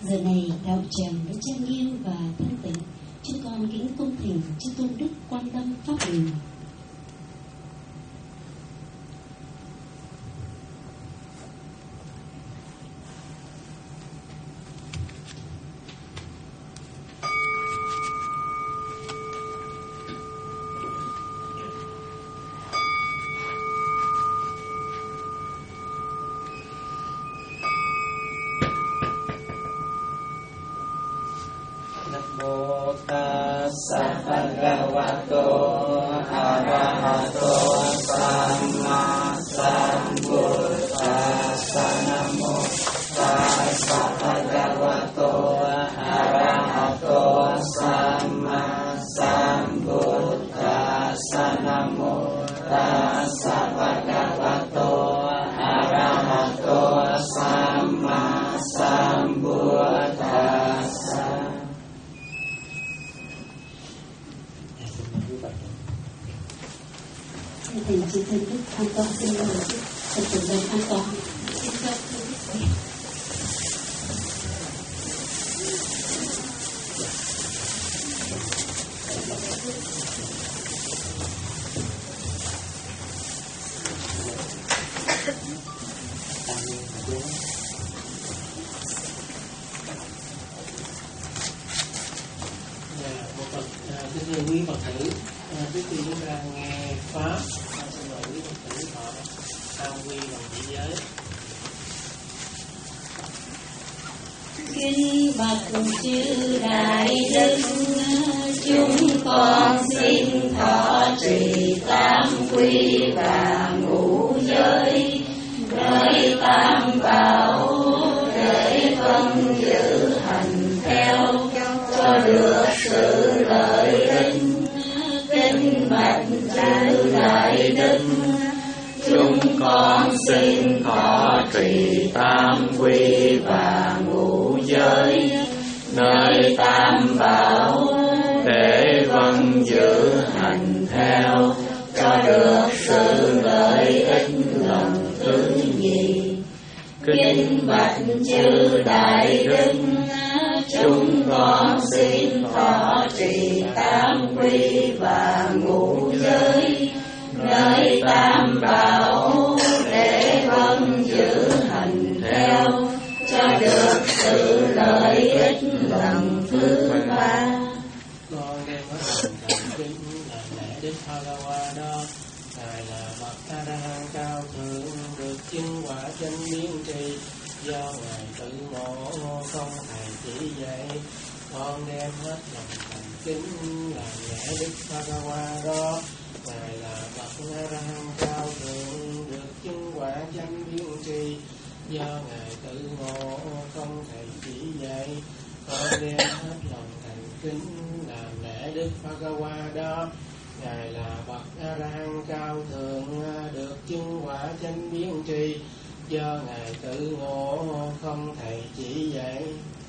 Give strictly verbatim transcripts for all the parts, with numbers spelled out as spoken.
Giờ này đạo tràng đã trang nghiêm và thanh tịnh, chúng con kính cung thỉnh chư tôn đức Quan Tâm Pháp Quyền. Thầy chư tôn đức an toàn xin mời Phật tử đồng an toàn xin cho tôi biết. Kính thưa quý Phật tử, trước khi chúng ta nghe pháp, xin mời quý Phật tử họ an quy bằng vị giới. Kính bạch chư đại đức, chúng con xin thọ trì tam quy và ngũ giới, nơi tam bảo để phân giữ hành theo cho được sự lợi ích. Kính bạch chư đại đức, chúng con xin thọ trì tam quy và ngũ giới, nơi tam bảo để vâng giữ hành theo cho được sự lợi ích lần thứ nhì. Kính bạch chư đại đức, chúng con xin thọ trì tam quy và ngũ giới, nơi tam bảo để vâng giữ hành theo cho được sự lợi ích lần thứ ba. Con đem hết lòng thành kính là lễ Đức Bhagawa đó, ngài là bậc A La Hán cao thượng, được chứng quả chánh biến tri, do ngài tự ngộ không thầy chỉ dạy. Con đem hết lòng thành kính là lễ Đức Bhagawa đó, ngài là bậc A La Hán cao thượng, được chứng quả chánh biến tri, do ngài tự ngộ không thầy chỉ dạy. Con đem hết lòng thành kính làm lễ Đức Bhagawa đó, ngài là bậc A La Hán cao thượng, được chứng quả chánh biến tri, do ngài tự ngộ không thầy chỉ dạy.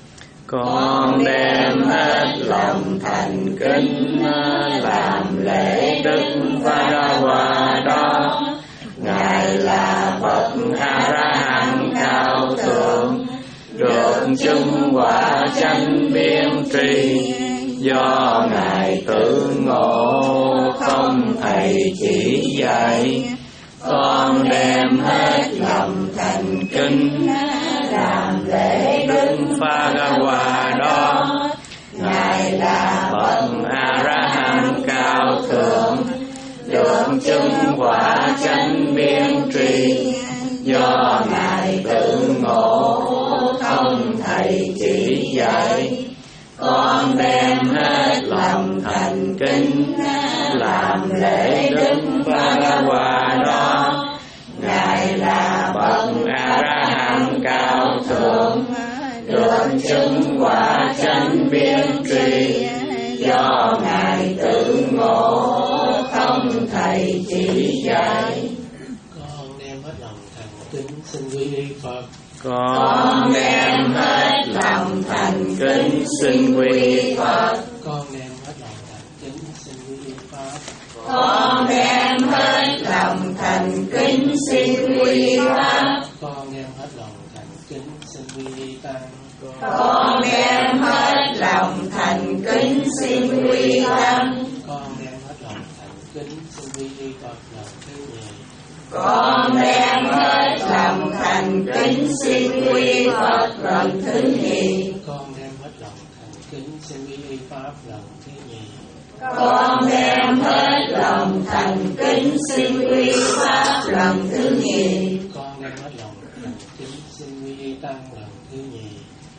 Con đem hết lòng thành kính làm lễ Đức Bhagawa đó, ngài là bậc A La Hán cao thượng, được chứng quả chánh biến tri, do ngài tự ngộ không thầy chỉ dạy. Con đem hết lòng thành kính làm lễ Đức Bhagawa đó, ngài là bậc A La Hán cao thượng, được chứng quả chánh biến tri, do ngài tự ngộ không thầy chỉ dạy. Con đem hết lòng thành kính làm lễ Đức Bhagawa đó, ngài là bậc A La Hán cao thượng, được chứng quả chánh biến tri, do ngài tự ngộ không thầy chỉ dạy. Con đem hết lòng thành kính xin quy y Phật. Con đem hết lòng thành kính xin quy Phật. Con đem hết lòng thành kính xin quy Pháp. Con đem hết lòng thành kính xin quy Pháp. Con đem hết lòng thành kính xin quy y tăng. Con đem hết lòng thành kính xin quy tăng. Con đem hết lòng thành kính xin quy y Phật lần thứ nhì. Con đem hết lòng thành kính xin quy Phật lần thứ nhì. Con đem hết lòng thành kính xin quy y Pháp lần thứ nhì. Con đem hết lòng thành kính xin quy Pháp lần thứ nhì. Con đem hết lòng thành kính xin quy y Tăng lần thứ nhì.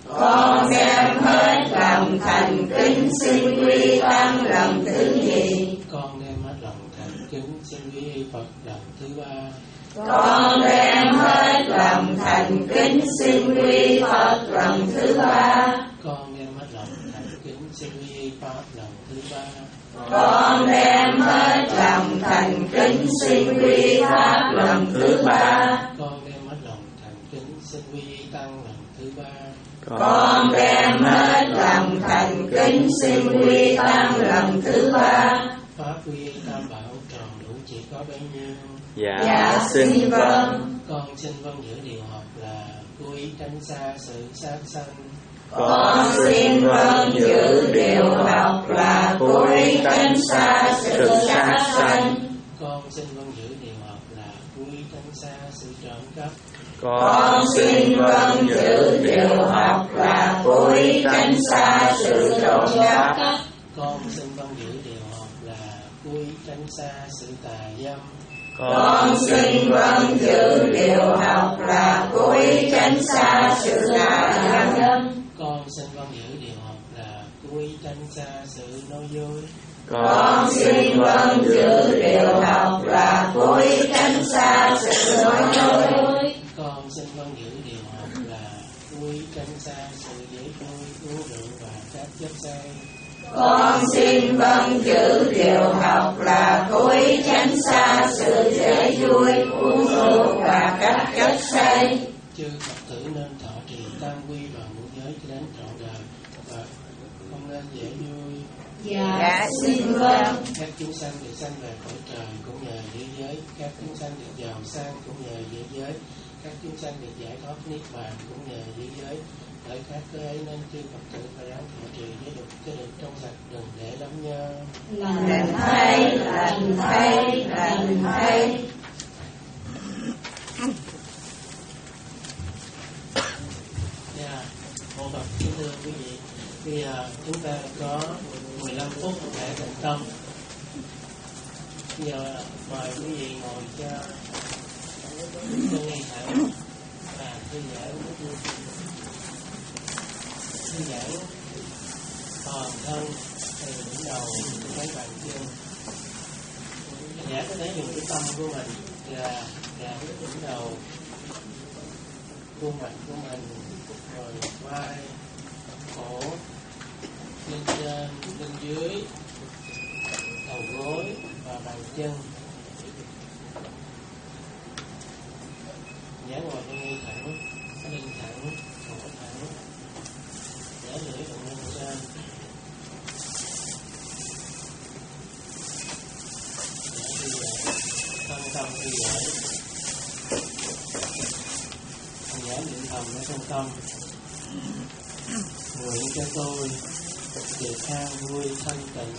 Con đem hết lòng thành kính xin quy Tăng lần thứ nhì. Con đem hết lòng thành kính xin quy y Phật lần thứ ba. Con đem hết lòng thành kính xin quy Phật lần thứ ba. Con đem hết lòng thành kính xin quy y Pháp lần thứ ba. Con đem hết lòng thành kính xin quy Pháp lần thứ ba. Con đem hết lòng thành kính xin quy y Tăng lần thứ ba. Con đem hết lòng thành kính xin quy Tăng lần thứ ba. Pháp quy y Tam Bảo tròn đủ chỉ có bấy nhiêu. Dạ, dạ xin vâng. Con xin vâng giữ điều học là cố ý tránh xa sự sát sanh. Con xin vâng giữ điều học là cố ý tránh xa sự sát sanh. Con xin vâng giữ điều học là cố ý tránh xa sự trộm cắp. Con xin vâng giữ điều học là cố ý tránh xa sự trộm cắp. Con xin vâng giữ điều học là cố ý tránh xa sự tà dâm. Con xin vâng giữ điều học là cố ý tránh xa sự tà dâm. Con xin vâng giữ điều học là cố ý tránh xa sự nói dối. Con xin vâng giữ điều học là cố ý tránh xa sự nói dối. Con xin vâng giữ điều học là cố ý tránh xa sự dễ vui, uống rượu và các chất say. Con xin vâng giữ điều học là cố ý tránh xa sự dễ vui, uống rượu và các chất say. Chư Phật tử nên thọ trì tam quy và ngũ giới cho đến trọn đời và không nên dễ vui. Dạ xin vâng. Các chúng sanh được sanh về cõi trời cũng nhờ giữ giới, các chúng sanh được giàu sang cũng nhờ giữ giới, các chúng sanh được giải thoát niết bàn cũng nhờ giữ giới. Bởi các cái ấy nên chư Phật tử phải ráng thọ trì giới luật cho được trong sạch, đừng để lắm nhơ. Lành thay, lành thay, lành thay. Dạ, hộ Phật kính thưa quý vị, bây giờ chúng ta có mười lăm phút để tĩnh tâm. Bây giờ mời quý vị ngồi cho cho ngay thẳng và thư giãn thư giãn toàn thân từ đỉnh đầu tới bàn chân. Giả có thể dùng cái tâm của mình là là cái đỉnh đầu, khuôn mặt của mình, rồi vai, cổ, lên trên, lên dưới, đầu gối và bàn chân. Dáng ngồi cho ngay thẳng, lưng thẳng, cổ thẳng, để lưỡi còn lên trên. Để thư giãn, thân tâm thư giãn. Nhãn niệm thầm ở trong tâm. Nguyện cho tôi được an vui thanh tịnh.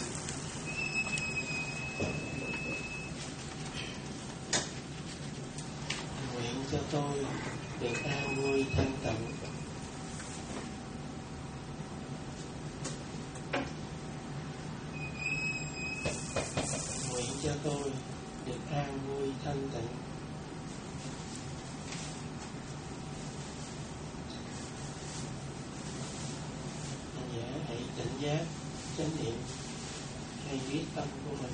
Nguyện cho tôi được an vui thanh tịnh. Nguyện cho tôi được an vui thanh tịnh. Hãy tỉnh giác, chánh niệm hay biết tâm của mình.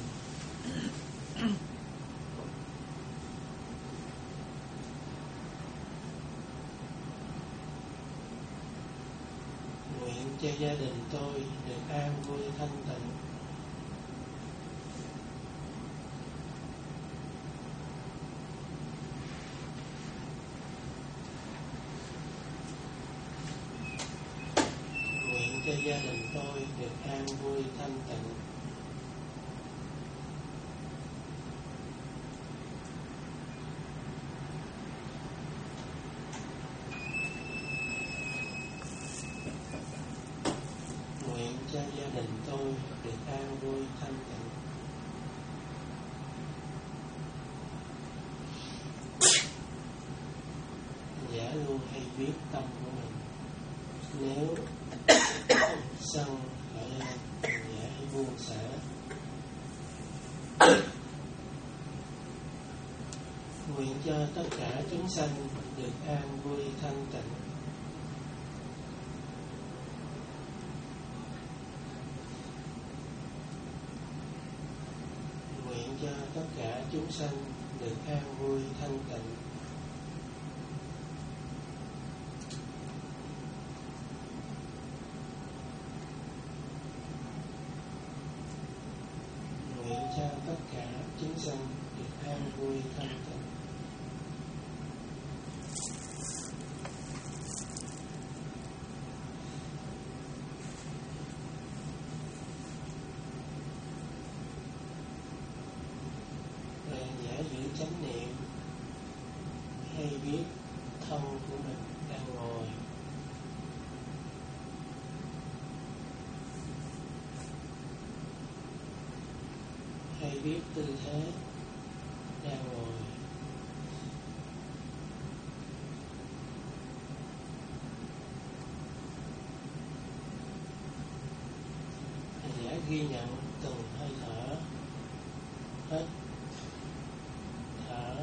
Nguyện cho gia đình tôi được an vui thanh tịnh. Nguyện cho gia đình tôi được an vui thanh tịnh. vui thanh tịnh. Giả luôn hay biết tâm của mình. Nếu sân khởi lên, giả hãy buông xả. Nguyện cho tất cả chúng sanh được an vui thanh tịnh. Nguyện cho tất cả chúng sanh được an vui thanh tịnh. Nguyện cho tất cả chúng sanh được an vui thanh tịnh. Chánh niệm hay biết thân của mình đang ngồi, hay biết tư thế đang ngồi. Giả ghi nhận từng hơi thở, hết thở,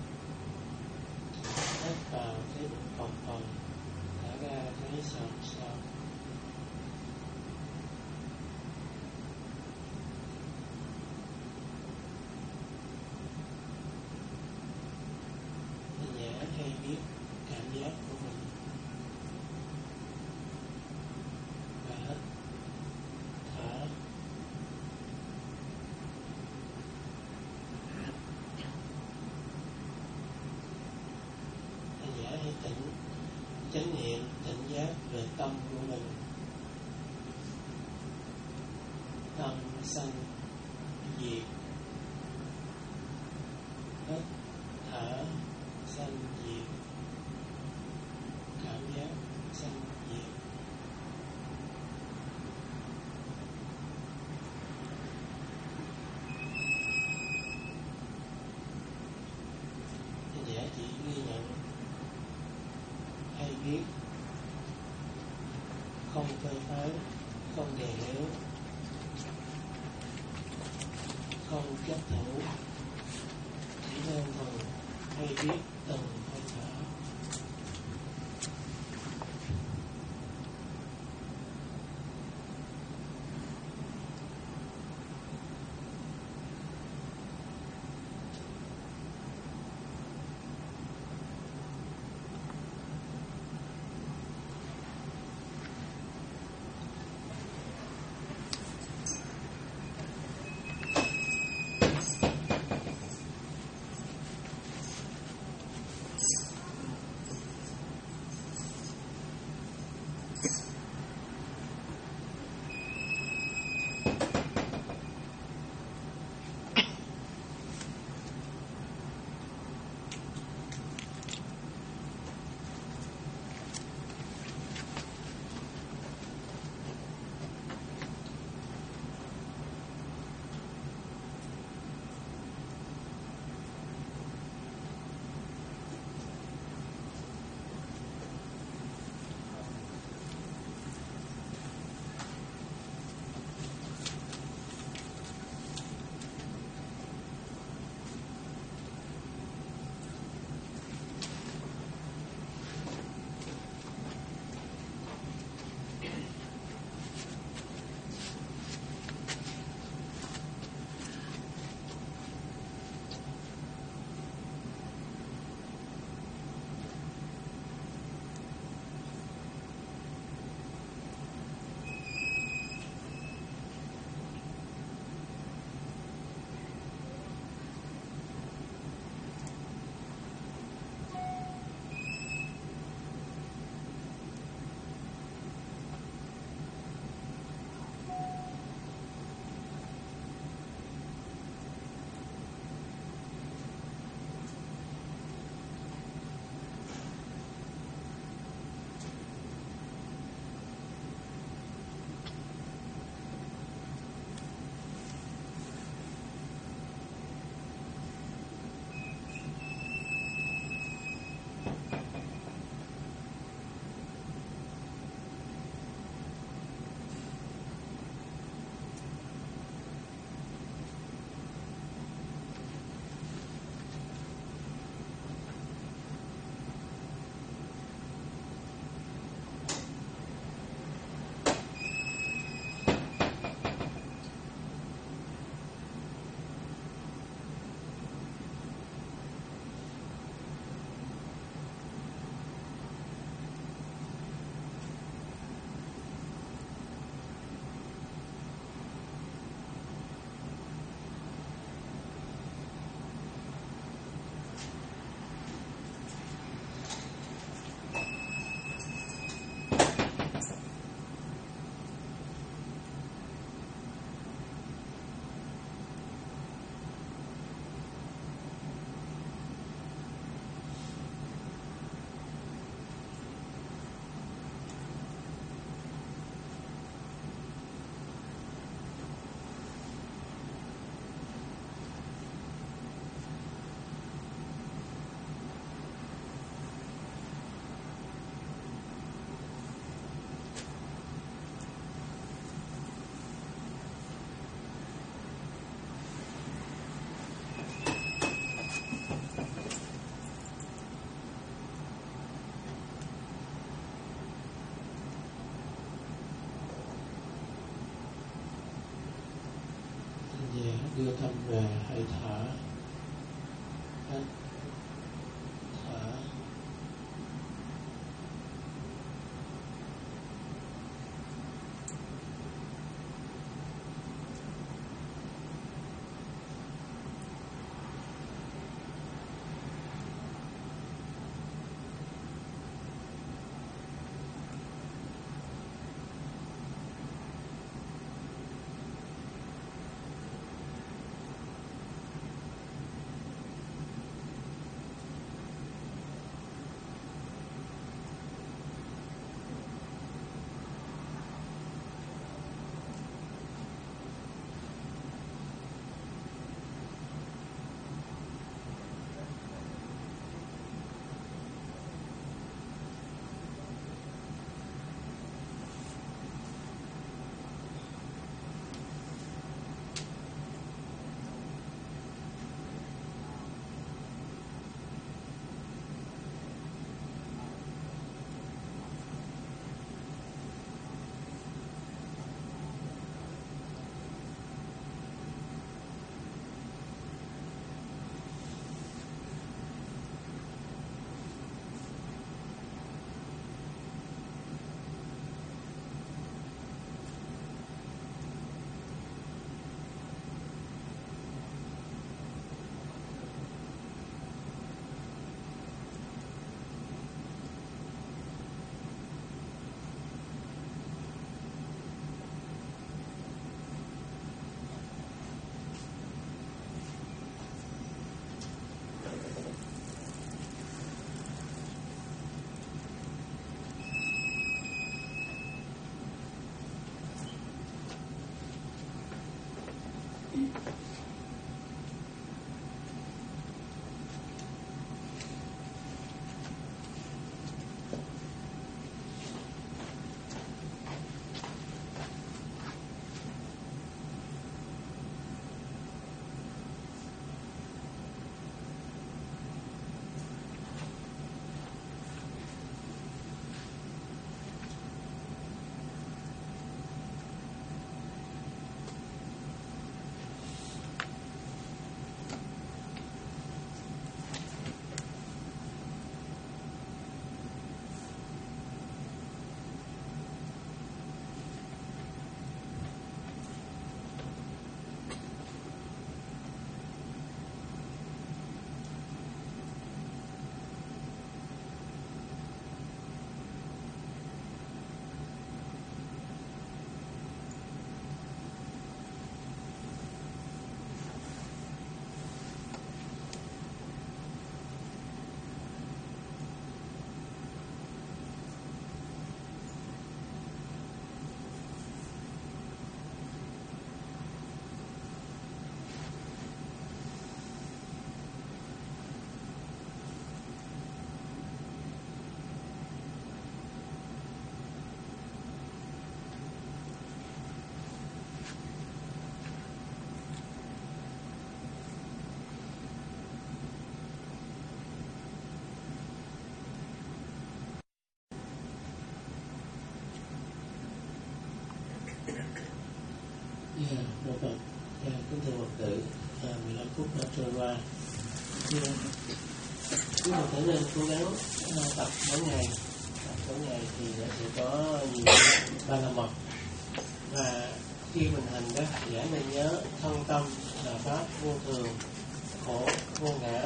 hít vào thấy bụng phồng phồng, thở ra thấy sờn sờn. Giả hay biết cảm giác của mình. Và hít thở. Giả hay tỉnh, chánh niệm, tỉnh giác về tâm của mình. Tâm sanh diệt, hít thở sanh diệt, cảm giác sanh diệt. Giả chỉ ghi nhận hay biết, không phê phán, không đè nén, không chấp thủ, chỉ đơn thuần hay biết từng hơi thở. tâm về hơi thở, hít thở. Yeah, được rồi. Yeah, kính thưa Phật tử, à, mười lăm phút đã trôi qua. Yeah. Chúng ta phải nên cố gắng uh, tập mỗi ngày. Tập mỗi ngày thì nó sẽ có nhiều ba la mật. Và khi mình hành đó, giải nên nhớ thân tâm là pháp vô thường, khổ vô ngã.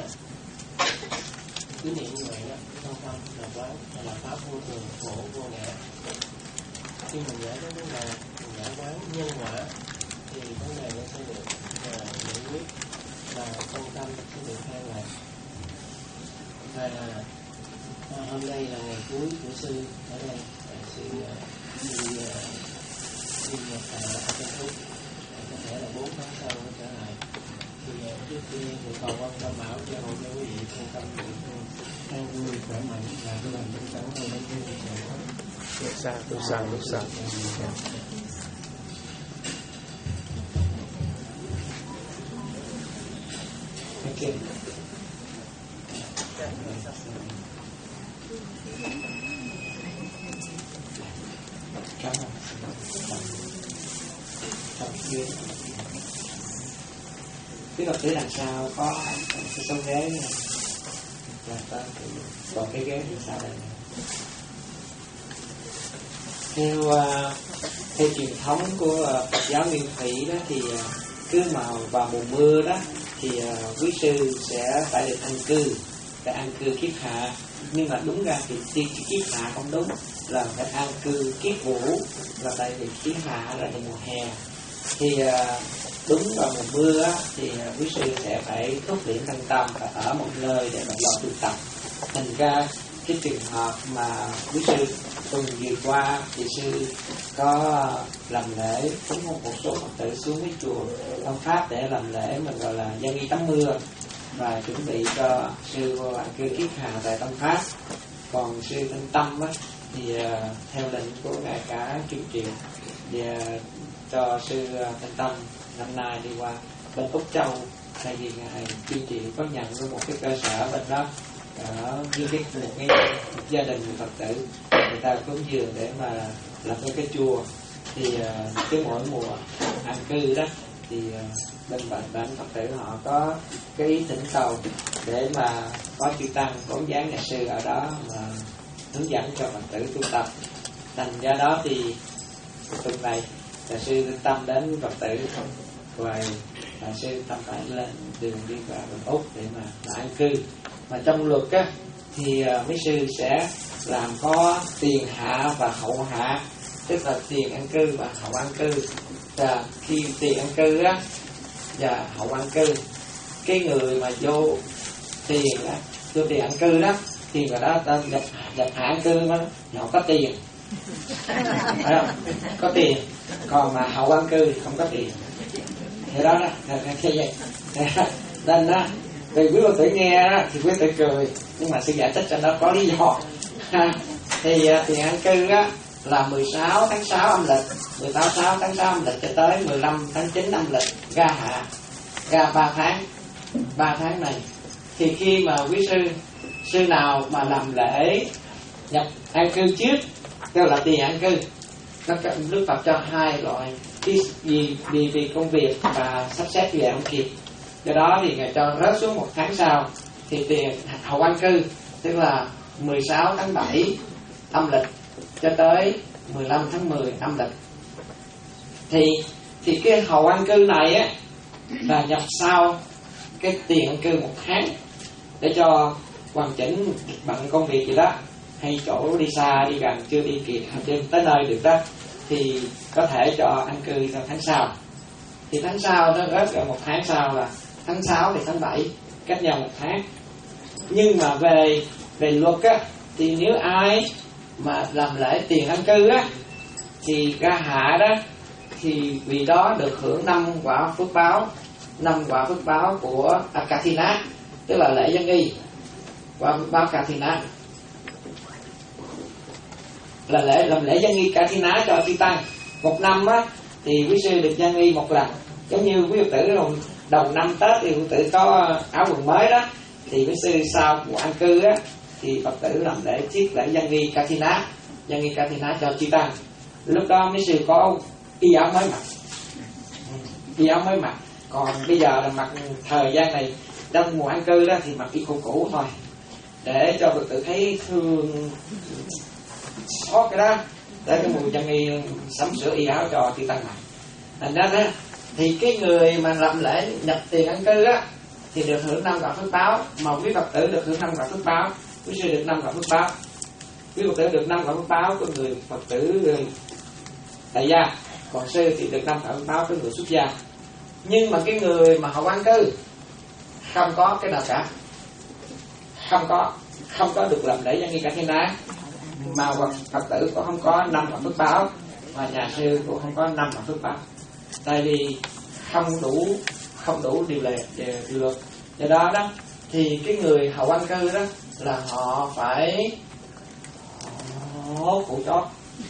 Cứ niệm như vậy đó, thân tâm là quán là pháp vô thường, khổ vô ngã. Khi mình giải đến vấn đề, mình giải quán nhân quả thì vấn đề nó sẽ được uh, giải quyết và thân tâm sẽ được khai lạc. Và uh, hôm nay là ngày cuối của sư ở đây, sư uh, đi uh, đi nhập uh, ở trong Úc, có thể là bốn tháng sau nó trở lại. Thì uh, trước khi thì còn quan tâm bảo cho hộ cho quý vị thân tâm được an vui khỏe mạnh và cái lòng tinh tấn hơn đến cái việc này. Lúc xa, lúc xa, lúc xa. Thank you. Cảm ơn. Cảm ơn. Quý Phật tử đằng sau có cái số ghế này. Là có, còn cái ghế thì sao đây? Theo uh, theo truyền thống của uh, Phật giáo Nguyên Thủy đó thì uh, cứ mà vào mùa mưa đó thì uh, quý sư sẽ phải được an cư, phải an cư kiết hạ. Nhưng mà đúng ra thì tiên kiết hạ không đúng, là phải an cư kiết vũ, là tại vì kiết hạ là mùa hè. Thì uh, đúng vào mùa mưa á, thì quý sư sẽ phải thúc liễm thanh tâm và ở một nơi để mà lo tu tập. Thành ra cái trường hợp mà quý sư tuần vừa qua thì sư có làm lễ cúng một, một số Phật tử xuống cái chùa Tâm Pháp để làm lễ mình gọi là dân nghi tắm mưa và chuẩn bị cho sư vô an cư kiết hạ tại Tâm Pháp. Còn sư Thanh Tâm á, thì uh, theo lệnh của ngài cả Kim Triều thì uh, cho sư Thanh Tâm năm nay đi qua bên Úc Châu, tại vì ngài Kim Triều có nhận với một cái cơ sở bên đó ở như cái một cái một gia đình người Phật tử người ta cúng dường để mà làm cái cái chùa. Thì uh, cái mỗi mùa an cư đó thì uh, bên bạn bạn Phật tử họ có cái ý thỉnh cầu để mà có chư tăng bổn dáng nhà sư ở đó mà hướng dẫn cho Phật tử tu tập. Thành ra đó thì tuần này là sư Thanh Tâm đến Phật tử và là sư Tâm phải lên đường đi vào bên Úc để mà, mà an cư. Mà trong luật á thì uh, mấy sư sẽ làm có tiền hạ và hậu hạ, tức là tiền an cư và hậu an cư. Và khi tiền an cư á và hậu an cư, cái người mà vô tiền á, vô tiền an cư đó thì người đó ta nhập nhập hạ an cư mà họ có tiền, phải không? Có tiền. Còn mà hậu an cư thì không có tiền. Thế đó đó, thế vậy. Nên đó, vì quý Phật tử nghe đó, thì quý Phật tử cười, nhưng mà sư giải thích cho nó có lý do. Thì tiền an cư á là mười sáu tháng sáu âm lịch, mười sáu tháng sáu âm lịch cho tới mười lăm tháng chín âm lịch ra hạ, ra ba tháng, ba tháng này. Thì khi mà quý sư sư nào mà làm lễ nhập an cư trước, kêu là tiền an cư, nó Đức Phật cho hai loại, vì vì vì công việc và sắp xếp về không kịp, do đó thì ngài cho rớt xuống một tháng sau. Thì tiền hậu an cư tức là mười sáu tháng bảy âm lịch cho tới mười lăm tháng mười âm lịch. Thì thì cái hậu an cư này á là nhập sau cái tiền an cư một tháng để cho hoàn chỉnh bận công việc gì đó, hay chỗ đi xa đi gần chưa đi kịp chưa tới nơi được đó, thì có thể cho an cư trong tháng sau. Thì tháng sau nó rớt ở một tháng sau là tháng sáu thì tháng bảy, cách nhau một tháng. Nhưng mà về về luật á thì nếu ai mà làm lễ tiền an cư á thì ra hạ đó thì vì đó được hưởng năm quả phước báo, năm quả phước báo của Akathina, tức là lễ dân y. Quả phước báo Akathina là lễ làm lễ dân y Kathina cho chư tăng. Một năm á thì quý sư được dân y một lần, giống như quý Phật tử đầu, đầu năm Tết thì quý Phật tử có áo quần mới đó, thì quý sư sau mùa an cư á thì Phật tử làm lễ thiết lễ dân y Kathina, dân y Kathina cho chư tăng. Lúc đó quý sư có y áo mới mặc, y áo mới mặc. Còn bây giờ là mặc thời gian này trong mùa an cư đó thì mặc y cũ cũ thôi, để cho Phật tử thấy thương xót cái đó, để cái mùi dân y sắm sửa y áo cho chư tăng này. Thành ra đó thì cái người mà làm lễ nhập tiền an cư á thì được hưởng năm quả phước báo, mà quý Phật tử được hưởng năm quả phước báo, quý sư được năm quả phước báo. Quý Phật tử được năm quả phước báo của người Phật tử người tại gia, còn sư thì được năm quả phước báo của người xuất gia. Nhưng mà cái người mà họ an cư không có cái nào cả, không có không có được làm lễ dân nghi Kathina, mà Phật tử cũng không có năm quả phước báo, mà nhà sư cũng không có năm quả phước báo, tại vì không đủ không đủ điều lệ điều luật. Do đó đó thì cái người hậu an cư đó là họ phải hốt phụ chót.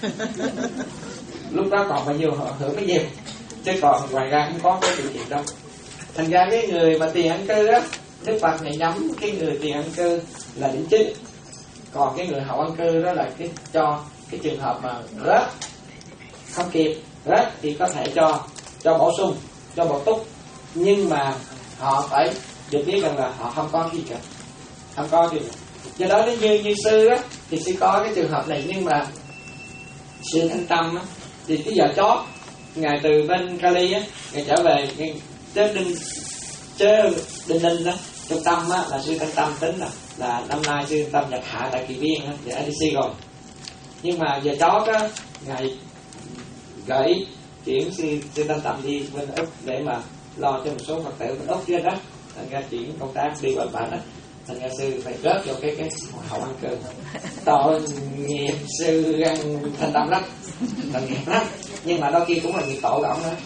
Lúc đó còn bao nhiêu họ hưởng cái nhiều, chứ còn ngoài ra không có cái điều kiện đâu. Thành ra cái người mà tiền an cư đó, Đức Phật này nhắm cái người tiền an cư là điểm chính, còn cái người hậu an cư đó là cái cho cái trường hợp mà rớt không kịp rớt thì có thể cho cho bổ sung, cho bổ túc. Nhưng mà họ phải được biết rằng là họ không có gì cả, không có gì cả. Do đó nếu như như sư á thì sẽ có cái trường hợp này, nhưng mà sư Thanh Tâm á thì cái giờ chót ngài từ bên Cali á ngài trở về tới đinh chơi đinh ninh đó trung tâm á, là sư Thanh Tâm tính là là năm nay sư Thanh Tâm nhập hạ tại Kỳ Viên á, về a đê xê rồi. Nhưng mà giờ chót á ngài gửi chuyển sư sư Thanh Tâm đi bên Úc để mà lo cho một số Phật tử bên Úc kia đó, thành ra chuyển công tác đi qua bản đó, thành ra sư phải rớt vào cái cái hậu ăn cơm. Tội nghiệp sư ăn Thanh Tâm lắm, tội nghiệp lắm, nhưng mà đôi khi cũng là nghiệp tội của ông đó.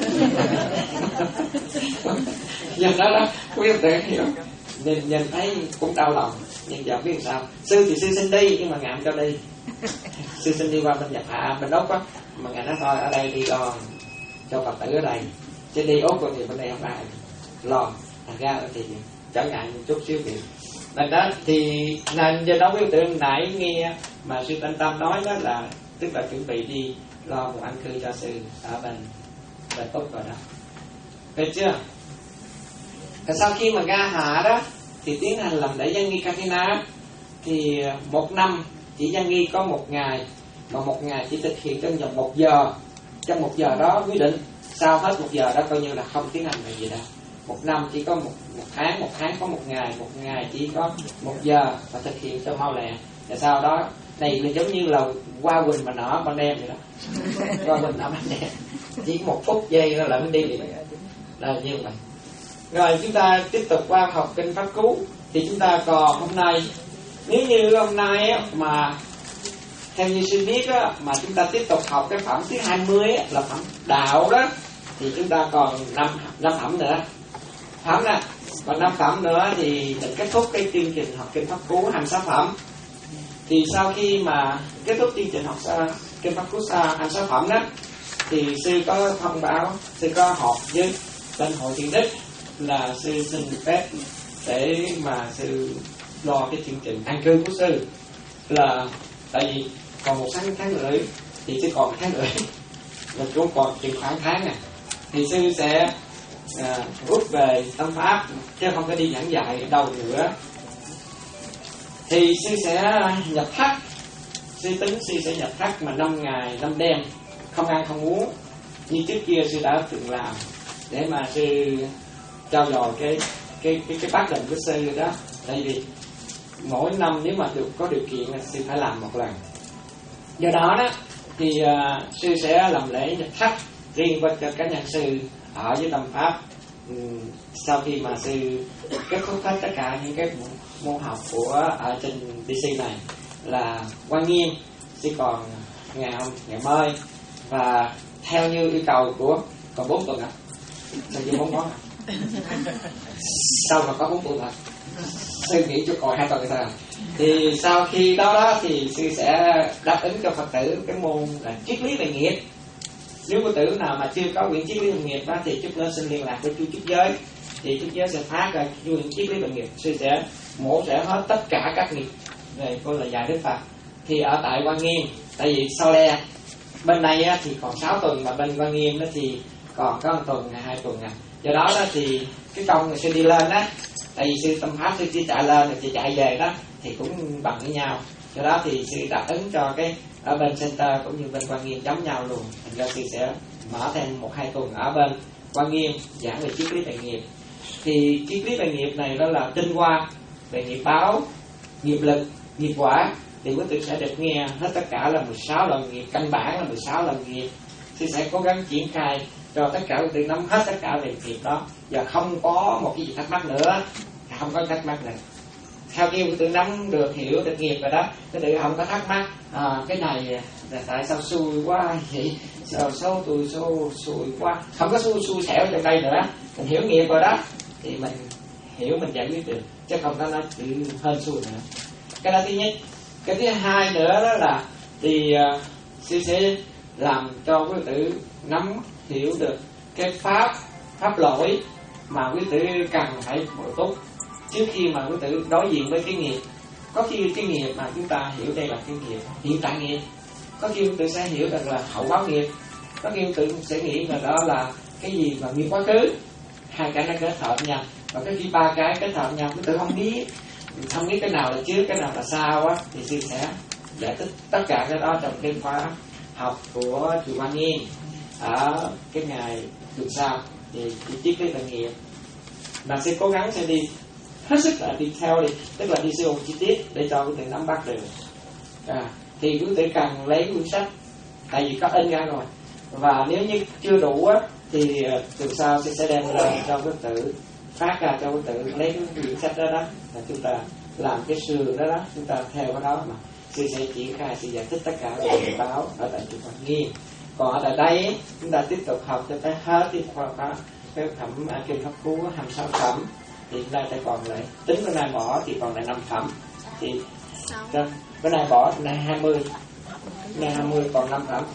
Do đó đó quý vị hiểu, nhìn nhìn thấy cũng đau lòng, nhưng giờ biết sao. Sư thì sư xin đi nhưng mà ngài không cho đi. Sư xin đi qua bên Nhật Hạ bên Úc á, mà ngài nói thôi ở đây đi lo cho Phật tử ở đây, chứ đi Úc rồi thì bên đây không ai lo, thành ra thì trở ngại một chút xíu việc. Nên đó thì nên do đó quý vị nãy nghe mà sư Thanh Tâm nói đó là tức là chuẩn bị đi lo một ăn cư cho sư ở bên bên Úc rồi đó, được chưa? Rồi sau khi mà ra hạ đó thì tiến hành làm lễ dân nghi Katina, thì một năm chỉ dân nghi có một ngày, mà một ngày chỉ thực hiện trong vòng một giờ. Trong một giờ đó quyết định sau hết một giờ đó coi như là không tiến hành gì đâu. Một năm chỉ có một, một tháng, một tháng có một ngày, một ngày chỉ có một giờ, và thực hiện cho mau lẹ. Và sau đó này là giống như là hoa quỳnh mà nở ban đêm vậy đó. Hoa quỳnh nở ban đêm chỉ một phút giây nó là nó đi liền, là như vậy. Rồi chúng ta tiếp tục qua học kinh Pháp Cú. Thì chúng ta còn hôm nay, nếu như hôm nay á, mà theo như sư biết á, mà chúng ta tiếp tục học cái phẩm thứ hai mươi á, là phẩm đạo đó, thì chúng ta còn năm năm phẩm nữa. Phẩm nè, còn năm phẩm nữa thì mình kết thúc cái chương trình học kinh Pháp Cú hai mươi sáu phẩm. Thì sau khi mà kết thúc chương trình học kinh Pháp Cú hai mươi sáu phẩm đó, thì sư có thông báo, sư có họp với bên hội thiền đức là sư xin phép để mà sư lo cái chương trình an cư của sư, là tại vì còn một tháng tháng rưỡi thì sư còn tháng rưỡi, mình cũng còn chừng khoảng tháng này, thì sư sẽ à, rút về tâm pháp chứ không có đi giảng dạy đâu nữa. Thì sư sẽ nhập thất, sư tính sư sẽ nhập thất mà năm ngày năm đêm không ăn không uống như trước kia sư đã từng làm, để mà sư trao dồi cái cái cái cái bát định của sư đó. Tại vì mỗi năm nếu mà được có điều kiện sư phải làm một lần. Do đó đó thì uh, sư sẽ làm lễ nhập thất riêng với cho cá nhân sư ở với tâm pháp. Um, sau khi mà sư kết thúc hết tất cả những cái môn học của ở trên đê xê này là Quan Nghiêm, sư còn ngày hôm ngày mai, và theo như yêu cầu của còn bốn tuần ạ, sao như bốn món sao mà có bốn tuần ạ, sư nghĩ cho còn hai tuần thôi. Thì sau khi đó, đó thì sư sẽ đáp ứng cho Phật tử cái môn là triết lý về nghiệp. Nếu Phật tử nào mà chưa có quyển triết lý về nghiệp đó, thì chút nữa xin liên lạc với chú Trúc Giới, thì Trúc Giới sẽ phát ra quyển triết lý về nghiệp. Sư sẽ mổ xẻ hết tất cả các nghiệp về cô là dạy Đức Phật. Thì ở tại Quan Nghiêm, tại vì sau le bên này á, thì còn sáu tuần, mà bên Quan Nghiêm đó thì còn có một tuần ngày hai tuần à. Do đó đó thì cái công người sư đi lên đó, tại vì sư tâm pháp sư chỉ chạy lên rồi chỉ chạy về đó thì cũng bằng với nhau. Do đó thì sư đáp ứng cho cái ở bên center cũng như bên Quan Nghiêm giống nhau luôn. Thành ra sư sẽ mở thêm một hai tuần ở bên Quan Nghiêm giảng về triết lý về nghiệp. Thì triết lý về nghiệp này đó là tinh hoa về nghiệp báo, nghiệp lực, nghiệp quả. Thì quý vị sẽ được nghe hết tất cả là mười sáu lần nghiệp, căn bản là mười sáu lần nghiệp. Sư sẽ cố gắng triển khai cho tất cả quý vị nắm hết tất cả về nghiệp đó, và không có một cái gì thắc mắc nữa, không có thắc mắc này. Theo khi quý vị nắm được hiểu được nghiệp rồi đó, quý vị không có thắc mắc à, cái này là tại sao xui quá vậy, sao số tôi số xui quá, không có xui xui xẻo trong đây nữa. Mình hiểu nghiệp rồi đó thì mình hiểu mình giải quyết được, chứ không có nói chữ hên xui nữa. Cái đó thứ nhất. Cái thứ hai nữa đó là thì uh, sư sẽ làm cho quý tử nắm hiểu được cái pháp pháp lỗi mà quý tử cần phải bổ túc trước khi mà quý tử đối diện với cái nghiệp. Có khi cái nghiệp mà chúng ta hiểu đây là cái nghiệp hiện tại nghiệp, có khi quý tử sẽ hiểu được là hậu báo nghiệp, có khi quý tử sẽ nghĩ là đó là cái gì mà nghiệp quá khứ, hai cái nó kết hợp nhau, và cái khi ba cái kết hợp nhau, tôi không biết không biết cái nào là trước cái nào là sau á, thì sư sẽ giải thích tất cả cái đó trong cái khóa học của chùa Quan Nghiêm ở cái ngày tuần sau, thì chi tiết cái trải nghiệm bạn sẽ cố gắng sẽ đi hết sức là đi theo đi, tức là đi siêu chi tiết để cho quý vị nắm bắt được. À, thì quý vị cần lấy cuốn sách, tại vì có in ra rồi, và nếu như chưa đủ á thì tuần sau sẽ sẽ đem lên cho quý tử, phát ra cho quý tử lấy cái quyển sách đó đó, là chúng ta làm cái sườn đó đó, chúng ta theo cái đó mà sư sẽ triển khai, sư giải thích tất cả các bài báo ở tại chùa Quan Nghiêm. Còn ở tại đây chúng ta tiếp tục học cho tới hết cái khoa khóa cái phẩm kinh pháp cú hai mươi sáu phẩm, thì chúng ta sẽ còn lại tính cái này bỏ thì còn lại năm phẩm, thì cái này bỏ cái này hai mươi, cái này hai mươi còn năm phẩm,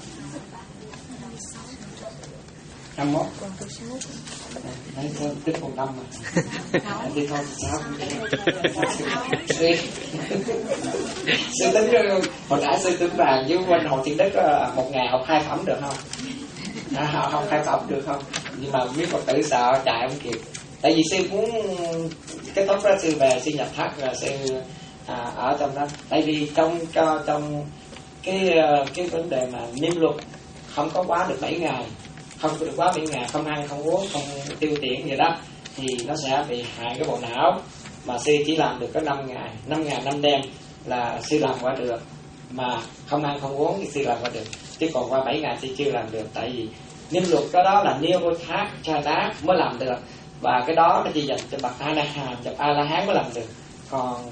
hai mươi mốt đấy thôi, tính còn năm mà thì thôi sao sư tính hồi nãy sư tính bàn với quanh Hồ Thiên Đức một ngày học hai phẩm được không? À, học hai phẩm được không? Nhưng mà biết Phật tử sợ chạy không kịp, tại vì sư muốn kết thúc đó, sư về sư nhập thất là sư à, ở trong đó, tại vì trong cho trong cái cái vấn đề mà niệm luật không có quá được bảy ngày, không được quá bảy ngày, không ăn không uống không tiêu tiền gì đó thì nó sẽ bị hại cái bộ não, mà sư chỉ làm được có năm ngày, năm ngày năm đêm là sư làm qua được, mà không ăn không uống thì sư làm qua được, chứ còn qua bảy ngày thì chưa làm được, tại vì niệm luật cái đó là nêu với thác cha đá mới làm được, và cái đó nó chỉ dành cho bậc a la hán, cho a la hán mới làm được, còn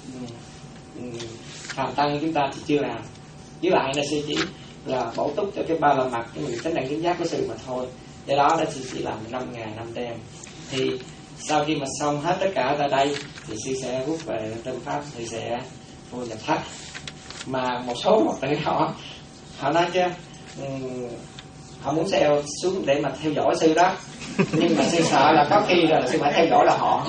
phàm tăng chúng ta thì chưa làm. Với lại là sư chỉ là bổ túc cho cái ba la mật, cái mình tánh năng chính giác của sư mà thôi, do đó nó chỉ, chỉ làm năm ngày năm đêm. Thì sau khi mà xong hết tất cả tại đây thì sư sẽ rút về tâm pháp, thì sẽ vô nhập thất. Mà một số một tử họ họ nói chứ um, họ muốn xeo xuống để mà theo dõi sư đó, nhưng mà sư sợ là có khi là sư phải theo dõi là họ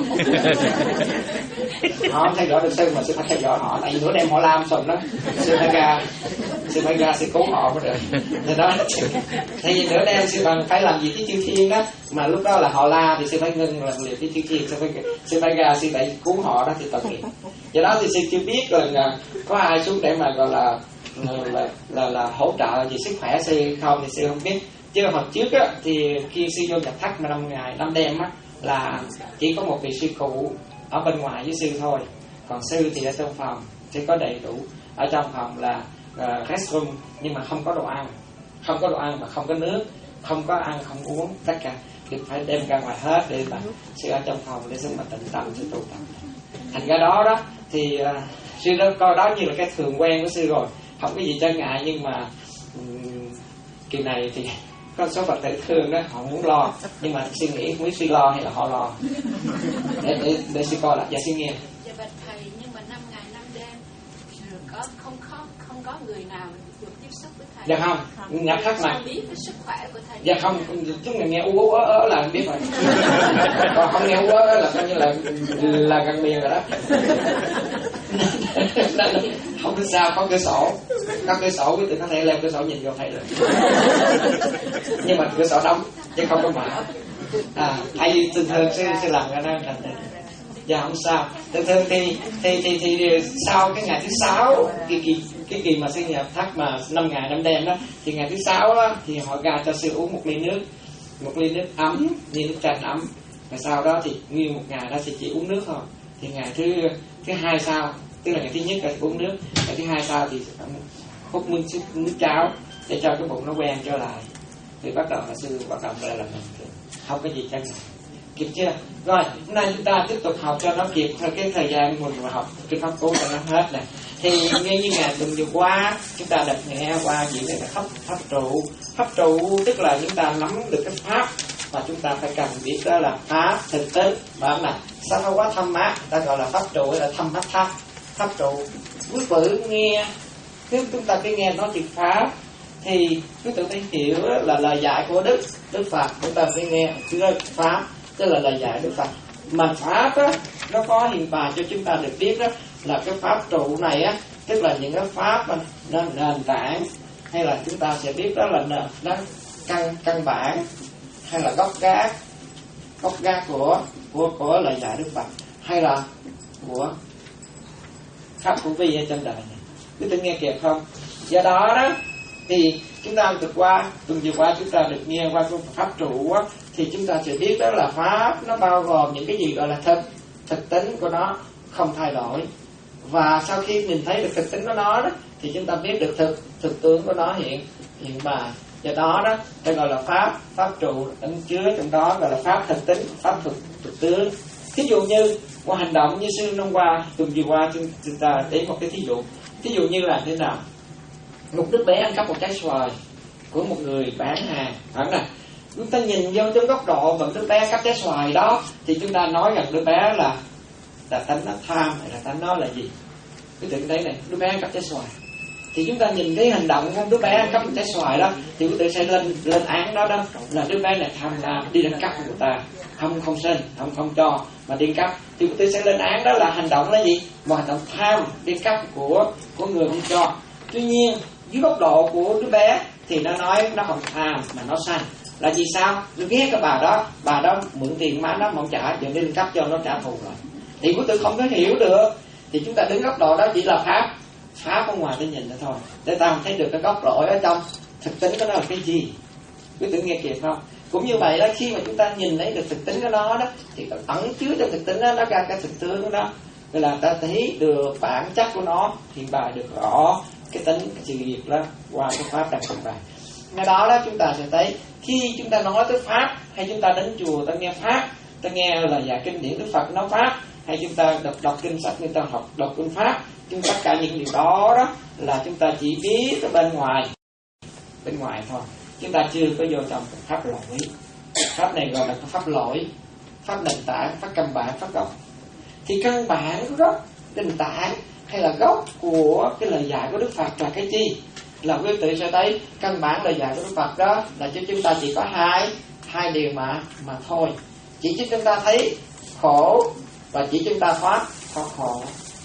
họ không theo dõi được sư, mà sư phải theo dõi họ, tại vì nửa đêm họ làm sùm đó, sư phải ra sư phải ra sư cứu họ mới được. Thì đó, tại vì nửa đêm sư bằng phải làm gì cái chư thiên đó, mà lúc đó là họ la thì sư phải ngưng làm việc cái chư thiên, sư phải sư phải ra sư phải cứu họ đó, thì tội nghiệp. Do đó thì sư chưa biết là có ai xuống để mà gọi là là là, là hỗ trợ về sức khỏe sư không, thì sư không biết. Chứ hồi trước á, thì khi sư vô nhập thất mà năm ngày năm đêm á, là chỉ có một vị sư cụ ở bên ngoài với sư thôi, còn sư thì ở trong phòng sẽ có đầy đủ. Ở trong phòng là uh, restroom, nhưng mà không có đồ ăn, không có đồ ăn mà không có nước, không có ăn không uống, tất cả thì phải đem ra ngoài hết để mà sư ở trong phòng để sư mà tĩnh tâm, sư tu tập. Thành ra đó đó thì uh, sư đó coi đó như là cái thường quen của sư rồi, không có gì trở ngại. Nhưng mà um, kỳ này thì có số Phật tử thương đó, họ muốn lo, nhưng mà suy nghĩ không biết suy lo hay là họ lo. Để để để suy coi lại, dạ suy nghe. Dạ bạch thầy, nhưng mà năm ngày năm đêm có không có không có người nào được tiếp xúc với thầy. Dạ không, nhập thất mà. Sao biết cái sức khỏe của thầy? Dạ không, chúng mình nghe u ú ớ ớ là biết rồi. Còn không nghe u ớ ớ là coi như là là gần miền rồi đó. Không biết sao, có cửa sổ, có cửa sổ quý vị có thể leo cửa sổ nhìn vô thầy được. Nhưng mà cửa sổ đóng chứ không có mở. À, tại vì thường thường sẽ sẽ làm cái đó thành này. Dạ không sao. Thường thường thì thì thì thì sau cái ngày thứ sáu, cái kỳ cái kỳ mà sinh nhập thất mà năm ngày năm đêm đó, thì ngày thứ sáu đó, thì họ ra cho sư uống một ly nước, một ly nước ấm, ly nước chanh ấm. Và sau đó thì nguyên một ngày đó thì chỉ uống nước thôi. Thì ngày thứ thứ hai sau, tức là ngày thứ nhất là uống nước, ngày thứ hai sau thì hút nước, nước cháo để cho cái bụng nó quen trở lại. Thì bắt đầu là sư bắt đầu lại là mình không có gì chăng kịp chưa? Rồi hôm nay chúng ta tiếp tục học cho nó kịp theo cái thời gian mình học cái pháp cú cho nó hết nè. Thì như như ngày tuần vừa qua chúng ta được nghe qua chuyện này là pháp pháp trụ. Pháp trụ tức là chúng ta nắm được cái pháp mà chúng ta phải cần biết, đó là pháp thực tế. Và là sao không quá thâm á, ta gọi là pháp trụ hay là thâm pháp pháp pháp trụ. Quý vị nghe, nếu chúng ta cứ nghe nói chuyện pháp thì quý vị phải hiểu là lời dạy của Đức Đức Phật. Chúng ta phải nghe cái pháp tức là lời dạy Đức Phật. Mà pháp á, nó có hiện bài cho chúng ta được biết đó là cái pháp trụ này á, tức là những cái pháp mà nền, nền tảng, hay là chúng ta sẽ biết đó là nền, nó căn căn bản, hay là gốc gác, gốc gác của của của lời dạy Đức Phật, hay là của pháp hữu vi ở trong đời này. Quý vị nghe kịp không? Do đó đó thì chúng ta vượt qua tuần vừa qua chúng ta được nghe qua pháp trụ á, thì chúng ta sẽ biết đó là pháp nó bao gồm những cái gì gọi là thực thực tính của nó không thay đổi. Và sau khi nhìn thấy được thực tính của nó đó, thì chúng ta biết được thực thực tướng của nó hiện hiện bài. Do đó đó ta gọi là pháp pháp trụ ẩn chứa trong đó gọi là pháp thực tính, pháp thực thực tướng. Thí dụ như qua hành động như sư hôm qua tuần vừa qua chúng ta lấy một cái thí dụ. Thí dụ như là thế nào? Một đứa bé ăn cắp một trái xoài của một người bán hàng, phải không nào? Chúng ta nhìn vô trong góc độ và đứa bé cắp trái xoài đó, thì chúng ta nói rằng đứa bé là là tánh nó tham hay là tánh nó là gì? Cái tưởng đấy này, đứa bé ăn cắp trái xoài, thì chúng ta nhìn cái hành động của đứa bé ăn cắp trái xoài đó, thì quý vị sẽ lên lên án đó đó là đứa bé này tham lam đi đánh cắp của người ta, không không xin, không không cho mà đi cắp, thì quý vị sẽ lên án đó là hành động là gì? Một hành động tham đi cắp của của người không cho. Tuy nhiên dưới góc độ của đứa bé thì nó nói nó không tham mà nó sanh. Là vì sao? Nó ghét cái bà đó, bà đó mượn tiền má nó không trả, giờ đi cắp cho nó trả thù rồi. Thì quý vị không có hiểu được, thì chúng ta đứng góc độ đó chỉ là pháp pháp ở ngoài để nhìn nữa thôi, để ta không thấy được cái góc độ ở trong thực tính của nó là cái gì. Quý vị nghe kịp không? Cũng như vậy đó, khi mà chúng ta nhìn thấy được thực tính của nó đó, thì ẩn chứa trong thực tính đó nó ra cái thực tướng của nó, nên là ta thấy được bản chất của nó, hiện bài được rõ cái tính cái sự việc đó qua cái pháp đang trình bày. Ngay đó đó chúng ta sẽ thấy khi chúng ta nói tới pháp, hay chúng ta đến chùa ta nghe pháp, ta nghe là dạy kinh điển Đức Phật nói pháp, hay chúng ta đọc đọc kinh sách, chúng ta học đọc kinh pháp, chúng tất cả những điều đó đó là chúng ta chỉ biết ở bên ngoài bên ngoài thôi, chúng ta chưa có vô trong pháp lỗi. Pháp này gọi là pháp lỗi, pháp nền tảng, pháp căn bản, pháp gốc. Thì căn bản gốc nền tảng hay là gốc của cái lời dạy của Đức Phật là cái gì? Là quý vị sẽ thấy căn bản lời dạy của Đức Phật đó là cho chúng ta chỉ có hai hai điều mà mà thôi. Chỉ cho chúng ta thấy khổ và chỉ chúng ta thoát thoát khổ.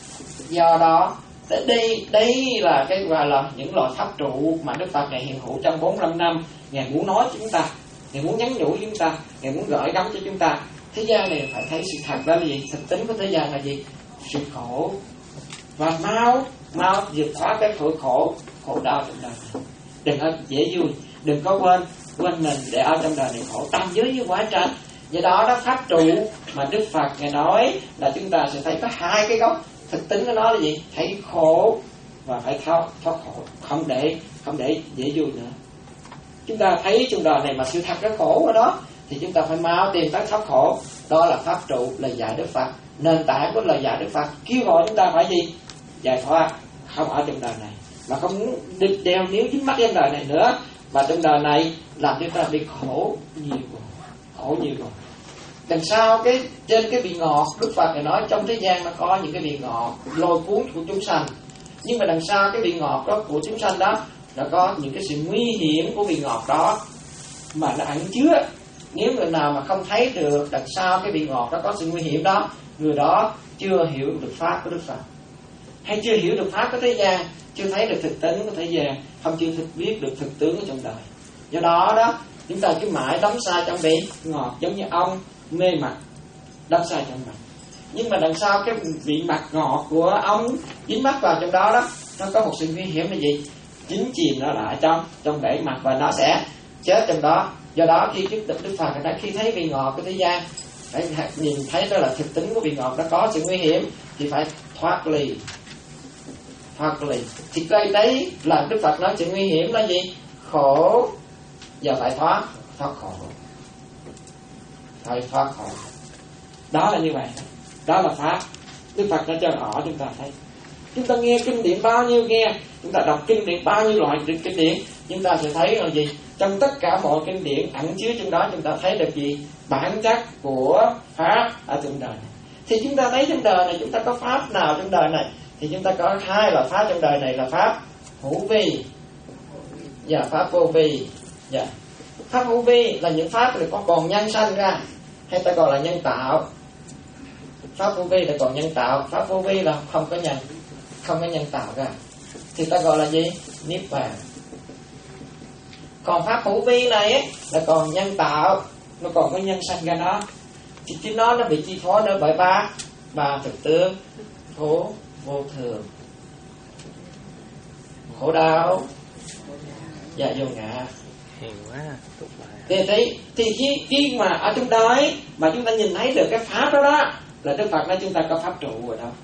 Do đó đây đây là cái gọi là những loại pháp trụ mà Đức Phật Ngài hiện hữu trong bốn mươi lăm năm. Ngài muốn nói cho chúng ta, Ngài muốn nhắn nhủ chúng ta, Ngài muốn gửi gắm cho chúng ta. Thế gian này phải thấy sự thật đó là gì? Thực tính của thế gian là gì? Sự khổ. Và mau mau vượt thoát cái khổ khổ khổ đau trong đời này. Đừng có dễ vui, đừng có quên quên mình để ở trong đời này khổ tam giới như quả trạch. Do đó đó pháp trụ mà Đức Phật Ngài nói là chúng ta sẽ thấy có hai cái gốc thực tính của nó là gì? Thấy khổ và phải thoát thoát khổ, không để không để dễ vui nữa. Chúng ta thấy trong đời này mà sự thật rất khổ rồi đó, thì chúng ta phải mau tìm tới thoát khổ. Đó là pháp trụ lời dạy Đức Phật, nền tảng của lời dạy Đức Phật kêu gọi chúng ta phải gì? Giải thoát, không ở trong đời này mà không muốn được đeo níu dính mắc trong đời này nữa, và trong đời này làm chúng ta bị khổ nhiều rồi, khổ nhiều rồi. Đằng sau cái trên cái vị ngọt, Đức Phật này nói trong thế gian nó có những cái vị ngọt lôi cuốn của chúng sanh, nhưng mà đằng sau cái vị ngọt đó của chúng sanh đó nó có những cái sự nguy hiểm của vị ngọt đó mà nó ẩn chứa. Nếu người nào mà không thấy được đằng sau cái vị ngọt đó có sự nguy hiểm đó, người đó chưa hiểu được pháp của Đức Phật, hay chưa hiểu được pháp của thế gian, chưa thấy được thực tính của thế gian, không chưa thực biết được thực tướng ở trong đời. Do đó đó chúng ta cứ mãi đắm sai trong vị ngọt, giống như ông mê mặt đắm sai trong mặt. Nhưng mà đằng sau cái vị mặt ngọt của ông dính mắc vào trong đó đó, nó có một sự nguy hiểm là gì? Dính chìm nó lại trong trong bể mặt và nó sẽ chết trong đó. Do đó khi Đức Đức Phật đã khi thấy vị ngọt của thế gian, phải nhìn thấy đó là thực tính của vị ngọt nó có sự nguy hiểm, thì phải thoát ly. Thoát ly thì đây đấy là Đức Phật nói sự nguy hiểm là gì? Khổ, giờ phải thoát thoát khổ, phải thoát khổ. Đó là như vậy, đó là pháp. Đức Phật đã cho rõ chúng ta thấy. Chúng ta nghe kinh điển bao nhiêu nghe, chúng ta đọc kinh điển bao nhiêu loại kinh điển, chúng ta sẽ thấy là gì? Trong tất cả mọi kinh điển ẩn chứa trong đó, chúng ta thấy được gì? Bản chất của pháp ở trong đời này. Thì chúng ta thấy trong đời này chúng ta có pháp nào trong đời này? Thì chúng ta có hai loại pháp trong đời này là pháp hữu vi và pháp vô vi. Dạ. Pháp hữu vi là những pháp được có còn nhân sanh ra, hay ta gọi là nhân tạo. Pháp hữu vi là còn nhân tạo, pháp vô vi là không có nhân, không có nhân tạo ra, thì ta gọi là gì? Niết bàn. Còn pháp hữu vi này ấy, là còn nhân tạo, nó còn có nhân sanh ra đó, thì chính nó nó bị chi phối nữa bởi ba ba thực tướng khổ vô thường, khổ đau và vô ngã. Hiền quá. Thì thấy thì khi, khi mà ở trong đời mà chúng ta nhìn thấy được cái pháp đó đó là Đức Phật nói chúng ta có pháp trụ rồi đó.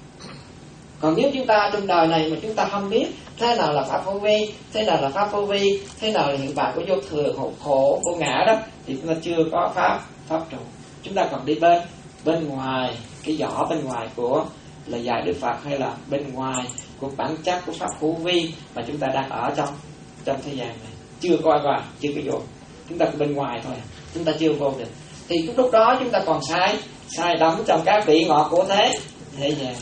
Còn nếu chúng ta trong đời này mà chúng ta không biết thế nào là pháp vô vi, thế nào là pháp vô vi, thế nào là hiện tại của vô thường, khổ, khổ vô ngã đó, thì chúng ta chưa có pháp pháp trụ. Chúng ta còn đi bên bên ngoài cái vỏ bên ngoài của là dạy Đức Phật, hay là bên ngoài của bản chất của pháp vô vi mà chúng ta đang ở trong trong thế gian này, chưa coi vào, chưa có vô. Chúng ta bên ngoài thôi, chúng ta chưa vô được. Thì lúc đó chúng ta còn sai sai đắm trong các vị ngọt của thế thế gian.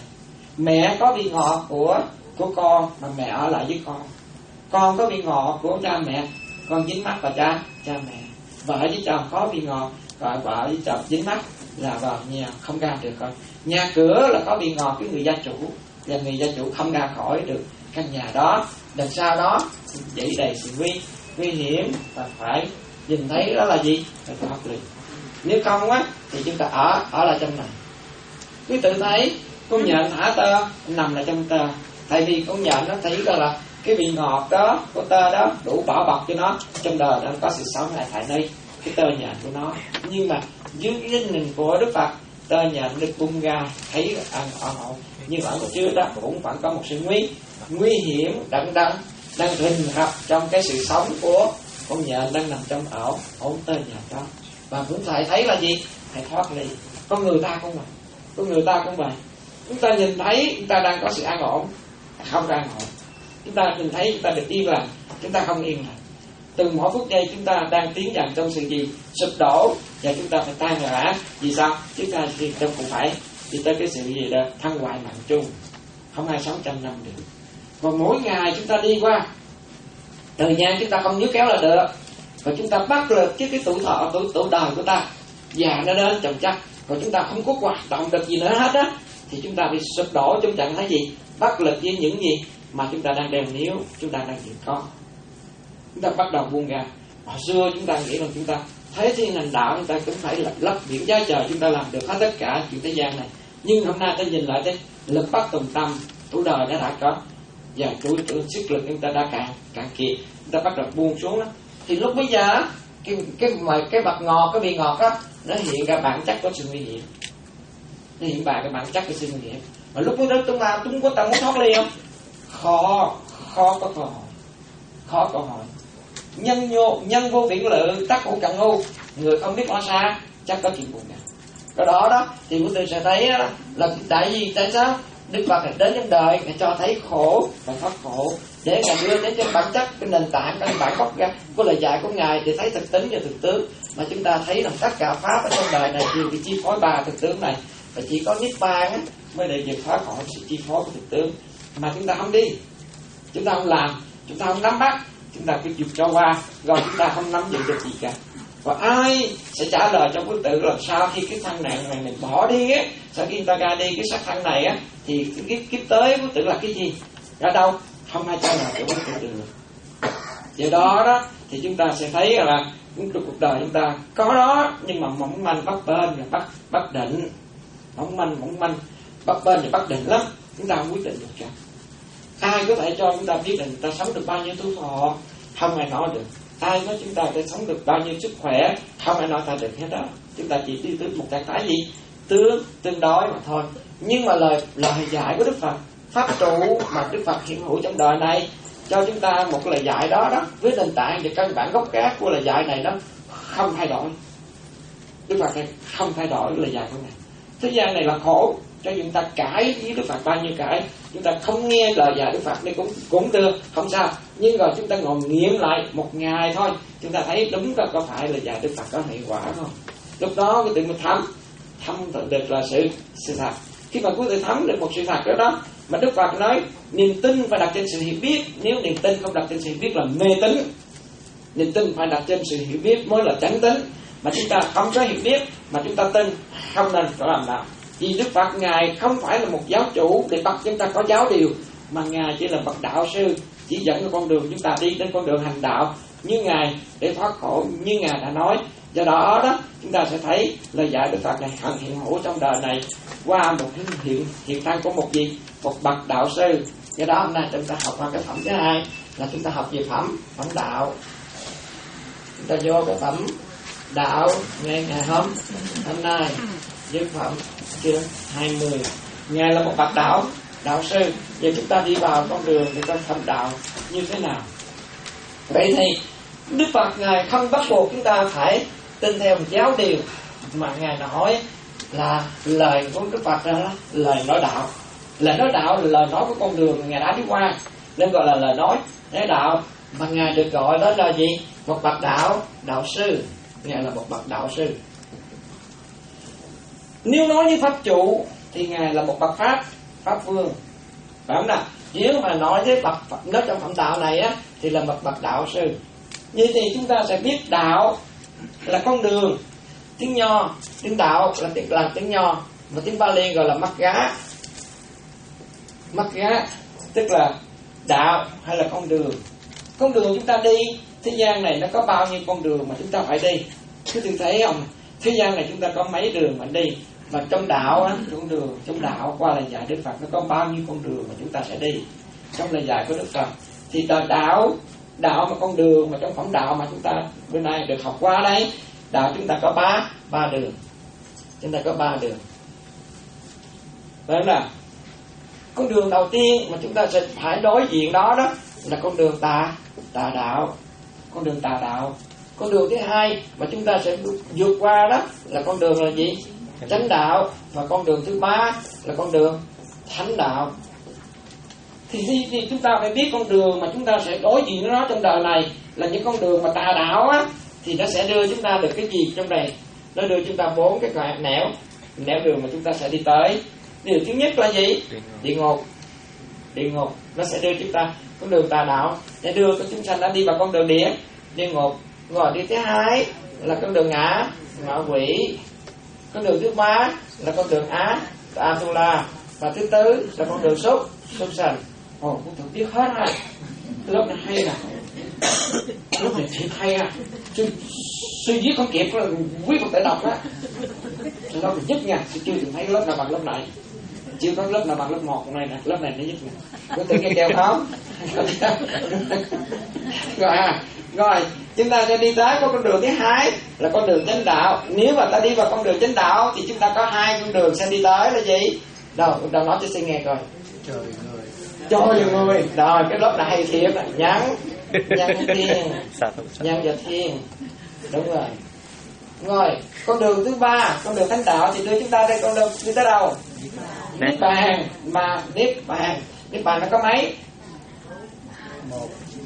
Mẹ có vị ngọt của của con mà mẹ ở lại với con, con có vị ngọt của cha mẹ, con dính mắc vào cha cha mẹ. Vợ với chồng có vị ngọt, và vợ với chồng dính mắc là vào nhà không ra được con. Nhà cửa là có vị ngọt với người gia chủ, và người gia chủ không ra khỏi được căn nhà đó. Đằng sau đó dậy đầy sự nguy nguy hiểm, và phải nhìn thấy đó là gì? Phải có học lý. Nếu không á thì chúng ta ở ở lại trong này. Cứ tự thấy con nhện thả tơ nằm lại trong tơ, tại vì con nhện nó thấy coi là cái vị ngọt đó của tơ đó đủ bảo bọc cho nó trong đời nó có sự sống lại tại đây cái tơ nhện của nó. Nhưng mà dưới cái nhìn của Đức Phật, tơ nhện được bung ra thấy ăn ở hậu, nhưng ở trước đó cũng vẫn có một sự nguy nguy hiểm đặng đặng đang rình rập trong cái sự sống của con nhện đang nằm trong ổ ổ tơ nhện đó. Và cũng phải thấy là gì? Phải thoát ly. Con người ta cũng vậy, con người ta cũng vậy. Chúng ta nhìn thấy chúng ta đang có sự an ổn, không an ổn. Chúng ta nhìn thấy chúng ta được yên lặng, chúng ta không yên lặng. Từng mỗi phút giây chúng ta đang tiến dần trong sự gì? Sụp đổ, và chúng ta phải tan rã. Vì sao? Chúng ta thì cũng phải đi tới cái sự gì đó thăng hoại mạng chung, không ai sống trăm năm được. Còn mỗi ngày chúng ta đi qua, thời gian chúng ta không níu kéo là được. Và chúng ta bắt lực chứ cái tuổi thọ, tuổi, tuổi đời của ta già nó đến chồng chắc, còn chúng ta không có hoạt động được gì nữa hết á, thì chúng ta bị sụp đổ trong trạng thái gì? Bắt lực với những gì mà chúng ta đang đeo níu, chúng ta đang hiện có. Chúng ta bắt đầu buông ra. Hồi xưa chúng ta nghĩ rằng chúng ta thế thiên hành đạo, chúng ta cũng phải lập lấp biển giá trời, chúng ta làm được hết tất cả chuyện thế gian này. Nhưng hôm nay ta nhìn lại thấy lực bất tòng tâm, tuổi đời nó đã có, và tuổi tuổi sức lực chúng ta đã cạn cạn kiệt, chúng ta bắt đầu buông xuống đó. Thì lúc bây giờ cái cái cái, cái bậc ngọt, cái vị ngọt đó, nó hiện ra bản chất của sự nguy hiểm, nó hiện ra cái bản chất của sự nguy hiểm. Mà lúc đó chúng ta chúng có ta muốn thoát ly không? Khó khó có cơ hội, khó cơ hội. Nhân vô nhân vô viễn lự, tắc hữu cận ngu. Người không biết lo xa chắc có chuyện buồn ngã. Cái đó đó thì quý vị sẽ thấy đó, là tại vì tại sao Đức Phật đến trong đời Ngài cho thấy khổ và thoát khổ, để Ngài đưa đến cái bản chất, cái nền tảng, cái bản gốc ra của lời dạy của Ngài, để thấy thực tính và thực tướng. Mà chúng ta thấy rằng tất cả pháp ở trong đời này đều bị chi phối ba thực tướng này, và chỉ có Niết Bàn á mới để vượt thoát khỏi sự chi phối của thực tướng. Mà chúng ta không đi, chúng ta không làm, chúng ta không nắm bắt, chúng ta cứ chịu cho qua, rồi chúng ta không nắm giữ được gì cả. Và ai sẽ trả lời cho quý tử là sau khi cái thân này này mình bỏ đi á, sau khi người ta ra đi cái xác thân này á, thì cái kiếp, kiếp tới quý tử là cái gì? Ra đâu? Không ai trả lời cho quý tử được. Do đó đó thì chúng ta sẽ thấy là cuộc đời chúng ta có đó, nhưng mà mỏng manh, bất bên và bất bất định, mỏng manh mỏng manh bất bên và bất định lắm. Chúng ta không quyết định được cả. Ai có thể cho chúng ta biết là người ta sống được bao nhiêu tuổi thọ? Không ai nói được. Ai nói chúng ta sẽ sống được bao nhiêu sức khỏe? Không ai nói ta được hết đó. Chúng ta chỉ đi tới một trạng thái gì? Tương tương đối mà thôi. Nhưng mà lời lời dạy của Đức Phật, pháp trụ mà Đức Phật hiện hữu trong đời này, cho chúng ta một lời dạy đó đó, với nền tảng và căn bản gốc gác của lời dạy này đó không thay đổi. Đức Phật này không thay đổi lời dạy của Ngài. Thế gian này là khổ, cho chúng ta cãi với Đức Phật bao nhiêu cãi, chúng ta không nghe lời dạy Đức Phật này cũng cũng được, không sao. Nhưng rồi chúng ta ngồi nghiệm lại một ngày thôi, chúng ta thấy đúng có, có phải lời dạy Đức Phật có hiệu quả không? Lúc đó cái tự mình thấm thấm được là sự sự thật. Khi mà quý vị thấm được một sự thật đó đó, mà Đức Phật nói niềm tin phải đặt trên sự hiểu biết. Nếu niềm tin không đặt trên sự hiểu biết là mê tín. Niềm tin phải đặt trên sự hiểu biết mới là chánh tín. Mà chúng ta không có hiểu biết mà chúng ta tin, không nên có làm nào. Vì Đức Phật Ngài không phải là một giáo chủ để bắt chúng ta có giáo điều, mà Ngài chỉ là bậc đạo sư, chỉ dẫn con đường chúng ta đi đến con đường hành đạo như Ngài để thoát khổ. Như Ngài đã nói, Do đó đó chúng ta sẽ thấy lời dạy Đức Phật này hằng hiện hữu trong đời này qua một hiện hiện, hiện thân của một gì, một bậc đạo sư. Do đó hôm nay chúng ta học qua cái phẩm thứ hai là chúng ta học về phẩm phẩm đạo. Chúng ta vô cái phẩm đạo ngày ngày hôm hôm nay với phẩm chương hai mươi. Ngài là một bậc đạo đạo sư. Giờ chúng ta đi vào con đường để con thành đạo như thế nào? Vậy thì Đức Phật Ngài không bắt buộc chúng ta phải tin theo một giáo điều, mà Ngài nói là lời của Đức Phật đó là lời nói đạo. Lời nói đạo là lời nói của con đường Ngài đã đi qua, nên gọi là lời nói nói đạo. Mà Ngài được gọi đó là gì? Một bậc đạo đạo sư. Ngài là một bậc đạo sư. Nếu nói như pháp chủ thì Ngài là một bậc pháp pháp vương, phải không nào? Nếu mà nói với bậc nói trong phẩm đạo này á thì là một bậc đạo sư. Như thì chúng ta sẽ biết đạo là con đường. Tiếng Nho, tiếng đạo là tiếng là tiếng Nho, và tiếng Pali gọi là Magga. Magga tức là đạo hay là con đường. Con đường chúng ta đi, thế gian này nó có bao nhiêu con đường mà chúng ta phải đi? Cứ từng thấy không? Thế gian này chúng ta có mấy đường mà đi, mà trong đạo á, con đường trong đạo qua lời dạy Đức Phật nó có bao nhiêu con đường mà chúng ta sẽ đi trong lời dạy của Đức Phật. Thì đạo đạo mà con đường mà trong phẩm đạo mà chúng ta bữa nay được học qua đây, đạo chúng ta có ba ba đường. Chúng ta có ba đường, phải không nào? Con đường đầu tiên mà chúng ta sẽ phải đối diện đó đó là con đường tà tà đạo, con đường tà đạo. Con đường thứ hai mà chúng ta sẽ vượt qua đó là con đường là gì? Chánh đạo. Và con đường thứ ba là con đường thánh đạo. Thì, thì, thì chúng ta phải biết con đường mà chúng ta sẽ đối diện với nó trong đời này là những con đường mà tà đạo á, thì nó sẽ đưa chúng ta được cái gì trong này? Nó đưa chúng ta bốn cái loại nẻo nẻo đường mà chúng ta sẽ đi tới. Điều thứ nhất là gì? Địa ngục. Địa ngục nó sẽ đưa chúng ta con đường tà đạo để đưa các chúng sanh đã đi vào con đường địa địa ngục. Rồi đi thứ hai là con đường ngã ngạ quỷ. Con đường thứ ba là con đường á Atula. Và thứ tư là con đường súc súc sanh. Ồ, cũng thử biết hết ha. Lớp này hay nè. Lớp này thiệt hay ha. Sư, sư viết không kịp, quý Phật tử đọc á. Lớp này nhất nha. Sư chưa từng thấy lớp nào bằng lớp này. Chưa có lớp nào bằng lớp một này nè. Lớp này nó nhất nè. Có tự nghe kêu không? Rồi à. Rồi, chúng ta sẽ đi tới con đường thứ hai là con đường chánh đạo. Nếu mà ta đi vào con đường chánh đạo thì chúng ta có hai con đường sẽ đi tới là gì? Đâu, đâu nói cho xin nghe coi. Trời ơi. Trời ơi. Rồi, cái lớp này hay thiệt là nhắn nhắn thiên, nhắn và thiên. Đúng rồi. Rồi, con đường thứ ba, con đường thánh đạo thì đưa chúng ta đây con đường đi tới đâu? Niết bàn. Mà niết bàn, niết bàn nó có mấy? Một.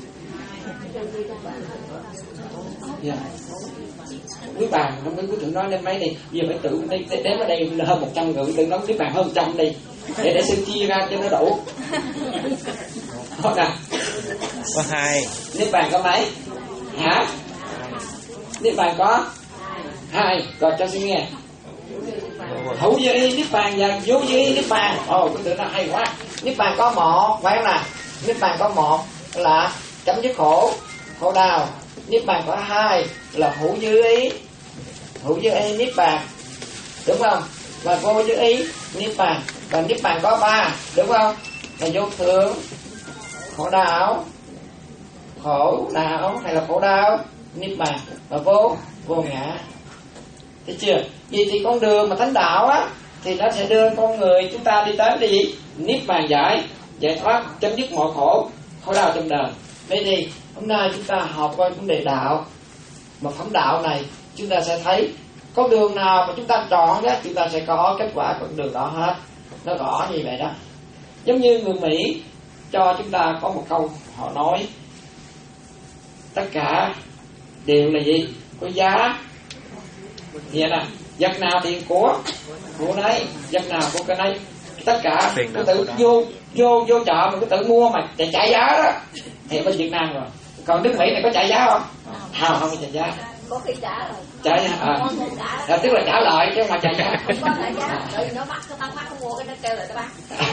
Yeah. Quý bàn, không biết quý thử nói lên mấy đi. Bây giờ phải tự đi, đếm ở đây hơn một trăm người, tự nói quý bàn hơn một trăm đi. Để để xin chia ra cho nó đủ. Thôi nè. Có hai. Niết bàn có mấy? Hả? Niết bàn có hai. Rồi cho xin nghe. Hữu vô y niết bàn và vô vô y niết bàn. Ồ, quý thử nó hay quá. Niết bàn có một, phải không nào? Niết bàn có một là chấm dứt khổ khổ đau. Niết bàn có hai là hữu dư ý hữu dư ý niết bàn, đúng không? Và vô dư ý niết bàn. Và niết bàn có ba, đúng không? Là vô thường khổ đau khổ đau hay là khổ đau niết bàn, và vô vô ngã. Thấy chưa? Vì thì con đường mà thánh đạo á thì nó sẽ đưa con người chúng ta đi tới đi niết bàn giải giải thoát, chấm dứt mọi khổ khổ đau trong đời. Vậy thì hôm nay chúng ta học qua vấn đề đạo, mà phẩm đạo này chúng ta sẽ thấy con đường nào mà chúng ta chọn đó, chúng ta sẽ có kết quả con đường đó hết. Nó rõ như vậy đó. Giống như người Mỹ cho chúng ta có một câu họ nói tất cả đều là gì? Có giá. Vậy nè, vật nào tiền của của đấy, vật nào của cái đấy. Tất cả cứ tự vô vô vô chợ mà cứ tự mua mà chạy chạy giá đó thì bên Việt Nam rồi. Còn nước Mỹ này có chạy giá không? Không, không có chạy giá. Có khi trả rồi. Trả à. À, tức là trả lợi chứ không phải chạy giá. Không có trả giá. Rồi nó bắt nó tăng bắt không mua cái nó kêu là nó bắt.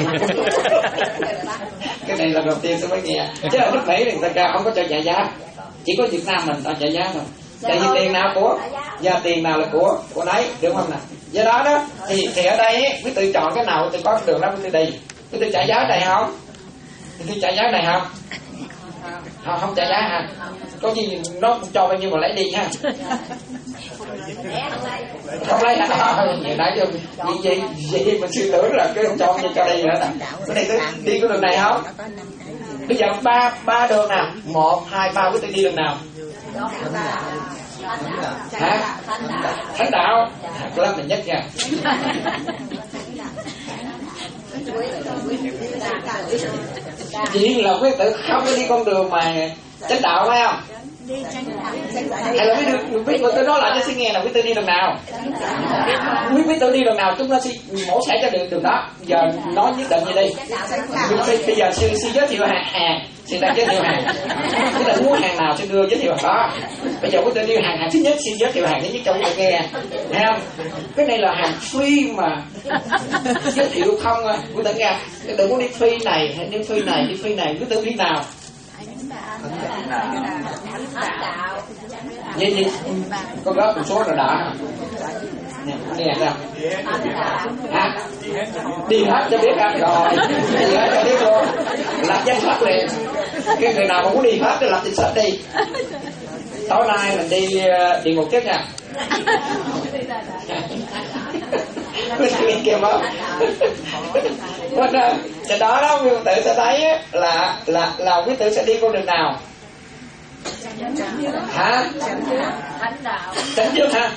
Cái này là đầu tiên tôi mới nghe. Chứ là nước Mỹ này người ta không có cho chạy giá. Chỉ có Việt Nam mình ta chạy giá thôi. Tại vì tiền nào của và tiền nào là của của nấy, đúng không nào? Do đó đó thì thì ở đây ấy, quý tự chọn cái nào thì có đường đó quý tự đi. Quý tự trả giá này không? Quý tự trả giá này không? Không, không trả giá hả? Có gì nó cho bao nhiêu mà lấy đi ha. Không lấy hả? Vậy nãy giờ gì gì gì mà suy tưởng là cái cho như cho đi nữa nè. Cái này tôi đi cái đường này không? Bây giờ ba ba đường nào? Một, hai, ba, quý tự đi đường nào? Hả? Thánh đạo. Cái lớp mình nhất nha. Chỉ là quý tử không có đi con đường mà chánh đạo phải không? Hay là quý tử quý tử nói lại cho xin nghe là quý tử đi đường nào? Quý quý tử đi đường nào chúng ta sẽ mổ xẻ cho đường đường đó. Giờ nói nhất định như đi. Bây giờ sư sư giới thiệu hàng hàng, sư đang giới thiệu hàng. Quý tử muốn hàng nào sư đưa giới thiệu hàng đó. Bây giờ quý tử đi hàng hàng thứ nhất, sư giới thiệu hàng thứ nhất cho quý tử nghe. Thấy không? Cái này là hàng free mà giới thiệu không à. Quý tử nghe. Quý tử muốn đi free này hay đi free này, đi free này, quý tử đi nào? Vậy thì con đó một số là đã nghe ra hả? Đi hết cho biết ăn rồi, đi hết cho biết luôn, làm danh sách liền. Cái người nào mà muốn đi hết thì làm danh sách đi. Tối nay mình đi địa ngục tiếp nha. Quý tử kia mà cho đó đó quý tử sẽ thấy là là là quý tử sẽ đi con đường nào? Hả? Chánh trước hả?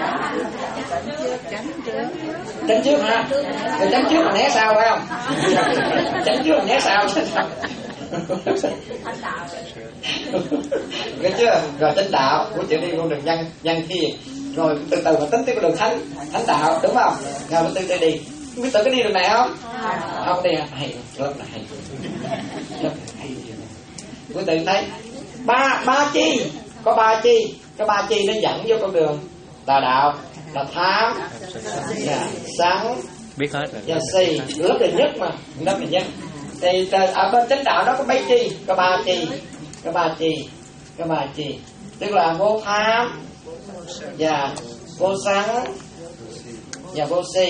Chánh trước hả? Rồi chánh trước mà né sau phải không? Chánh trước mà né sau. Nghe chưa? Rồi chánh đạo, quý tử đi con đường nhân nhân thiên. Rồi từ từ mà tính tới con đường thánh thánh đạo, đúng không? Rồi quý tử đi. Quý tử có đi đường này không? Không đi hả? Hay, rất là hay. Rất là hay. Quý tử thấy ba ba chi, có ba chi, có ba chi nó dẫn vô con đường tà đạo là tham, dạ, sân, biết hết rồi. Và si, lớp là nhất mà, lớp là nhất. Thì ở bên chánh đạo đó có mấy chi, có ba chi, có ba chi, có ba chi, tức là vô tham, và vô sân, và vô si.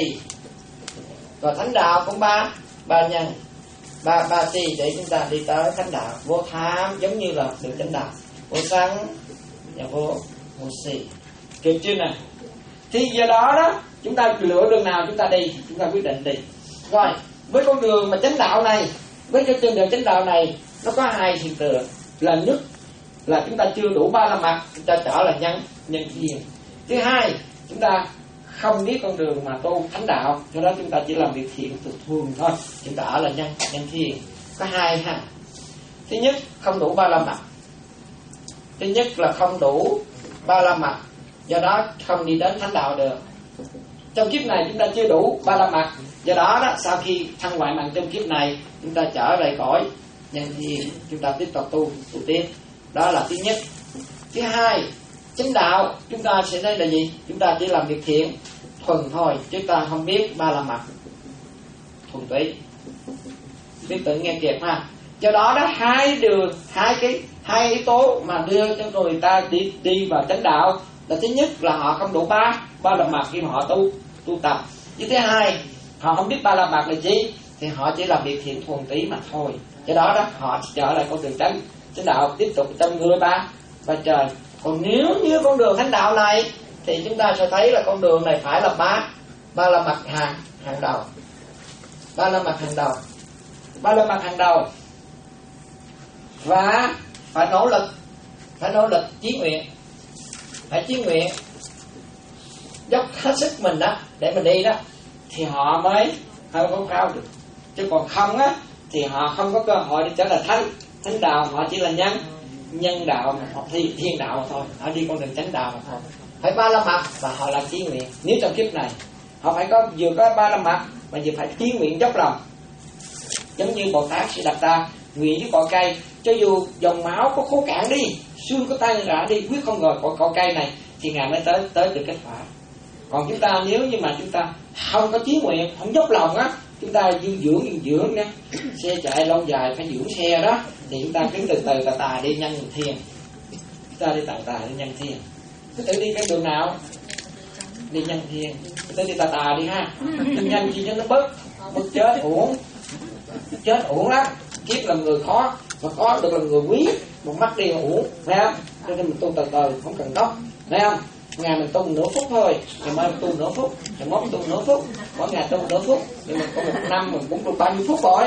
Và thánh đạo cũng ba, ba nhân, ba ba chi để chúng ta đi tới thánh đạo. Vô tham giống như là đường chánh đạo, vô sân và vô vô si. Kịp chưa nè? Thì giờ đó đó chúng ta lựa đường nào chúng ta đi, chúng ta quyết định đi. Rồi với con đường mà chánh đạo này, với cái trên đường chánh đạo này nó có hai hiện tượng. Là nhất là chúng ta chưa đủ ba la mật, chúng ta trở là nhân nhân thiên. Thứ hai, chúng ta không biết con đường mà tu thánh đạo, cho đó chúng ta chỉ làm việc thiện thường thường thôi, chúng ta ở là nhân nhân thiên. Có hai ha. Thứ nhất không đủ ba la mật. Thứ nhất là không đủ ba la mật, do đó không đi đến thánh đạo được. Trong kiếp này chúng ta chưa đủ ba la mật, do đó đó sau khi thăng hoại mạng trong kiếp này chúng ta trở về cõi nhân thiên, chúng ta tiếp tục tu tu tiếp. Đó là thứ nhất. Thứ hai, chánh đạo chúng ta sẽ nói là gì? Chúng ta chỉ làm việc thiện thuần thôi, chúng ta không biết ba la mật thuần túy. Biết tự nghe kịp ha. Do đó đó hai đường, hai cái hai yếu tố mà đưa cho người ta đi đi vào chánh đạo là thứ nhất là họ không đủ ba ba la mật khi mà họ tu tu tập. Với thứ hai, họ không biết ba la mật là gì thì họ chỉ làm việc thiện thuần túy mà thôi. Do đó đó họ trở lại con đường chánh chánh đạo, tiếp tục trong người ba ba trời. Còn nếu như con đường thánh đạo này thì chúng ta sẽ thấy là con đường này phải là ba ba la mật hàng hàng đầu, ba la mật hàng đầu, ba la mật hàng đầu, và phải nỗ lực, phải nỗ lực chí nguyện, phải chí nguyện dốc hết sức mình đó để mình đi đó thì họ mới hơi có cao được. Chứ còn không á thì họ không có cơ hội để trở thành thánh thánh đạo, họ chỉ là nhân nhân đạo mà, hoặc thi thiên đạo mà thôi, họ đi con đường chánh đạo mà thôi. Phải ba la mật và họ làm chí nguyện. Nếu trong kiếp này họ phải có vừa có ba la mật mà vừa phải chí nguyện dốc lòng, giống như Bồ Tát Sư Đạt Ta nguyện với cỏ cây, cho dù dòng máu có khô cạn đi, xương có tan rã đi, quyết không ngờ cỏ, cỏ cây này thì ngài mới tới tới được kết quả. Còn chúng ta nếu như mà chúng ta không có chí nguyện, không dốc lòng á, chúng ta dinh dưỡng dinh dưỡng nha, xe chạy lâu dài phải dưỡng xe đó, thì chúng ta cứ từ từ tà tà đi nhân thiên, chúng ta đi tà tà đi nhân thiên. Quý tử đi cái đường nào? Đi nhanh thiền. Quý tử đi tà tà đi ha. Đi nhanh chi cho nó bớt, bớt chết uổng. Chết uổng lắm. Kiếp làm người khó, mà có được làm người quý. Một mắt đi là uổng, thấy không? Cho nên mình tu từ từ, không cần gấp, thấy không? Ngày mình tu nửa phút thôi, ngày mai mình tu nửa phút, ngày mốt tu nửa phút, mỗi ngày tu nửa phút, nhưng mà có một năm mình cũng được bao nhiêu phút rồi.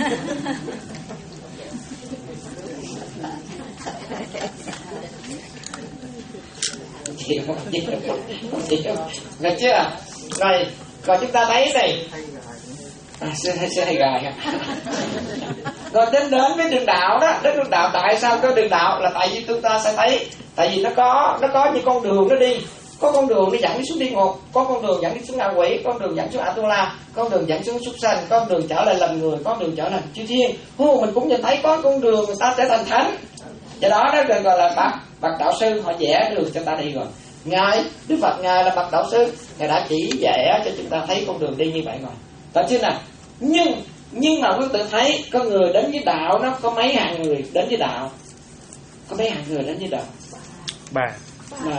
Chịu không? Chịu không? Chịu không? Được chưa? Rồi, rồi chúng ta thấy này. À, xe, xe hay gài ha. Rồi đến đến với đường đạo đó, đến đường đạo tại sao có đường đạo là tại vì chúng ta sẽ thấy, tại vì nó có nó có những con đường nó đi, có con đường đi dẫn đi xuống địa ngục, có con đường dẫn đi xuống ngạ quỷ, con đường dẫn xuống Atula, con đường dẫn xuống súc sanh, con đường trở lại làm người, con đường trở lại chư thiên. Ô, mình cũng nhìn thấy có con đường người ta trở thành thánh. Do đó đó gọi gọi là bậc bậc đạo sư, họ vẽ đường cho ta đi rồi. Ngài Đức Phật ngài là bậc đạo sư, ngài đã chỉ vẽ cho chúng ta thấy con đường đi như vậy rồi. Tại chứ nào? Nhưng nhưng mà quý tự thấy có người đến với đạo, nó có mấy hạng người đến với đạo, có mấy hạng người đến với đạo. Bà Bà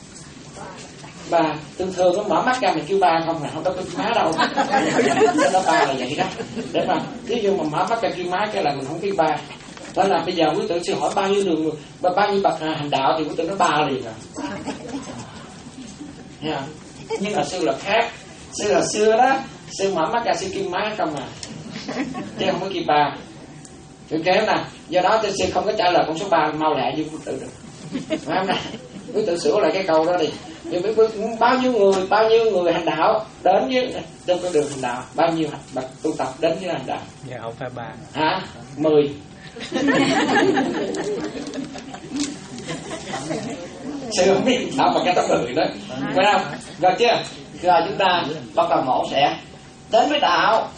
bà thường thường nó mở mắt ra mình kêu ba không là không có kêu má đâu. Nó ba là vậy đó. Để mà ví dụ mà mở mắt ra kêu má cái là mình không kêu ba. Đó là bây giờ quý tự sư hỏi bao nhiêu đường và bao nhiêu bậc hành đạo thì quý tự nó ba liền rồi. Yeah. Nhưng mà sư là khác. Sư là xưa đó, sư mở mắt ra sư kêu má không à, chứ không có kêu ba. Được kéo nè. Do đó sư không có trả lời con số ba mau lẹ như quý tự được. Phải không nè? Quý tự sửa lại cái câu đó đi. Bao nhiêu người, bao nhiêu người hành đạo đến với trong con đường hành đạo, bao nhiêu bậc tu tập đến với hành đạo? dạ không phải ba. Hả? Mười. Sư không biết sao mà cái tấm người đó, phải không? Rồi chưa? Rồi chúng ta bắt đầu mổ sẽ đến với đạo.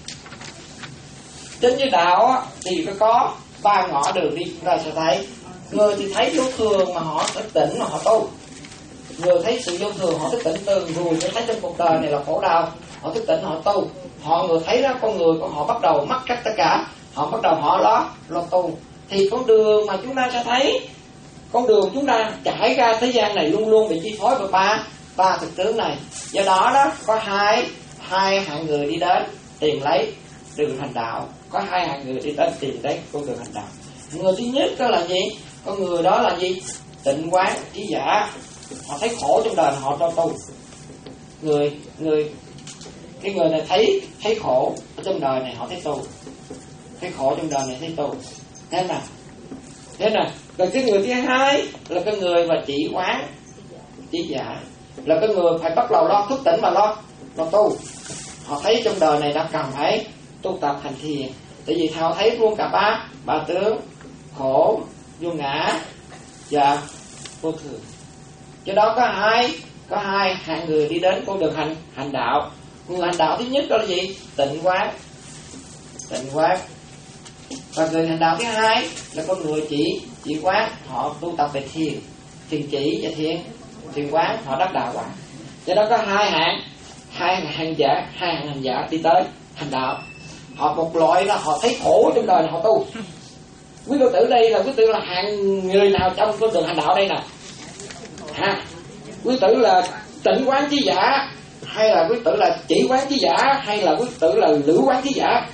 Đến với đạo thì có ba ngõ đường đi, chúng ta sẽ thấy. Người thì thấy vô thường mà họ thức tỉnh mà họ tu. Người thấy sự vô thường họ thức tỉnh từ người sẽ thấy trong cuộc đời này là khổ đau, họ thức tỉnh họ tu. Họ người thấy đó con người của họ bắt đầu mắc cách tất cả, họ bắt đầu họ lo lo tu. Thì con đường mà chúng ta sẽ thấy, con đường chúng ta trải ra thế gian này luôn luôn bị chi phối bởi ba ba thực tướng này. Do đó đó có hai hai hạng người đi đến tìm lấy đường hành đạo, có hai hạng người đi đến tìm lấy con đường hành đạo. Người thứ nhất đó là gì? Con người đó là gì? Tịnh quán trí giả. Họ thấy khổ trong đời họ cho tu. Người người cái người này thấy thấy khổ ở trong đời này họ thấy tu. Thấy khổ trong đời này thấy tu. Thế nào? Thế nào? Rồi cái người thứ hai là cái người mà chỉ quán trí giả, là cái người phải bắt đầu lo thức tỉnh mà lo lo tu. Họ thấy trong đời này đã cần phải tu tập hành thiền. Tại vì họ thấy luôn cả ba ba tướng khổ, vô ngã và vô thường. Do đó có hai có hai hạng người đi đến con đường hành hành đạo. Người hành đạo thứ nhất đó là gì? Tịnh quán. Tịnh quán. Và người hành đạo thứ hai là con người chỉ chỉ quán, họ tu tập về thiền, thiền chỉ và thiền thiền quán, họ đắc đạo quả. Do đó có hai hạng hai hàng giả hai hàng hành giả đi tới hành đạo. Họ một loại là họ thấy khổ trong đời họ tu. Quý cô tử đây là quý tử là hạng người nào trong con đường hành đạo đây nè? Ha, quý tử là tịnh quán trí giả, hay là quý tử là chỉ quán trí giả, hay là quý tử là lữ quán trí giả?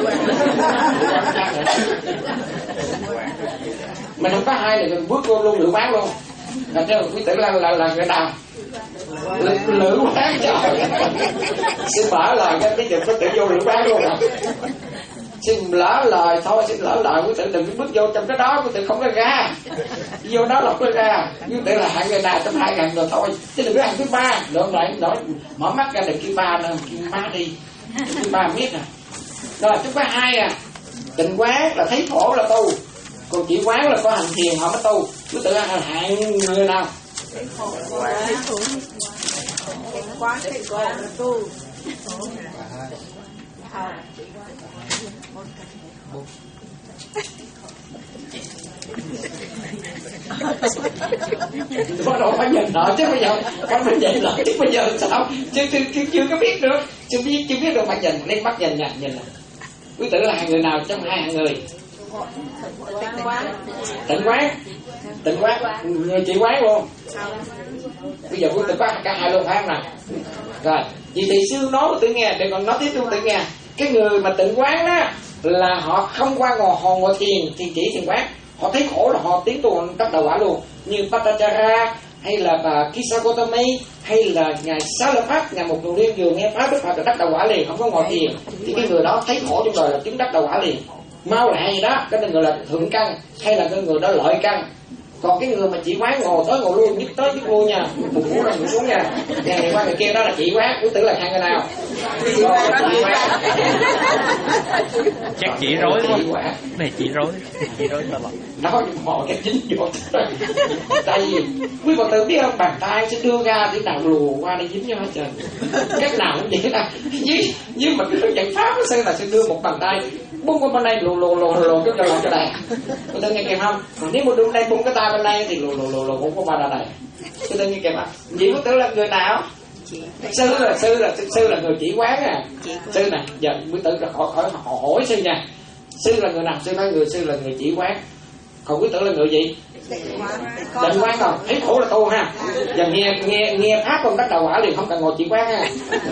Mình không có hai này, mình bước vô luôn lữ quán luôn. Là cho quý tử là là là người nào? Lữ, lữ quán trời. Xin mở lời cái cái chừng quý tử vô lữ quán luôn nè. Xin lỡ lời thôi, xin lỡ lời quý tử đừng bước vô trong cái đó, quý tử không có ra. Vô đó là không có ra. Quý tử là hạng người nào trong hai ngàn rồi thôi, chứ đừng có hạng thứ ba. Được rồi, nói mở mắt ra đừng kêu ba nữa, kêu má đi. Kêu ba biết à. Rồi chúng có hai à. Tịnh quán là thấy khổ là tu, còn chỉ quán là có hành thiền họ mới tu. Quý tử là hạng người nào? Quán thì gọi là tu. Bắt đầu phải nhìn nợ chứ bây giờ phải mình dậy lại chứ bây giờ sao chứ chưa, chưa, chưa có biết được, chưa biết chưa biết được phải nhìn lên mắt nhìn nha nhìn. Quý tử là người nào trong hai hạng người? Tịnh quán. tịnh quán, người chỉ quán luôn. Bây giờ quý tự quán cả hai luôn phải không nào? Rồi, vậy thì sư nói mà tự nghe, để còn nói tiếp tôi tự nghe. Cái người mà tịnh quán đó là họ không qua ngồi hòn ngồi thiền, thiền chỉ thiền quán, họ thấy khổ là họ tiến tu đắc đạo quả luôn. Như Patachara hay là bà Kisa Gotami hay là ngài Xá Lợi Phất, ngài một người liên vừa nghe pháp Đức Phật là đắc đạo quả liền, không có ngồi thiền. Thì cái người đó thấy khổ trong đời là chứng đắc đạo quả liền, mau lẹ gì đó, cái người là thượng căn hay là cái người đó lợi căn. Còn cái người mà chỉ quán ngồi tới ngồi luôn, nhích tới nhích lui nha, một cú là ngồi xuống nha, ngày này qua ngày kia đó là chỉ quán. Quý tử là hai người nào? Chỉ quán. Chắc chỉ rối quá. Này chỉ rối, chỉ rối tao nói mọi cái chính vô. Tại vì quý Phật tử biết không, bàn tay sẽ đưa ra thì nào lùa qua đây dính vô hết trơn. Cách nào cũng vậy là với nhưng mà cái giải pháp nó sẽ là sẽ đưa một bàn tay bung qua bên đây lùa lùa lùa lùa cái đầu cho đây. Quý tử nghe kịp không? Còn nếu một đường đây bung cái tay bên đây thì lùa lùa lùa lùa cũng có ba đây. Quý tử nghe kịp không? Vậy quý tử là người nào? Sư là sư là sư là người chỉ quán à. Sư nè, giờ quý tử là khỏi khỏi hỏi sư nha. Sư là người nào? Sư nói người sư là người chỉ quán. Còn quý tử là người gì? Định quán không? Thấy khổ là tu ha. Giờ nghe nghe nghe pháp không đắc đạo quả liền, không cần ngồi chỉ quán ha.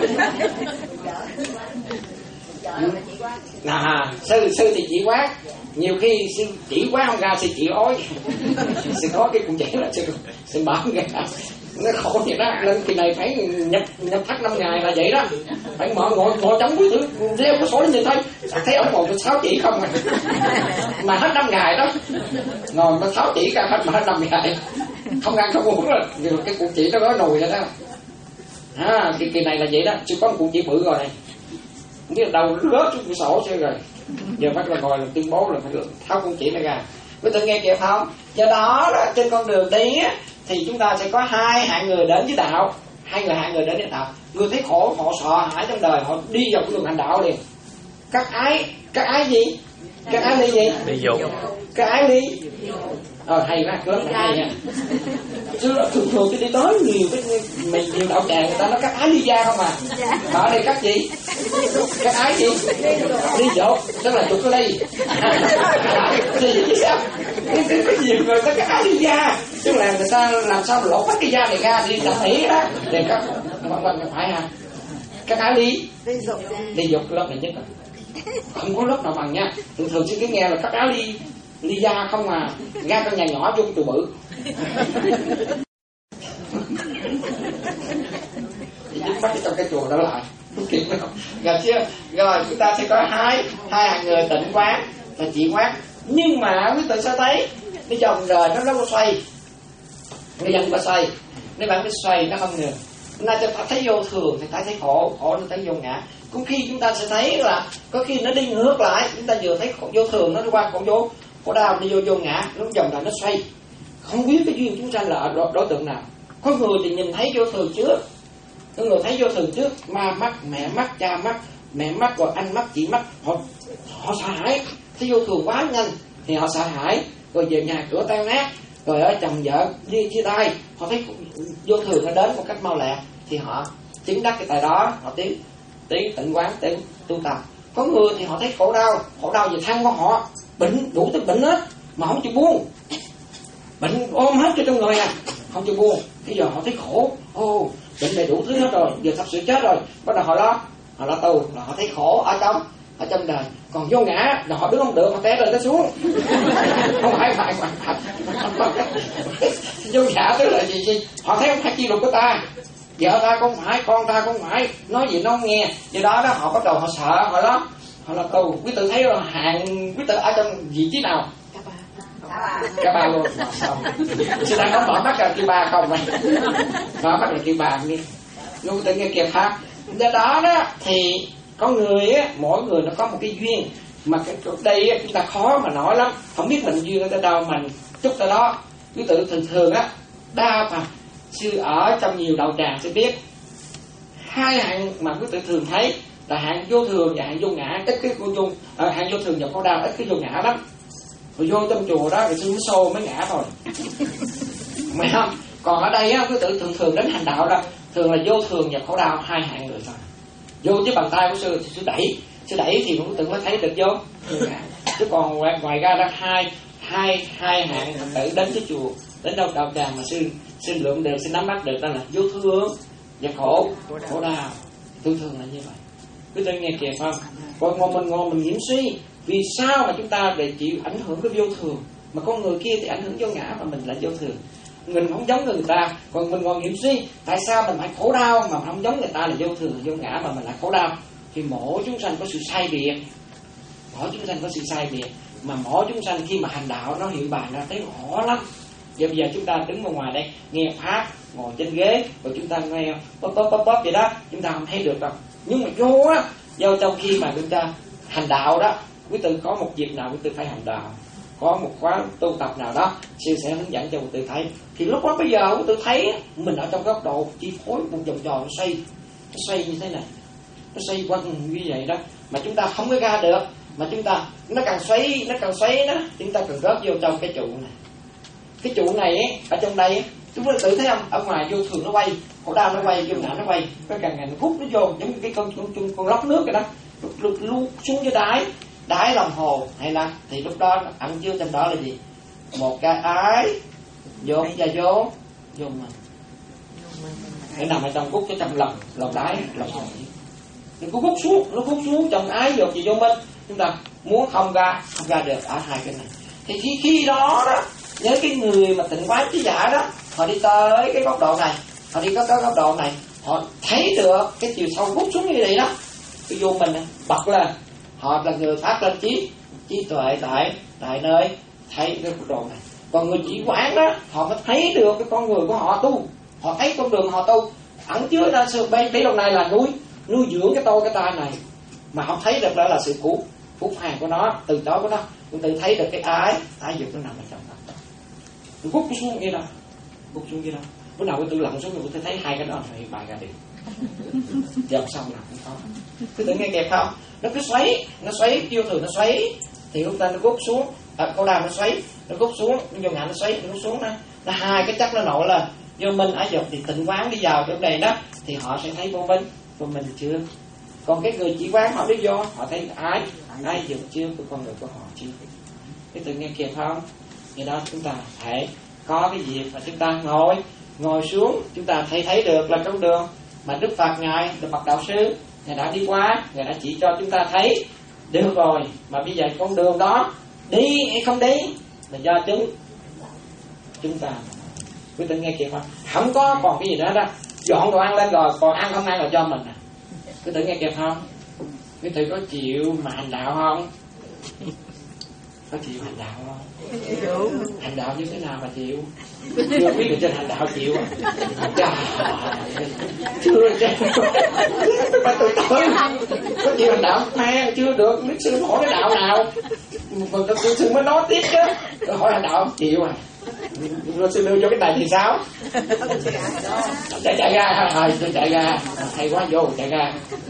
À, sư sư thì chỉ quán. Nhiều khi sư chỉ quán không ra sư chỉ ói. Sư có cái cũng chỉ là sư sư mở ra. Nó khổ vậy đó, nên kỳ này phải nhập nhập thắt năm ngày là vậy đó. Phải mở ngồi ngồi chống quý tử đeo cái sổ nhìn thấy thấy ông ngồi cái sáu chỉ không à. Mà hết năm ngày đó ngồi nó sáu chỉ ra hết mà hết năm ngày không ăn không uống là cái cuộc chỉ nó gói nồi vậy đó. À, kỳ, kỳ này là vậy đó. Chưa có một cuộc chỉ bự rồi này, không biết đâu rớt xuống cái sổ chưa rồi. Giờ bắt là ngồi là tuyên bố là phải được tháo con chỉ nó ra. Quý tử nghe kịp không? Do đó, đó trên con đường đi á thì chúng ta sẽ có hai hạng người đến với đạo. Hai người hạng người đến với đạo. Người thấy khổ, họ sợ hãi trong đời, họ đi vào con đường hành đạo liền. Các ái, các ái gì? Các ái ly gì? Ly dục. Các ái ly. Ờ hay quá, rất là hay nha. Chứ thường thường cái đi tới nhiều cái mình nhiều đạo tràng người ta nói các ái ly gia không à. Ở đây các gì? Các ái gì? Ly dục, tức là chục cái ly. Gì chứ sao? Cái nhiều người ta các ái ly gia, tức là người ta làm sao mà lột hết cái da này ra đi tập thể đó. Để các bạn quan phải ha. Các ái ly. Ly dục lớp này nhất rồi. Không có lớp nào bằng nha. Thường thường xin cái nghe là các ái ly ly da không à, ra con nhà nhỏ vô tù bự. Thì dính bắt trong cái chùa đó lại. Rồi chưa? Rồi chúng ta sẽ có hai hai hàng người tịnh quán và chỉ quán. Nhưng mà quý tử sẽ thấy cái dòng đời nó nó xoay, cái dòng nó xoay, nếu bạn biết xoay nó không ngừng. Chúng ta sẽ thấy vô thường thì ta thấy khổ, khổ nó thấy vô ngã. Cũng khi chúng ta sẽ thấy là có khi nó đi ngược lại, chúng ta vừa thấy khổ, vô thường nó đi qua khổ vô khổ đau đi vô vô ngã, lúc dòng đời nó xoay. Không biết cái duyên chúng sanh là ở đối, đối tượng nào. Có người thì nhìn thấy vô thường trước, có người thấy vô thường trước, ma mắc, mẹ mắc, cha mắc, mẹ mắc rồi anh mắc, chị mắc, họ họ sợ hãi, thấy vô thường quá nhanh thì họ sợ hãi, rồi về nhà cửa tan nát, rồi ở chồng vợ đi chia tay, họ thấy vô thường nó đến một cách mau lẹ thì họ chứng đắc cái tài đó, họ tiến tiến tịnh quán, tiến tu tập. Có người thì họ thấy khổ đau, khổ đau về thân của họ, bệnh đủ thứ bệnh hết mà không chịu buông, bệnh ôm hết cho trong người à, không chịu buông. Bây giờ họ thấy khổ, ô bệnh này đủ thứ hết rồi, giờ sắp sửa chết rồi, bắt đầu họ lo, họ lo tu, là họ thấy khổ ở trong ở trong đời. Còn vô ngã là họ đứng không được, họ té lên té xuống. Không phải phải phải vô ngã tức là gì gì? Họ thấy không phải chi luật của ta, vợ ta không phải, con ta không phải, nói gì nó không nghe. Do đó đó họ bắt đầu họ sợ, họ lo, họ lo tu. Quý tử thấy là hàng quý tử ở trong vị trí nào? Cả ba luôn. Sư đang nói mở mắt là kêu ba không vậy? Mở mắt là kêu ba đi. Luôn tự nghe kịp ha. Do đó đó thì con người á, mỗi người nó có một cái duyên mà cái đây á, chúng ta khó mà nói lắm, không biết mình duyên ở đâu mình chút tới đó. Quý tử thường thường á, đa phần sư ở trong nhiều đạo tràng sẽ biết hai hạng mà quý tử thường thấy là hạng vô thường và hạng vô ngã. Ít cái vô dung, à, hạng vô thường và khổ đau, ít cái vô ngã lắm. Rồi vô trong chùa đó thì sư mới xô mới ngã thôi, phải không? Còn ở đây á, quý tử thường thường đến hành đạo đó thường là vô thường và khổ đau hai hạng người thôi. Vô với bàn tay của sư thì sư đẩy, sư đẩy thì quý tử mới thấy được vô. Chứ còn ngoài, ngoài ra đó hai hai hai hạng Phật tử đến cái chùa, đến đâu đạo tràng mà sư sư lượng được, sư nắm bắt được đó là vô thường và khổ khổ đau. Thường thường là như vậy. Quý vị nghe kìa không? Còn ngồi mình ngồi mình nhiễm suy, vì sao mà chúng ta để chịu ảnh hưởng cái vô thường, mà con người kia thì ảnh hưởng vô ngã mà mình lại vô thường. Mình không giống người ta, còn mình ngồi nghiệm suy tại sao mình phải khổ đau mà không giống người ta là vô thường vô ngã mà mình lại khổ đau. Thì mỗi chúng sanh có sự sai biệt, mỗi chúng sanh có sự sai biệt, mà mỗi chúng sanh khi mà hành đạo nó hiện bài ra thấy rõ lắm. Giờ bây giờ chúng ta đứng ở ngoài đây nghe pháp, ngồi trên ghế rồi chúng ta nghe bóp bóp bóp bóp vậy đó, chúng ta không thấy được đâu. Nhưng mà vô á, do trong khi mà chúng ta hành đạo đó, quý tử có một dịp nào quý tử phải hành đạo, có một khóa tu tập nào đó, sư sẽ hướng dẫn cho quý tử thấy. Thì lúc đó bây giờ quý tử thấy mình ở trong góc độ chi phối một vòng tròn nó xoay, nó xoay như thế này, nó xoay quanh như vậy đó, mà chúng ta không có ra được, mà chúng ta nó càng xoay, nó càng xoay đó, chúng ta càng rớt vô trong cái trụ này. Cái trụ này ấy, ở trong đây ấy, chúng ta tự thấy không? Ở ngoài vô thường nó quay, khổ đau nó quay, vô ngã nó quay, nó càng ngày nó hút nó vô, giống như cái con con con, con lóc nước vậy đó, lúc luôn xuống dưới đáy, đáy lòng hồ hay là thì lúc đó ẩn chứa trong đó là gì? Một cái ái vô và vô vô mình, cái nằm ở trong cút cái trong lòng lòng đáy lòng hồ, nó cứ hút xuống, nó hút xuống trong ái vô gì vô mình. Chúng ta muốn không ra không ra được ở hai cái này. Thì khi khi đó đó, nhớ cái người mà tịnh quán trí giả đó, họ đi tới cái góc độ này, họ đi tới cái góc độ này, họ thấy được cái chiều sâu hút xuống như vậy đó, cái vô mình bật lên, họ là người phát lên trí trí tuệ tại tại nơi thấy cái góc độ này. Còn người chỉ quán đó, họ mới thấy được cái con người của họ tu, họ thấy con đường họ tu ẩn chứa ra sự bấy bấy lâu nay là nuôi nuôi dưỡng cái tôi cái ta này, mà không thấy được đó là sự cũ phúc hàng của nó, từ đó của nó, cũng tự thấy được cái ái ái dục nó nằm ở trong đó. Tôi hút xuống kia đâu, hút xuống kia đâu. Bữa nào tôi tự lặn xuống rồi tôi thấy hai cái đó phải bài ra đi. Dòng sông nào cũng có. Cứ tự nghe kẹp không? Nó cứ xoáy, nó xoáy tiêu thường nó xoáy, thì lúc ta nó hút xuống, à, câu đàm nó xoáy, nó hút xuống, nó vô ngã nó xoáy, nó hút xuống đó. Nó hai cái chất nó nổi lên. Vô minh ái dục thì tịnh quán đi vào trong đây đó, thì họ sẽ thấy vô minh, vô minh chưa. Còn cái người chỉ quán họ đi vô, họ thấy ái, ái dục chưa, của con người của họ chưa. Cái tự nghe kịp không? Vậy đó chúng ta phải có cái việc mà chúng ta ngồi ngồi xuống, chúng ta thấy thấy được là con đường mà Đức Phật ngài, Đức Phật đạo sư ngài đã đi qua, ngài đã chỉ cho chúng ta thấy được rồi. Mà bây giờ con đường đó đi hay không đi là do chúng chúng ta. Quý tự nghe kịp không? Không có còn cái gì đó đó. Dọn đồ ăn lên rồi, còn ăn không ăn là do mình. Quý tự nghe kịp không? Quý tự có chịu mà hành đạo không? Có chịu hành đạo không? Hành đạo như thế nào mà chịu? Chưa biết được trên hành đạo chịu à? Trời, chưa chứ. Mà tôi tới có chịu hành đạo mang chưa được. Biết sư hỏi cái đạo nào mà tôi sư mới nói tiếp chứ. Tôi hỏi hành đạo không chịu à? Rồi sư đưa cho cái này thì sao? Chạy chạy ra rồi, tôi chạy ra. Hay quá, vô chạy ra.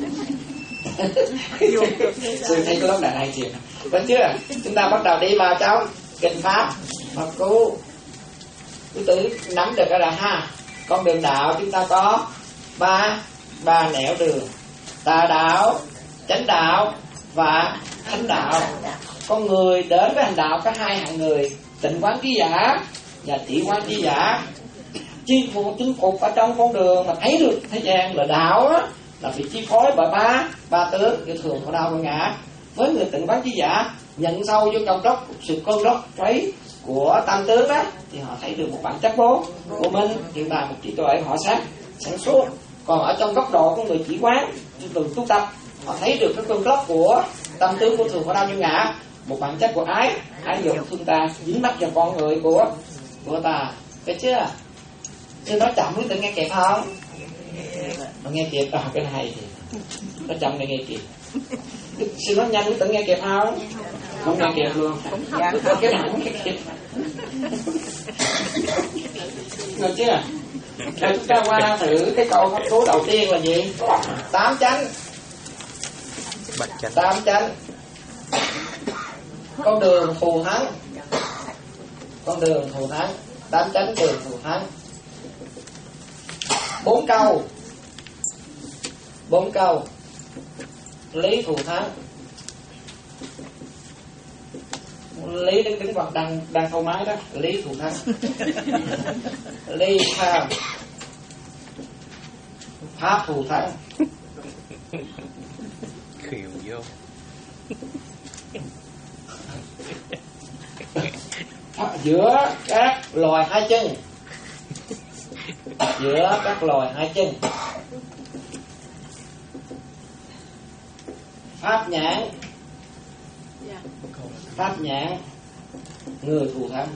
Sư thấy có lúc này hay chuyện. Vẫn chưa? Chúng ta bắt đầu đi vào trong kinh pháp Pháp Cú. Quý tử nắm được cái là ha, con đường đạo chúng ta có ba ba nẻo đường: tà đạo, chánh đạo và thánh đạo. Con người đến với hành đạo có hai hạng người: tịnh quán trí giả và chỉ quán trí giả. Chi phụ chứng phục ở trong con đường mà thấy được thế gian là đạo đó, là bị chi phối bởi ba ba tướng như thường khổ đau vô ngã. Với người tịnh quán trí giả nhận sâu vô trong đó sự cơn lốc xoáy của tam tướng đó, thì họ thấy được một bản chất vốn của mình, hiện tại một trí tuệ họ sáng sáng suốt. Còn ở trong góc độ của người chỉ quán từ tu tập, họ thấy được cái cơn lốc của tâm tướng của thường khổ đau vô ngã, một bản chất của ái ái dục thương ta dính mắc vào con người của của ta. Thấy chưa? Chứ nói chậm quý tự nghe kịp không? Mà nghe kịp à, cái này thì nó chậm để nghe kịp. Sư nói nhanh quý tự nghe kịp không? Không nghe kịp luôn. Cái nào cũng nghe kịp. Được chưa? Để chúng ta qua thử cái câu pháp số đầu tiên là gì? Tám chánh. Tám chánh. Con đường thù thắng. Con đường thù thắng. Tám chánh đường thù thắng. Bốn câu. Bốn câu. Lý thù thắng. Lý đứng đứng hoặc đang đang thâu máy đó, Lý thù thắng. Lý tham, pháp thù thắng. Khiều vô. Giữa các loài hai chân, giữa các loài hai chân, pháp nhãn, pháp nhãn, người thù thắng.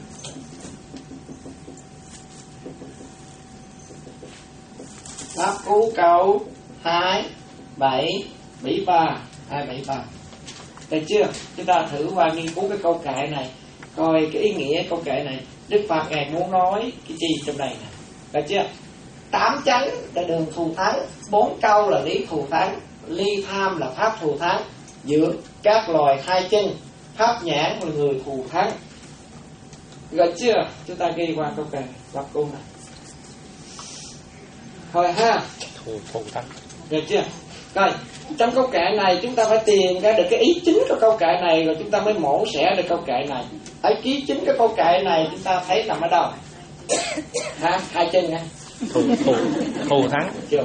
Pháp cú câu hai bảy bảy ba hai bảy ba. Được chưa? Chúng ta thử qua nghiên cứu cái câu kệ này, coi cái ý nghĩa câu kệ này. Đức Phật ngài muốn nói cái gì trong này nè? Được chưa? Tám chánh là đường thù thắng, bốn câu là lý thù thắng, ly tham là pháp thù thắng, giữa các loài hai chân, pháp nhãn là người thù thắng. Được chưa? Chúng ta ghi qua câu kệ Pháp Cú này. Rồi ha. Thù thù thắng. Được chưa? Rồi, trong câu kệ này chúng ta phải tìm ra được cái ý chính của câu kệ này, rồi chúng ta mới mổ xẻ được câu kệ này. Ở ký chính cái câu kệ này chúng ta thấy nằm ở đâu? Ha, hai chân nha. Thù thù thù thắng. Chưa?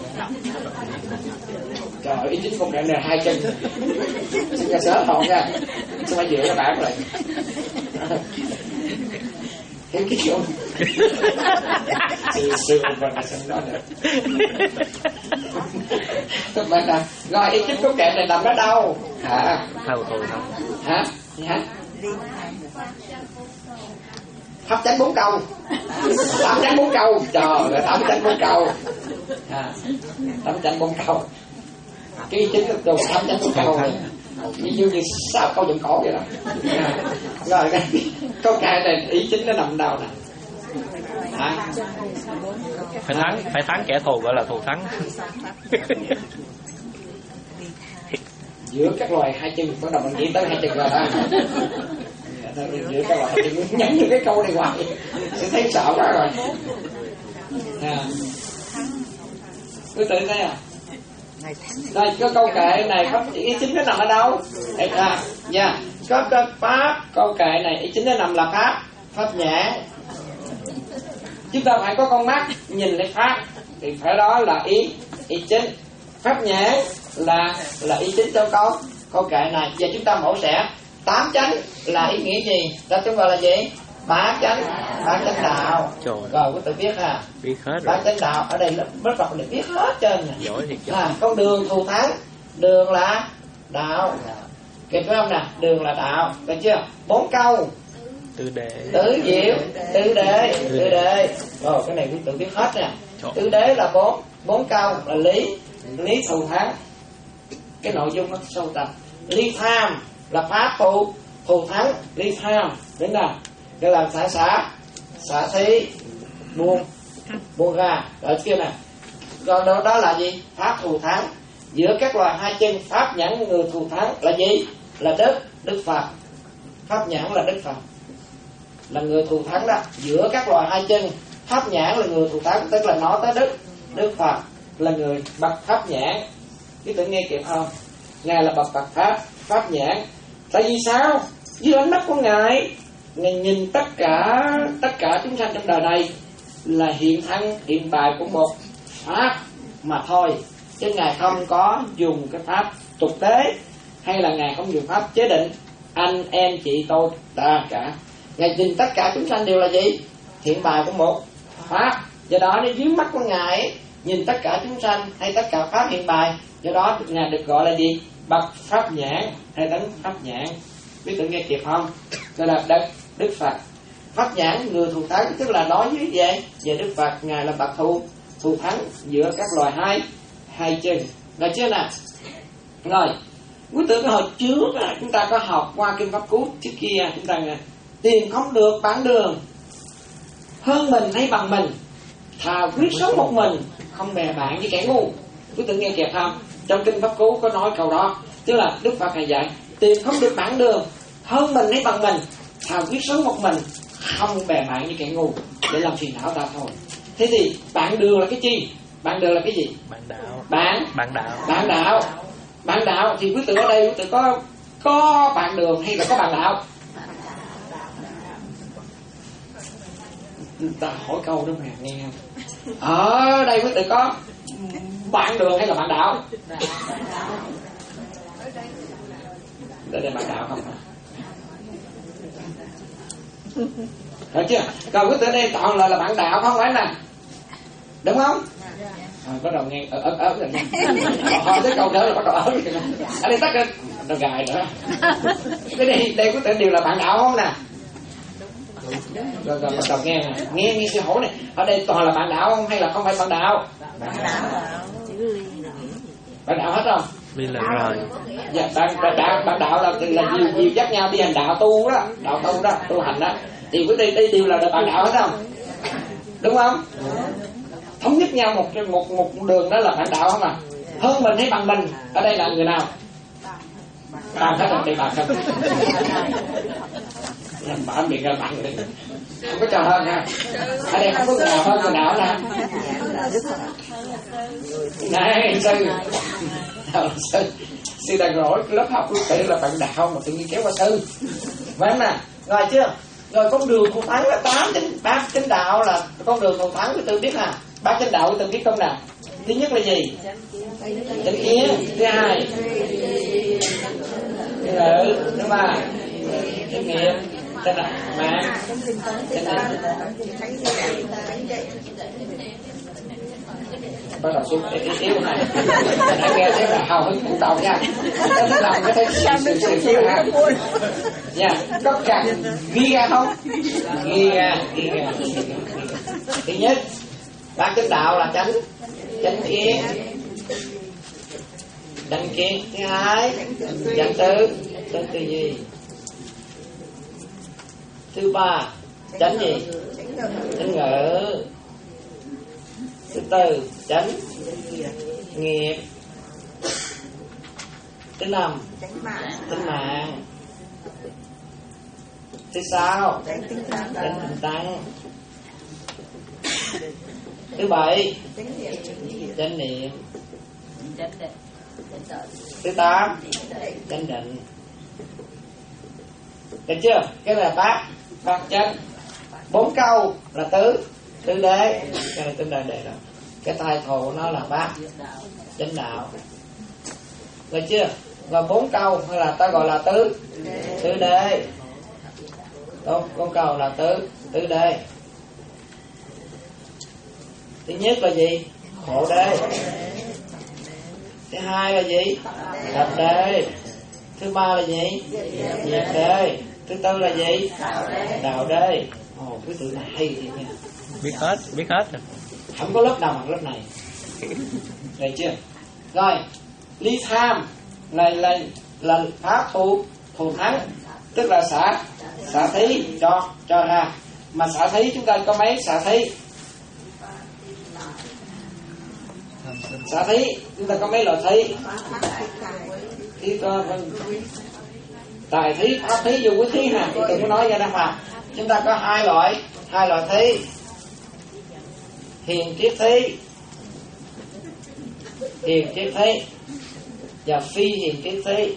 Trời ơi, ý chính câu kệ này là hai chân. Xin ra sớm hồn nha. Sao phải dựa các bạn rồi. Hiểu cái kiểu Sư sư và là sân đó được. Các bạn à, rồi ý chính câu kệ này nằm ở đâu? Hả? Thù thù thắng. Hả? Hả? Pháp chánh bốn câu. Tám chánh bốn câu. Trời ơi, tám chánh bốn câu. À, tám chánh bốn câu. Cái chính là đồ tám chánh bốn câu này. Như như sao câu dựng cổ vậy đó. À, rồi cái câu kệ này ý chính nó nằm đâu nè? Hả? Phải thắng, phải thắng kẻ thù gọi là thù thắng. Giữa các loài hai chân, bắt đầu mình nghĩ tới hai chân rồi đó. Giữa các loài hai chân, nhấn những cái câu này hoài sẽ thấy sợ quá rồi. À. Cứ tự thấy à. Đây, cái câu kệ này pháp ý chính nó nằm ở đâu? Đây à, nha. Có cái pháp câu kệ này ý chính nó nằm là pháp, pháp nhãn. Chúng ta phải có con mắt nhìn lấy pháp thì phải đó là ý ý chính. Pháp nhãn là là ý chính trong câu câu kệ này. Giờ chúng ta mổ xẻ. Tám chánh là ý nghĩa gì? Ta chúng gọi là gì? Bát chánh, bát chánh đạo. Rồi có tự viết ha. Biết hết rồi. Bát chánh đạo ở đây rất đọc để viết hết trơn nè. Giỏi thiệt. À, con đường thù thắng, đường là đạo. Kịp phải không nè? Đường là đạo, được chưa? Bốn câu. Tư đề. Tứ diệu, tư đề, tư đề. Rồi cái này cũng tự viết hết nè. Tư đế là bốn, bốn câu là lý, lý thù thắng. Cái nội dung nó sâu tầng. Ly tham là pháp thù, thù thắng, ly tham. Đến nào? Cái là xả xả, xả thí, buông, buông ra. Ở kia nè. Rồi đó, đó là gì? Pháp thù thắng. Giữa các loài hai chân, pháp nhãn người thù thắng là gì? Là Đức, Đức Phật. Pháp nhãn là Đức Phật, là người thù thắng đó. Giữa các loài hai chân, pháp nhãn là người thù thắng, tức là nói tới Đức, Đức Phật là người bậc pháp nhãn. Cái tự nghe kịp không? Ngài là bậc bậc pháp, pháp nhãn. Tại vì sao? Dưới ánh mắt của Ngài, Ngài nhìn tất cả tất cả chúng sanh trong đời này là hiện thân, hiện bài của một pháp mà thôi, chứ Ngài không có dùng cái pháp tục tế, hay là Ngài không dùng pháp chế định anh em chị tôi ta cả. Ngài nhìn tất cả chúng sanh đều là gì? Hiện bài của một pháp. Do đó nếu dưới mắt của Ngài nhìn tất cả chúng sanh hay tất cả pháp hiện bài, do đó Ngài được gọi là gì? Bậc pháp nhãn hay tấn pháp nhãn. Biết tự nghe kịp không? Đây là Đức, Đức Phật. Pháp nhãn người thù thắng, tức là nói với về về Đức Phật. Ngài là bậc thù thù thắng giữa các loài hai hai chân. Được chưa nào? Rồi, quý tử hồi trước à, chúng ta có học qua kinh Pháp Cú trước kia, chúng ta nghe tìm không được bản đường, hơn mình hay bằng mình, thà quyết sống một mình, không bè bạn với kẻ ngu. Quý tử nghe kịp không? Trong kinh Pháp Cú có nói câu đó, tức là Đức Phật này dạy tìm không được bản đường, hơn mình hay bằng mình, thà quyết sống một mình, không bè bạn với kẻ ngu, để làm phiền não ta thôi. Thế thì bạn đường là cái chi? Bạn đường là cái gì? Bạn đạo. Bạn Bạn đạo. Bạn đạo. Bạn đạo thì quý tử ở đây quý tử có có bạn đường hay là có bạn đạo? người ta hỏi câu đó mà nghe không? Ở đây quý tử có bạn đường hay là bạn đạo? Đây là bạn đạo không? Được chưa? Còn quý tử đây chọn là là bạn đạo không phải nè, đúng không? À, bắt đầu nghe ở ở ở rồi nha. Hỏi tới câu đó là bắt đầu ở rồi. Ở đây tắt lên, nó gài nữa. Cái đây đây quý tử đều là bạn đạo không nè? Rồi rồi bắt đầu nghe nè, nghe nghe sư hỏi này, ở đây toàn là bạn đạo không hay là không phải bạn đạo? Bạn đạo. Bạn đạo hết không? Biết là rồi. Dạ, bạn, bạn, đạo, bạn đạo là là nhiều nhiều dắt nhau đi hành đạo tu đó, đạo tu đó, tu hành đó. Thì quý đi đi đều là bạn đạo hết không? Đúng không? Thống nhất nhau một một một đường đó là bạn đạo không à? Hơn mình hay bằng mình? Ở đây là người nào? Bằng hết rồi, đây bằng không? Bạn bị ra bằng đi, không có cho hơn ha. Ở đây không có người nào hơn người nào nè. Này sư, sư, sư đang hỏi lớp học quý tử là bạn đạo mà tự nhiên kéo qua sư, phải không nè? Rồi chưa? Rồi con đường của thắng là tám chánh bát chánh đạo là con đường của thắng quý tử biết à? Bát chánh đạo quý tử biết không nè? Thứ nhất là gì? Chánh kiến. Thứ hai thứ ngữ. Thứ ba chánh nghiệp. Thứ năm mạng. Chánh bắt đầu xuống yếu yếu này. Đã nghe thấy là hào hứng cũng đầu nha. Cái thứ lòng cái thấy sự sự xíu ha. Nha, có cần ghi ra không? Ghi ra, ghi ra. Thứ nhất, bát chánh đạo là chánh, chánh kiến, chánh kiến. Thứ hai, chánh tư, chánh tư duy. Thứ ba, chánh gì? Chánh ngữ. Thứ tư, chánh nghiệp. Thứ năm, chánh mạng. Thứ sáu, chánh tinh tấn. Thứ bảy, chánh niệm. Thứ tám, chánh định. Được chưa? Cái là bát, bát chánh. Bốn câu là tứ, tứ đế. Cái này tứ đế đề đó. Cái tai thù nó là bát chánh đạo. Được chưa? Và bốn câu hay là ta gọi là tứ, tứ đế. Đúng, bốn câu là tứ, tứ đế. Thứ nhất là gì? Khổ đế. Thứ hai là gì? Tập đế. Thứ ba là gì? Diệt đế. Thứ tư là gì? Đạo đế. Ồ, cái từ này hay thiệt nha. Biết hết, biết hết rồi. Không có lớp nào bằng lớp này. Được chưa? Rồi, ly tham là là là pháp thù thù thắng, tức là xả xả thí cho cho ra. Mà xả thí chúng ta có mấy xả thí? Xả thí chúng ta có mấy loại thí? Thí có tài thí, pháp thí, vô quý thí ha. Đừng có nói ra đó mà. Chúng ta có hai loại, hai loại thí. Hiền triết thí, hiền triết thí và phi hiền triết thí.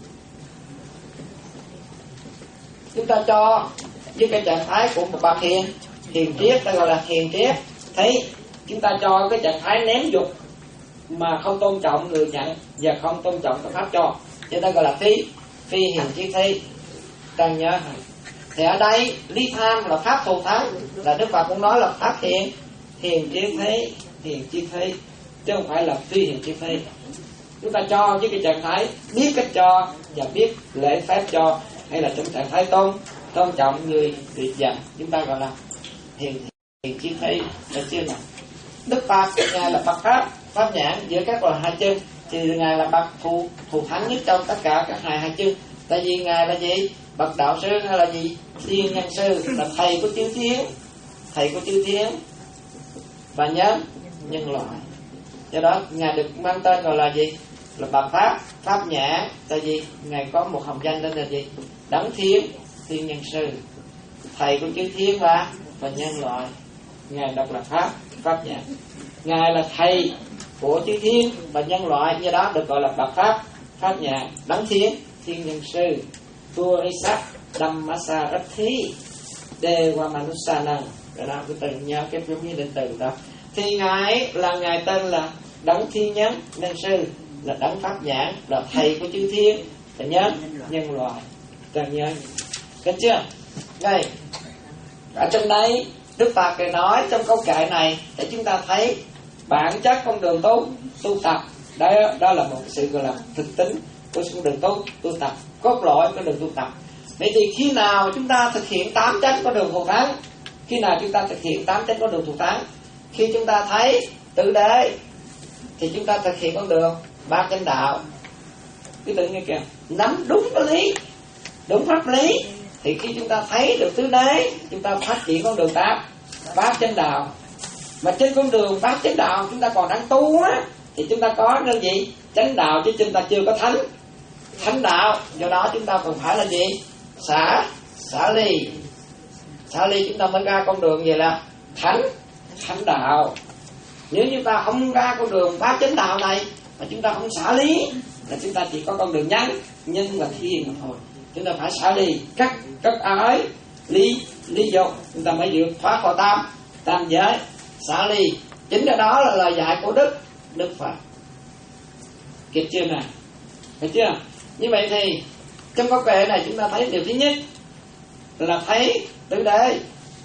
Chúng ta cho với cái trạng thái của một bậc hiền, hiền triết ta gọi là hiền triết thí. Chúng ta cho cái trạng thái ném dục mà không tôn trọng người nhận và không tôn trọng cái pháp cho, cho ta gọi là phi phi hiền triết thí. Ta nhớ thì ở đây ly tham là pháp thù thắng, là Đức Phật cũng nói là pháp hiền hiền triết thí, hiền triết thí, chứ không phải là phi hiền triết thí. Chúng ta cho với cái trạng thái biết cách cho và biết lễ phép cho, hay là trong trạng thái tôn tôn trọng người việc dành, chúng ta gọi là hiền hiền triết thí. Được chưa nào? Đức Phật ngài là Phật pháp pháp nhãn giữa các loài hai chân, thì ngài là bậc thù thù thắng nhất trong tất cả các hai hai chân. Tại vì ngài là gì? Bậc đạo sư hay là gì? Tiên nhân sư, là thầy của chư thiên, thầy của chư thiên và nhân nhân loại. Do đó ngài được mang tên gọi là gì? Là bậc pháp pháp nhãn. Tại vì ngài có một hồng danh tên là gì? Đấng thiên thiên nhân sư, thầy của chư thiên và và nhân loại. Ngài đọc là pháp pháp nhãn. Ngài là thầy của chư thiên và nhân loại, do đó được gọi là bậc pháp pháp nhãn. Đấng thiên thiên nhân sư, Purisat Dhammasa Rathi Dewa Manusana Rồi đó, cái từ nhớ cái giống như định từ đó. Thì ngài là ngài tên là Đấng Thiên Nhân Nên Sư, là Đấng Pháp Nhãn, là thầy của chư thiên, là nhân nhân loại. Cần nhớ, được chưa? Đây, ở trong đây Đức Phật Ngài nói trong câu kệ này để chúng ta thấy bản chất con đường tu tu tập. Đó, đó là một sự gọi là thực tính của con đường tu tu tập, cốt lõi của đường tu tập. Vậy thì khi nào chúng ta thực hiện tám chánh con đường thù thắng? Khi nào chúng ta thực hiện tám chánh con đường thù thắng? Khi chúng ta thấy tứ đế thì chúng ta thực hiện con đường ba chánh đạo. Cứ tự nghe kìa, nắm đúng cái lý, đúng pháp lý, thì khi chúng ta thấy được tứ đế, chúng ta phát triển con đường tám bát chánh đạo. Mà trên con đường bát chánh đạo chúng ta còn đang tu á, thì chúng ta có nên gì? Chánh đạo, chứ chúng ta chưa có thánh thánh đạo. Do đó chúng ta còn phải là gì? Xả xả ly. Xả ly chúng ta mới ra con đường gì là thánh thánh đạo. Nếu như ta không ra con đường bát chánh đạo này mà chúng ta không xả lý, là chúng ta chỉ có con đường nhân nhân và thiên mà thôi. Chúng ta phải xả ly, cắt cắt ái ly ly dục, chúng ta mới vượt thoát khỏi tam tam giới. Xả ly, chính cái đó là lời dạy của Đức Đức Phật. Kịp chưa nè? Được chưa? Như vậy thì trong câu kệ này chúng ta thấy điều thứ nhất là thấy tứ đế,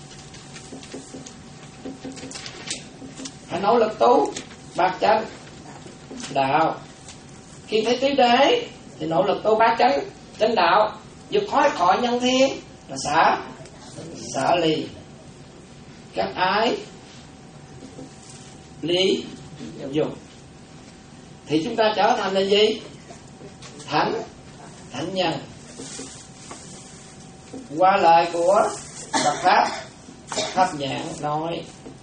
phải nỗ lực tu bát chánh đạo. Khi thấy tứ đế thì nỗ lực tu bát chánh chánh đạo, vượt thoát khỏi nhân thiên là xả xả ly, các ái lý dục, thì chúng ta trở thành là gì? Thánh thánh nhân. Qua lời của Phật Pháp Pháp Nhãn nói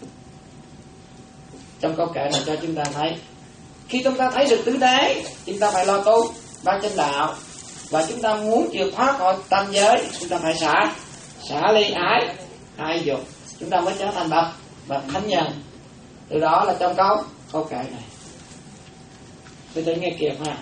trong câu kệ này cho chúng ta thấy, khi chúng ta thấy được tứ đế, chúng ta phải lo tu bát chánh đạo. Và chúng ta muốn vượt thoát khỏi tam giới, chúng ta phải xả xả ly ái ái dục, chúng ta mới trở thành bậc bậc thánh nhân. Từ đó là trong câu câu kệ này. Tôi tự nghe kịp ha.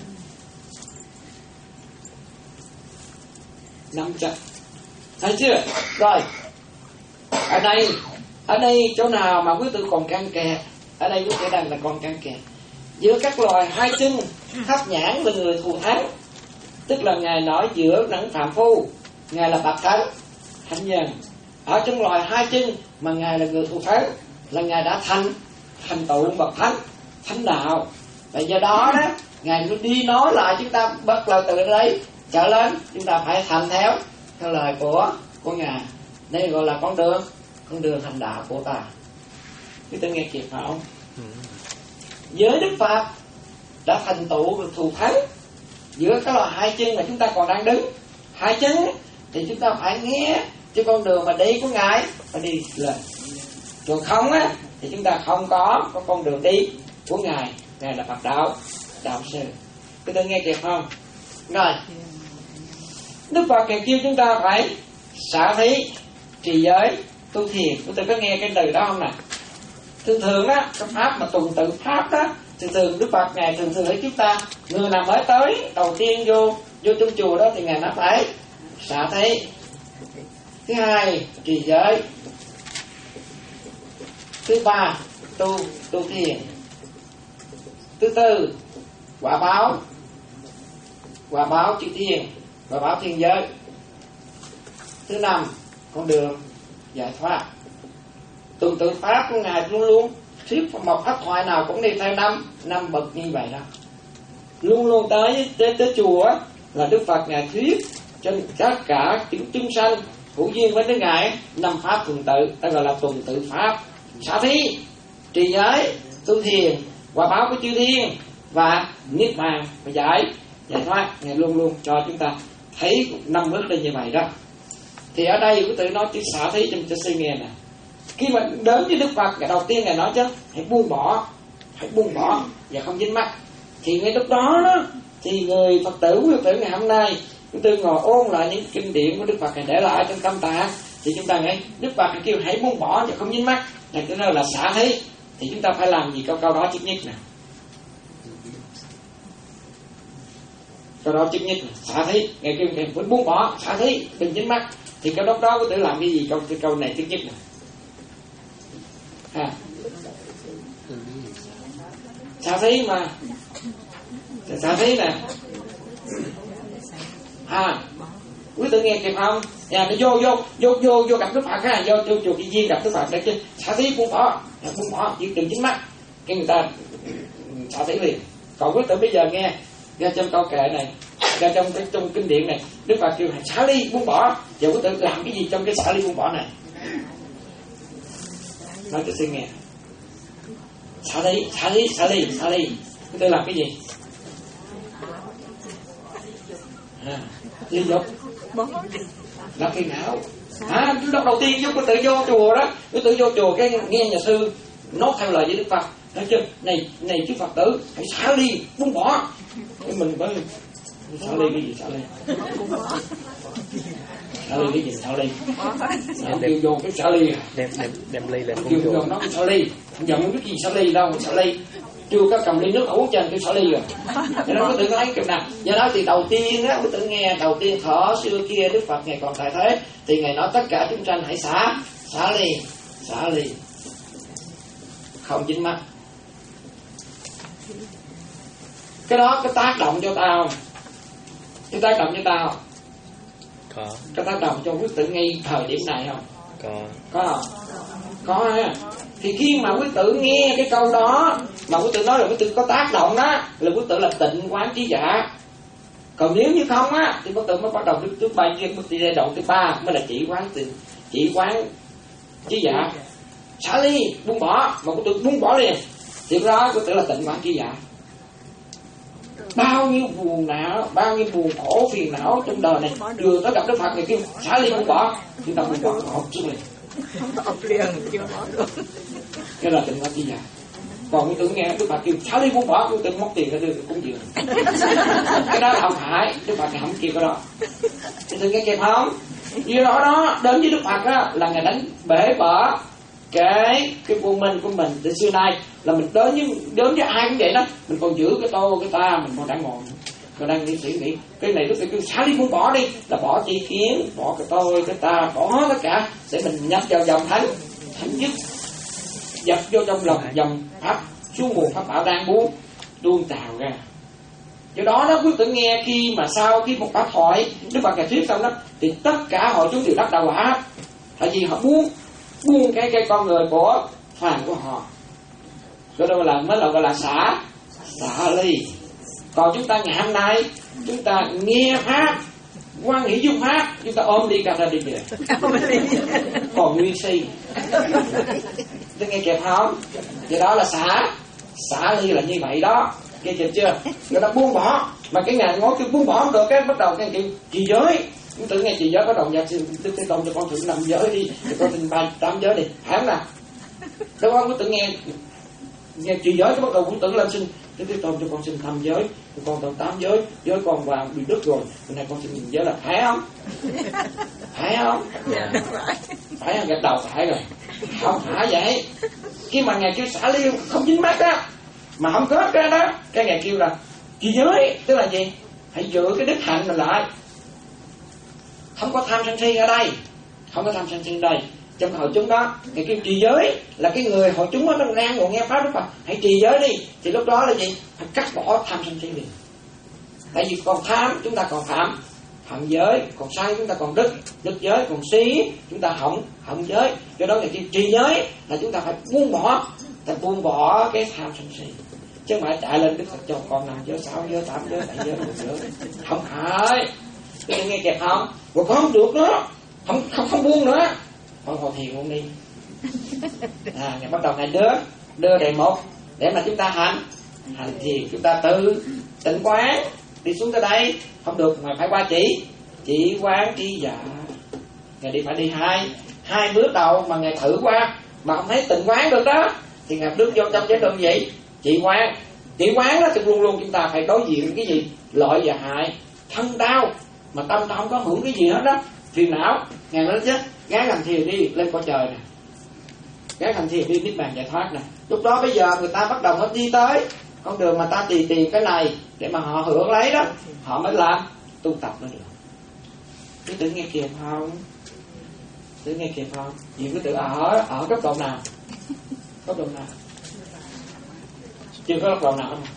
Năm chặt, thấy chưa? Rồi, ở đây ở đây chỗ nào mà quý tử còn căng kẹt, ở đây quý tử đang là còn căng kẹt giữa các loài hai chân. Pháp Nhãn là người thù thắng, tức là ngài nói giữa đấng phạm phu, ngài là bậc thánh thánh nhân. Ở trong loài hai chân mà ngài là người thù thắng, là ngài đã thành thành tựu bậc thánh thánh đạo. Và do đó đó ngài cứ đi nói lại chúng ta bắt lời từ đây trở lên, chúng ta phải thành theo theo lời của của ngài. Đây gọi là con đường con đường thành đạo của ta. Chúng ta nghe kịp phải không? Ừ. Với Đức Phật đã thành tựu được thù thắng giữa các loài hai chân mà chúng ta còn đang đứng hai chân, thì chúng ta phải nghe cho con đường mà đi của ngài phải đi lên. Còn không á thì chúng ta không có có con đường đi của ngài. Ngài là Phật đạo đạo sư. Chúng ta nghe kịp không? Rồi, Đức Phật kêu kêu chúng ta phải xả thí, trì giới, tu thiền. Chúng ta có nghe cái từ đó không nè? Thường thường á, cái pháp mà tuần tự pháp đó, thường thường Đức Phật ngài thường thường với chúng ta, người nào mới tới đầu tiên vô vô trong chùa đó thì ngài nó phải xả thí. Thứ hai, trì giới. Thứ ba, tu tu thiền. Thứ tư, quả báo quả báo chư thiên, quả báo thiên giới. Thứ năm, con đường giải thoát. Tuần tự pháp của ngài luôn luôn thuyết một pháp thoại nào cũng đi theo năm năm bậc như vậy đó. Luôn luôn tới tới, tới chùa là Đức Phật ngài thuyết cho tất cả chúng chúng sanh hữu duyên với Đức ngài năm pháp tuần tự, ta gọi là tuần tự pháp. Xả thí, trì giới, tu thiền, quả báo của chư thiên và niết bàn và giải giải thoát. Ngài luôn luôn cho chúng ta thấy năm bước lên như vậy đó. Thì ở đây quý tự nói chữ xả thí trong cho sư nghe nè. Khi mà đến với Đức Phật, ngày đầu tiên ngài nói chứ hãy buông bỏ, hãy buông bỏ và không dính mắc. Thì ngay lúc đó đó thì người Phật tử quý tử ngày hôm nay chúng tôi ngồi ôn lại những kinh điển của Đức Phật ngài để lại trong tâm tạng, thì chúng ta nghe Đức Phật kêu hãy buông bỏ và không dính mắc, này cái đó là xả thí. Thì chúng ta phải làm gì câu câu đó trước nhất nè. Câu đó trước nhất nè, xả thí, ngài kêu ngài phải buông bỏ, xả thí, đừng dính mắc. Thì câu đó đó có thể làm cái gì câu cái câu này trước nhất nè. à, xả thí mà xả thí nè à, quý tự nghe kịp không? Nhà nó vô vô vô vô vô gặp Đức Phật ha, vô vô chùa Kỳ Viên gặp Đức Phật để chứ xả thí buông bỏ, buông bỏ chỉ đừng dính mắt, cái người ta xả thí liền. Còn quý tự bây giờ nghe ra trong câu kệ này, ra trong cái trong kinh điển này, Đức Phật kêu xả ly buông bỏ, giờ quý tự làm cái gì trong cái xả ly buông bỏ này? Nói cho xin nghe. Xả ly, xả ly, xả ly, xả ly, quý tự làm cái gì? À, ly dục là phiền não. À, lúc đầu tiên vô quý tự vô chùa đó, quý tự vô chùa cái nghe nhà sư nói theo lời với Đức Phật, nói chứ này này chứ Phật tử hãy xả ly buông bỏ. Cái mình mới xả ly cái gì xả ly? Xả ly cái gì xả ly? Ông kêu vô cái xả ly, đem đem đem ly lên kêu vô nó xả ly, không giận không biết gì xả ly đâu, xả ly chưa có cầm ly nước uống trên kêu xả ly rồi. Cho nên có tự thấy kiểu nào. Do đó thì đầu tiên á, có tự nghe đầu tiên thở xưa kia Đức Phật ngày còn tại thế thì ngày nói tất cả chúng sanh hãy xả xả ly xả ly không dính mắt. Cái đó cái tác động cho tao, cái tác động cho tao có, cái tác động cho quý tử ngay thời điểm này không? có Có không? Có ha. Thì khi mà quý tử nghe cái câu đó mà quý tử nói là quý tử có tác động đó, là quý tử là tịnh quán trí giả. Còn nếu như không á thì quý tử mới bắt đầu thứ ba, bước đi giai đoạn thứ ba mới là chỉ quán tịnh, chỉ quán trí giả. Xả ly buông bỏ mà quý tử buông bỏ liền thì đó quý tử là tịnh quán trí giả. Bao nhiêu buồn não, bao nhiêu buồn khổ phiền não trong đời này vừa tới gặp Đức Phật này kêu xả ly buông bỏ, chúng ta buông bỏ học trước liền. Cái là tịnh quán trí giả. Còn quý tử nghe Đức Phật kêu xả ly buông bỏ, quý tử móc tiền ra đưa cúng dường. Cái đó là không phải, Đức Phật này không kêu cái đó. Quý tử nghe kịp không? Vì đó đó đến với Đức Phật á là ngày đánh bể bở cái cái vô minh của mình từ xưa nay, là mình đến với đến với ai cũng vậy đó, mình còn giữ cái tôi cái ta, mình còn đang ngồi còn đang nghĩ suy nghĩ cái này lúc này kêu xả đi buông bỏ đi, là bỏ chi kiến, bỏ cái tôi cái ta, bỏ tất cả để mình nhập vào dòng thánh thánh nhất, dập vô trong lòng dòng pháp xuống nguồn pháp bảo đang buông tuôn trào ra. Do đó đó quý tử nghe khi mà sau khi một pháp thoại Đức Phật ngày thuyết xong đó thì tất cả hội chúng đều đắc đạo quả, tại vì họ buông buông cái cái con người của phàm của họ. Cái đó là mới là gọi là xả xả ly. Còn chúng ta ngày hôm nay chúng ta nghe pháp quan nghĩ dung pháp, chúng ta ôm đi cà ra đi về còn nguyên si. Tôi nghe kịp không? Vậy đó là xả xả ly là như vậy đó, nghe kịp chưa? Người ta buông bỏ mà cái ngày ngó kêu buông bỏ không được, cái bắt đầu cái chuyện trì giới. Chúng tự nghe trì giới bắt đầu nhạc xin tôi cái tôn cho con thử năm giới đi, cho con xin ba tám giới đi, phải không nào? Đúng không? Quý tử nghe nghe trì giới cái bắt đầu quý tử lên xin cái cái tôn cho con xin năm giới, cho con tôn tám giới, giới con vào bị đứt rồi, hôm nay con xin giới là phải không? Phải không? yeah. Phải không? Gật đầu phải rồi. Không phải vậy. Khi mà ngài kêu xả ly không dính mắt á, mà không kết ra đó, cái ngài kêu là trì giới, tức là gì? Hãy giữ cái đức hạnh mình lại, không có tham sân si ở đây, không có tham sân si ở đây. Trong hội chúng đó, cái kêu trì giới là cái người hội chúng đó nó đang ngồi nghe pháp Đức Phật, hãy trì giới đi. Thì lúc đó là gì? Phải cắt bỏ tham sân si liền. Tại vì còn tham chúng ta còn phạm phạm giới, còn sai chúng ta còn đức đức giới, còn si chúng ta hỏng hỏng giới. Do đó người kêu trì giới là chúng ta phải buông bỏ, phải buông bỏ cái tham sân si, chứ không phải chạy lên Đức Phật cho con năm giới, sáu giới, tám giới, bảy giới, mười giới. Không phải. Tôi nghe kịp không? Rồi con không được nữa, không không không buông nữa. Con ngồi thiền luôn đi. À, ngày bắt đầu ngày đưa đưa đề một để mà chúng ta hành hành thiền, chúng ta tự tịnh quán đi xuống tới đây không được mà phải qua chỉ chỉ quán trí giả. Ngày đi phải đi hai hai bước đầu mà ngày thử qua mà không thấy tịnh quán được đó thì ngày đứng vô trong cái đơn vị chỉ quán chỉ quán đó thì luôn luôn chúng ta phải đối diện cái gì lợi và hại, thân đau mà tâm ta không có hưởng cái gì hết đó, phiền não. Ngày nói chứ gán làm thiền đi lên cõi trời nè, gán làm thiền đi niết bàn giải thoát nè. Lúc đó bây giờ người ta bắt đầu mới đi tới con đường mà ta tùy tìm cái này để mà họ hưởng lấy đó, họ mới làm tu tập nó được. Cứ tự nghe kịp không? Tự nghe kịp không? Vì cứ tự ở ở cấp độ nào? Có đồng nào? Chưa có đồng nào không?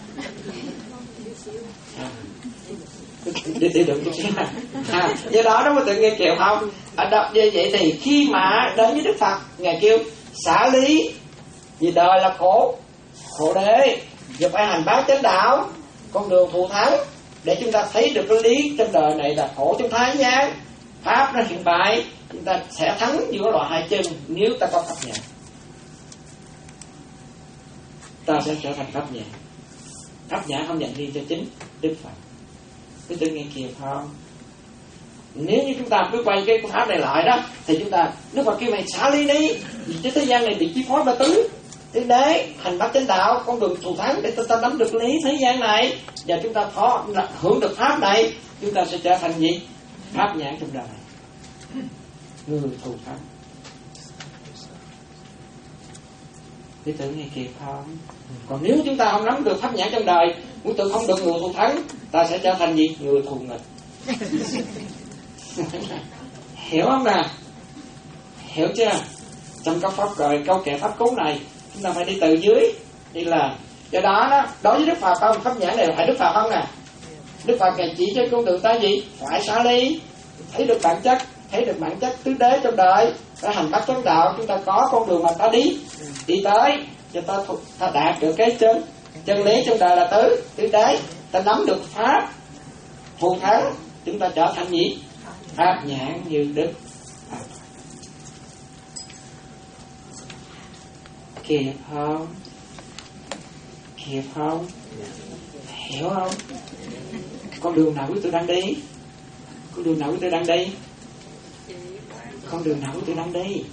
À. Đi đi được chút xíu à, do đó nó mới tự nghe kêu không à, đó, như vậy thì khi mà đến với Đức Phật, Ngài kêu xả lý vì đời là khổ, khổ đế, giờ phải hành bát chánh đạo, con đường thù thắng, để chúng ta thấy được cái lý trong đời này là khổ trong thái gian, pháp nó hiện tại, chúng ta sẽ thắng giữa loại hai chân nếu ta có pháp nhãn. Ta sẽ trở thành pháp nhãn. Pháp nhãn không dành riêng cho chính Đức Phật. Cứ tự nghe kìa không? Nếu như chúng ta cứ quay cái pháp này lại đó, thì chúng ta Đức Phật kêu mày xả lý đi, vì cái thế gian này bị chi phối ba tứ, thế đấy hành bát chánh đạo, con đường thù thắng để ta, ta nắm được lý thế gian này, và chúng ta có hưởng được pháp này, chúng ta sẽ trở thành gì? Pháp nhãn trong đời này, người thù thắng. Để tự nghe kịp không? Còn nếu chúng ta không nắm được pháp nhãn trong đời, muốn tự không được người thù thắng, ta sẽ trở thành gì? Người thù nghịch. Hiểu không nè? Hiểu chưa? Trong các pháp rồi câu kệ pháp cú này, chúng ta phải đi từ dưới đi là. Do đó đó, đối với Đức Phật không, pháp nhãn này phải Đức Phật không nè? Đức Phật Ngài chỉ cho con đường ta gì? Phải xả ly, thấy được bản chất, thấy được bản chất tứ đế trong đời, phải hành bát chánh đạo, chúng ta có con đường mà ta đi, đi tới cho ta, ta đạt được cái chân chân lý trong đời là tứ tứ đế, ta nắm được pháp thù thắng, chúng ta trở thành gì? Pháp nhãn như Đức Phật. Kịp không? Kịp không? Hiểu không? Con đường nào quý tôi đang đi? Con đường nào quý tôi đang đi? Con đường nào quý tôi đang đi?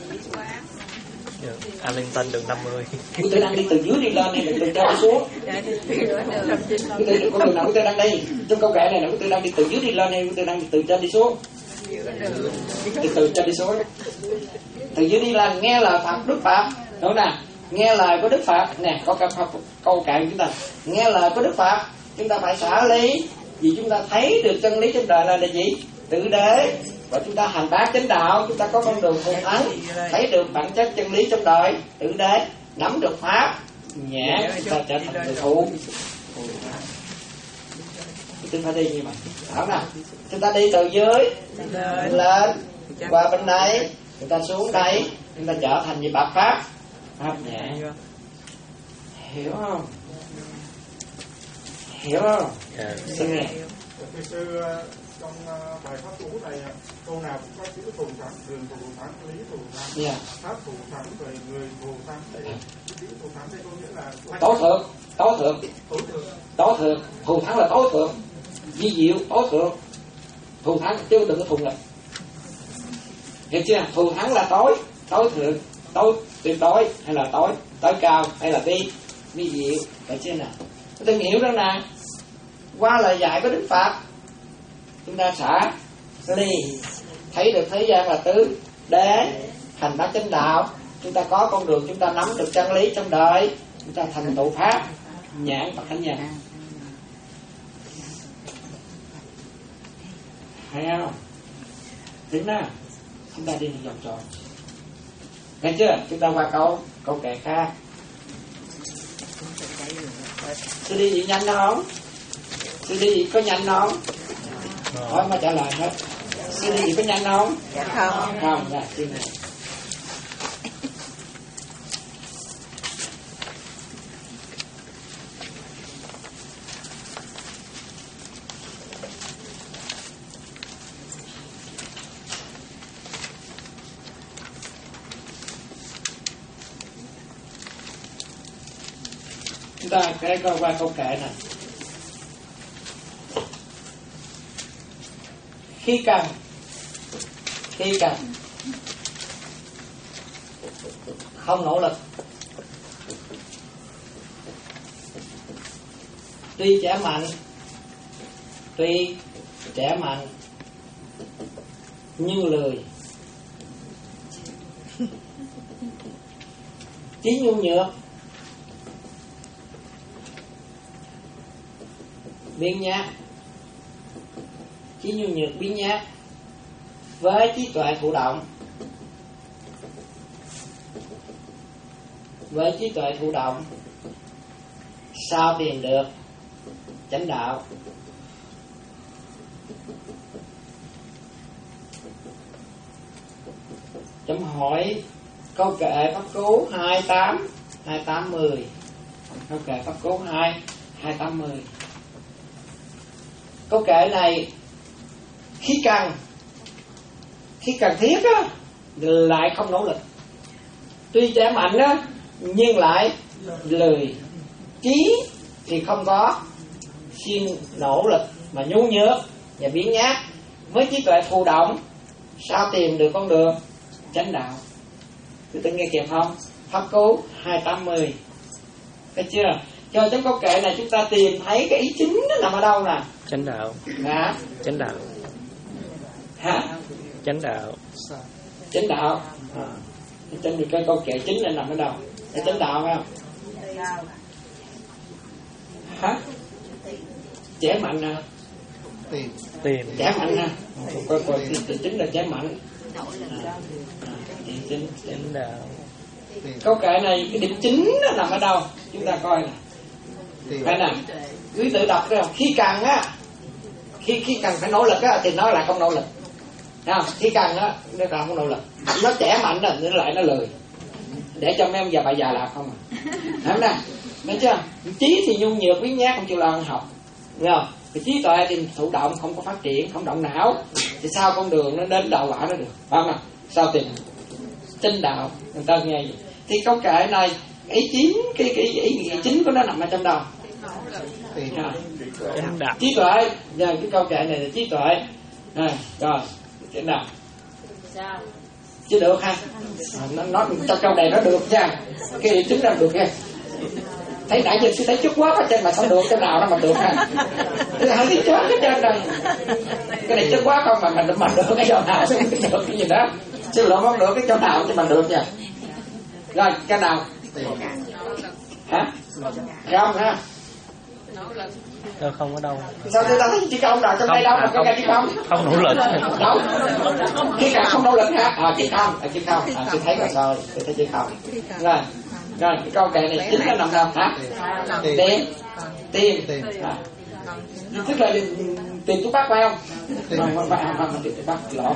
Arlington đường năm mươi. Quý tôi đang đi từ dưới đi lên này, từ trên đi xuống. Quý tôi, con đường nào quý tôi đang đi? Trong câu kệ này là quý tôi đang đi từ dưới đi lên này, quý tôi đang đi từ trên đi xuống. Đi từ trên đi xuống. Từ dưới đi lên, nghe lời Phật Đức Phật, đúng không nè? Nghe lời của Đức Phật nè, có câu câu kệ của chúng ta, nghe lời của Đức Phật, chúng ta phải xả ly, vì chúng ta thấy được chân lý trong đời là, là gì? Tự đế. Và chúng ta hành bát chánh đạo, chúng ta có con đường thù thắng, thấy được bản chất chân lý trong đời, tự đế, nắm được pháp nhẹ, chúng ta trở thành người thù. Chúng ta đi như vậy, phải nào? Chúng ta đi từ dưới lên qua bên đây, chúng ta xuống đây, chúng ta trở thành gì? Bậc pháp, pháp nhẹ. Hiểu không? Hiểu không? Xin nghe. Thưa sư, trong bài pháp cũ này câu nào cũng có chữ thù thắng, đường thù thắng, lý thù thắng, yeah. Pháp thù thắng, rồi người thù thắng. Đây chữ thù thắng đây có nghĩa là tối thượng, tối thượng, tối thượng, tối thượng, thù thắng là tối thượng, vi diệu tối thượng, thù thắng chứ đừng có thù nghịch. Hiểu chưa? Thù thắng là tối, tối thượng, tối tuyệt đối hay là tối tối cao hay là vi vi diệu, phải chưa nào? Tôi hiểu đó nè. Qua lời dạy của Đức Phật, chúng ta xả ly, thấy được thế gian là tứ đế, hành bát chánh đạo, chúng ta có con đường, chúng ta nắm được chân lý trong đời, chúng ta thành tựu pháp nhãn Phật thánh nhân. Thấy không? Tính đó, chúng ta đi vòng tròn. Nghe chưa? Chúng ta qua câu câu kệ khác. Sư đi gì nhanh không? Sư đi gì có nhanh không? Hỏi mà trả lời hết. Sư đi gì có nhanh không? Dạ không. Không, dạ, xin này. Chúng ta cái coi qua câu kệ này. Khi cần, khi cần, không nỗ lực, tuy trẻ mạnh, tuy trẻ mạnh, nhưng lười, chí nhu nhược, biên nhát, chí nhu nhược biến nhát, với trí tuệ thụ động, với trí tuệ thụ động sao tìm được chánh đạo. Chấm hỏi câu kệ pháp cú hai tám hai tám mười. Câu kệ pháp cú hai hai tám mười. Câu kệ này khi cần khi cần thiết á lại không nỗ lực, tuy trẻ mạnh á nhưng lại lười, trí thì không có siêng nỗ lực mà nhu nhược và biến nhát. Với trí tuệ thụ động sao tìm được con đường chánh đạo. Quý tự nghe kịp không? Pháp cú hai tám mười. Thấy chưa? Cho trong câu kệ này chúng ta tìm thấy cái ý chính nó nằm ở đâu nè? Chánh đạo. Hả? Chánh đạo. Hả? Chánh đạo. Chánh đạo. À. Trên cái câu kệ chính này nằm ở đâu? Cái chánh đạo phải không? Hả? Trẻ mạnh nè. Tìm. Tìm. Trẻ mạnh nè. Coi coi thì chính là trẻ mạnh. À. Chính, chánh đạo. Câu kệ này cái điểm chính nó nằm ở đâu? Chúng ta coi nè. Phải nè. Quý tự đọc thấy không? Khi cần á, khi khi cần phải nỗ lực á thì nó lại không nỗ lực. Thấy không? Khi cần á nó lại không nỗ lực. Nó trẻ mạnh rồi nó lại nó lười. Để cho mấy ông già bà già làm không à. Thấy không nè? Thấy chưa? Trí thì nhu nhược, biến nhát, không chịu lo học. Nghe không? Cái trí tuệ thì thụ động, không có phát triển, không động não. Thì sao con đường nó đến đạo quả nó được? Phải không nào? Sao tìm chánh đạo? Người ta nghe gì? Thì câu kệ này ý chính cái cái ý nghĩa chính của nó nằm ở trong đâu? Chánh đạo. Trí tuệ. Giờ cái câu kệ này là trí tuệ. Này, rồi chánh đạo. Chứ được ha? À, nó nó trong câu này nó được nha. Cái ý chính là được nha. Thấy nãy giờ sư thấy chút quá ở trên mà sao được cái nào nó mà được ha? Thứ hai cái chết cái trên này. Cái này chết quá không mà mình mà được cái chỗ nào được cái gì đó. Sư lộ không được cái chỗ nào chứ mà được nha. Rồi cái nào? Hả? Không ha? Đâu không ở đâu. Sao tôi thấy chỉ không nào trong đây đâu mà có cái chỉ không? Không nỗ lực. Đâu? Khi cả không nỗ lực ha? À chỉ không, à chỉ không, à tôi thấy rồi rồi, tôi thấy chỉ không. Rồi, rồi cái câu kệ này chính là nằm đâu hả? Tiền, tiền. À. Tức là tiền thuốc bắc phải không? Không, không phải, không phải tiền thuốc bắc, lộn.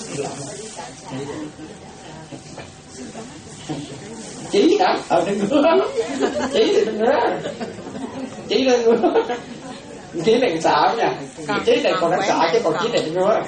Chỉ hả? Ờ đừng ngứa. Chỉ thì đừng ngứa. Chỉ đừng ngứa. Chỉ này sợ nha. Chỉ này còn đang sợ chứ còn chỉ này đừng ngứa.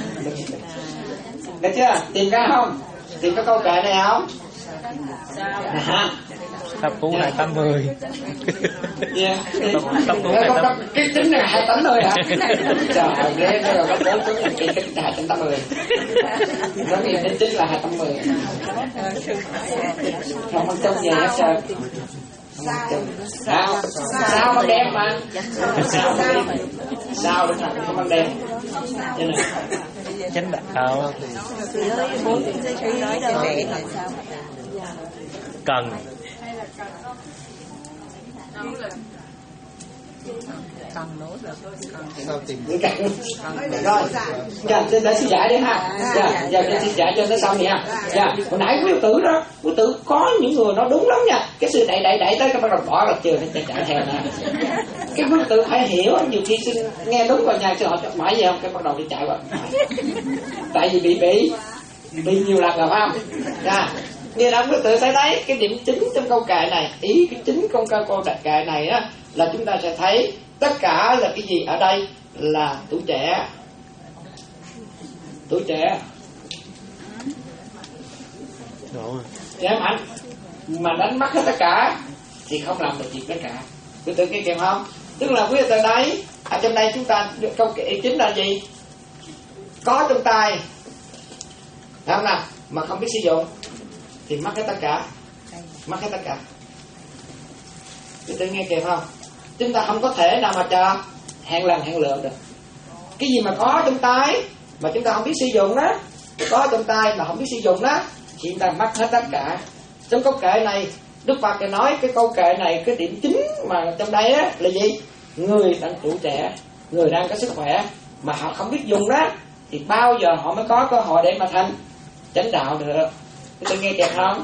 Được chưa? Tìm ra không? Tìm có câu kệ này không? Hả? Pháp cú hai tám mươi. Yeah. Cái tính này hai tấn thôi hả? Trời ơi, ghê rồi có bốn tính là cái tính hai trăm tám mươi. Nó nghe đến chính là hai trăm mười. Không ăn trong về hết trơn. Sao? Sao mà đem mà? Sao mà đem? Sao được rồi, không ăn đem. Chánh đạo. Cần. Cần nỗ lực. Sao tìm được cần. Rồi. Dạ, để để sư giải đi ha. Dạ, giờ để sư giải cho nó xong nha. Dạ, hồi nãy quý tử đó, quý tử có những người nó đúng lắm nha. Cái sư đẩy đẩy đẩy tới cái bắt đầu bỏ là chưa phải chạy theo nè. Cái quý tử phải hiểu, nhiều khi sư nghe đúng vào nhà sư hỏi mãi gì không, cái bắt đầu đi chạy vào. Tại vì bị bị bị nhiều lần rồi phải không? Dạ. Như đó quý tử thấy đấy, cái điểm chính trong câu kệ này, ý cái chính trong câu câu kệ này á là chúng ta sẽ thấy tất cả là cái gì ở đây là tuổi trẻ, tuổi trẻ, trẻ mạnh mà đánh mất hết tất cả thì không làm được gì tất cả. Quý tử nghe kịp không? Tức là quý tử đấy ở trong đây chúng ta câu kệ chính là gì? Có trong tay, thấy không nào? Mà không biết sử dụng thì mất hết tất cả, mất hết tất cả. Quý tử nghe kịp không? Chúng ta không có thể nào mà chờ hẹn lần hẹn lượt được. Cái gì mà có trong tay mà chúng ta không biết sử dụng đó, có trong tay mà không biết sử dụng đó thì chúng ta mất hết tất cả. Trong câu kệ này Đức Phật nói cái câu kệ này, cái điểm chính mà trong đây á là gì? Người đang tuổi trẻ, người đang có sức khỏe mà họ không biết dùng đó thì bao giờ họ mới có cơ hội để mà thành chánh đạo được. Tôi nghe kịp không?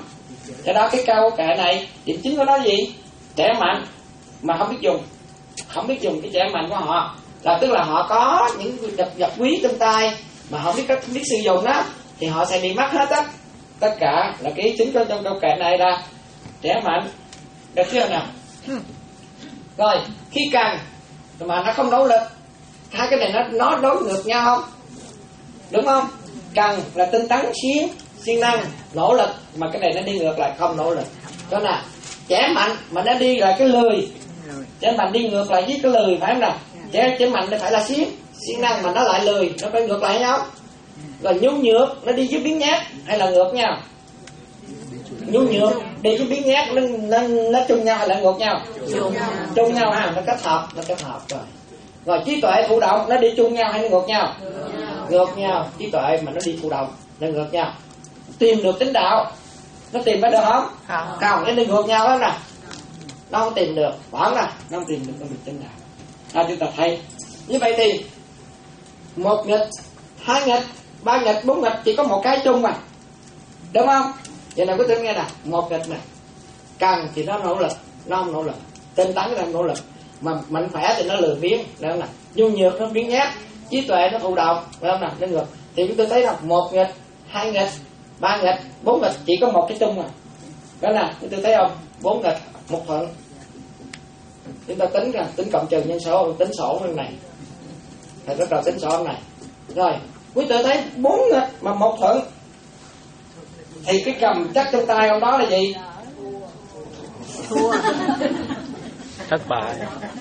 Cho đó cái câu kệ này điểm chính của nó gì? Trẻ mạnh mà không biết dùng, không biết dùng cái trẻ mạnh của họ, là tức là họ có những vật vật quý trong tay mà họ biết cách biết sử dụng đó, thì họ sẽ bị mất hết á. Tất cả là cái ý chính của trong câu kệ này là trẻ mạnh, được chưa nào? Rồi khi cần mà nó không nỗ lực, hai cái này nó nó đối ngược nhau không? Đúng không? Cần là tinh tấn siêng siêng năng nỗ lực, mà cái này nó đi ngược lại không nỗ lực. Đó là trẻ mạnh mà nó đi lại cái lười, trẻ mạnh đi ngược lại với cái lười, phải không nào? Trẻ trẻ mạnh nó phải là siêng siêng năng mà nó lại lười, nó phải ngược lại nhau. Rồi nhu nhược nó đi với biến nhát hay là ngược nhau? Nhu nhược đi với biến nhát nó nó, nó chung nhau hay là ngược nhau? Chung nhau ha, nó kết hợp, nó kết hợp rồi. Rồi trí tuệ thụ động nó đi chung nhau hay nó ngược nhau? Ngược nhau. Trí tuệ mà nó đi thụ động nó ngược nhau. Tìm được tín đạo nó tìm ra được không? Không, không, nó đi ngược nhau hết nè. Nó không tìm được, phải nè, nó không tìm được con được tín đạo. À, chúng ta thấy như vậy thì một nghịch, hai nghịch, ba nghịch, bốn nghịch chỉ có một cái chung mà, đúng không? Vậy nào quý vị nghe nè, một nghịch nè, cần thì nó nỗ lực, nó không nỗ lực, tinh tấn thì nó nỗ lực, mà mạnh khỏe thì nó lười biếng, đúng không nè? Nhu nhược nó biến nhát, trí tuệ nó thụ động, đúng không nè? Nó ngược. Thì chúng tôi thấy là một nghịch, hai nghịch, ba nghịch, bốn nghịch chỉ có một cái chung mà, đó nè, chúng tôi thấy không? Bốn nghịch, một thuận. Chúng ta tính ra tính cộng trừ nhân số, tính sổ như này, thầy bắt đầu tính sổ này. Rồi quý tự thấy bốn nghịch mà một thuận, thì cái cầm chắc trong tay ông đó là gì? Thua. Thất bại.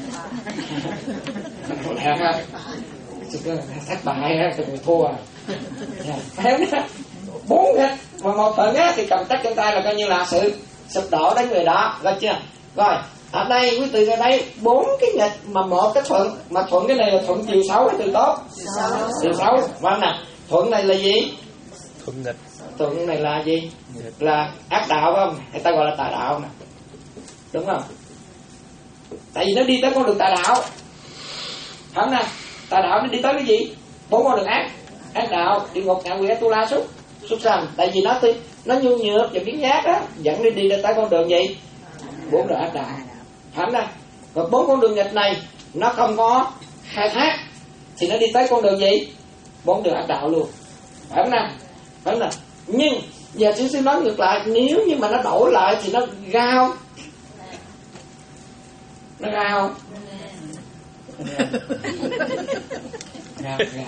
Thất bại ha, từ người thua. Phải không? Bốn nghịch mà một thuận á, thì cầm chắc trong tay là coi như là sự sụp đổ đến người đó, được chưa? Rồi ở đây quý vị nghe đây bốn cái nghịch mà một cái thuận, mà thuận cái này là thuận chiều xấu hay chiều tốt? Chiều xấu. Mà nè, thuận này là gì? Thuận nghịch. Thuận này là gì? Là ác đạo phải không? Hay ta gọi là tà đạo nè, đúng không? Tại vì nó đi tới con đường tà đạo, phải không nè? Tà đạo nó đi tới cái gì? Bốn con đường ác, ác đạo, địa ngục, ngạ quỷ, tu la, súc, súc sanh. Tại vì nó nó nhu nhược và biến nhát đó, dẫn đi đi tới con đường gì? Bốn đường ác đạo, phải không nè? Và bốn con đường nghịch này nó không có khai thác thì nó đi tới con đường gì? Bốn đường ác đạo luôn, phải không nè? Phải không nè? Nhưng giờ sư sư nói ngược lại, nếu như mà nó đổi lại thì nó ra không? Nó ra không? Ra, ra.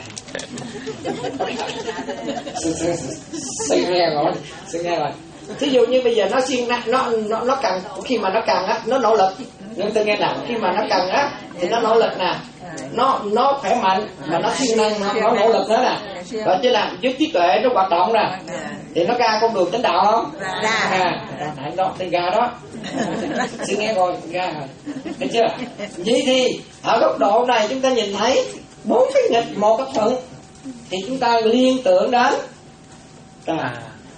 Sư sư sư nghe rồi, sư nghe rồi. Thí dụ như bây giờ nó siêng năng, nó nó nó cần, khi mà nó cần á, nó nỗ lực. Nhưng tôi nghe nè, khi mà nó cần á thì nó nỗ lực nè, nó nó khỏe mạnh mà nó siêng năng, nó, nó nỗ lực nữa nè. Rồi chứ là với trí tuệ nó hoạt động nè, thì nó ra con đường chánh đạo không? Ra. À, ra đó, thì ra đó. Sư nghe rồi, ra rồi. Thấy chưa? Vậy thì ở góc độ này chúng ta nhìn thấy bốn cái nghịch một cái thuận, thì chúng ta liên tưởng đến à.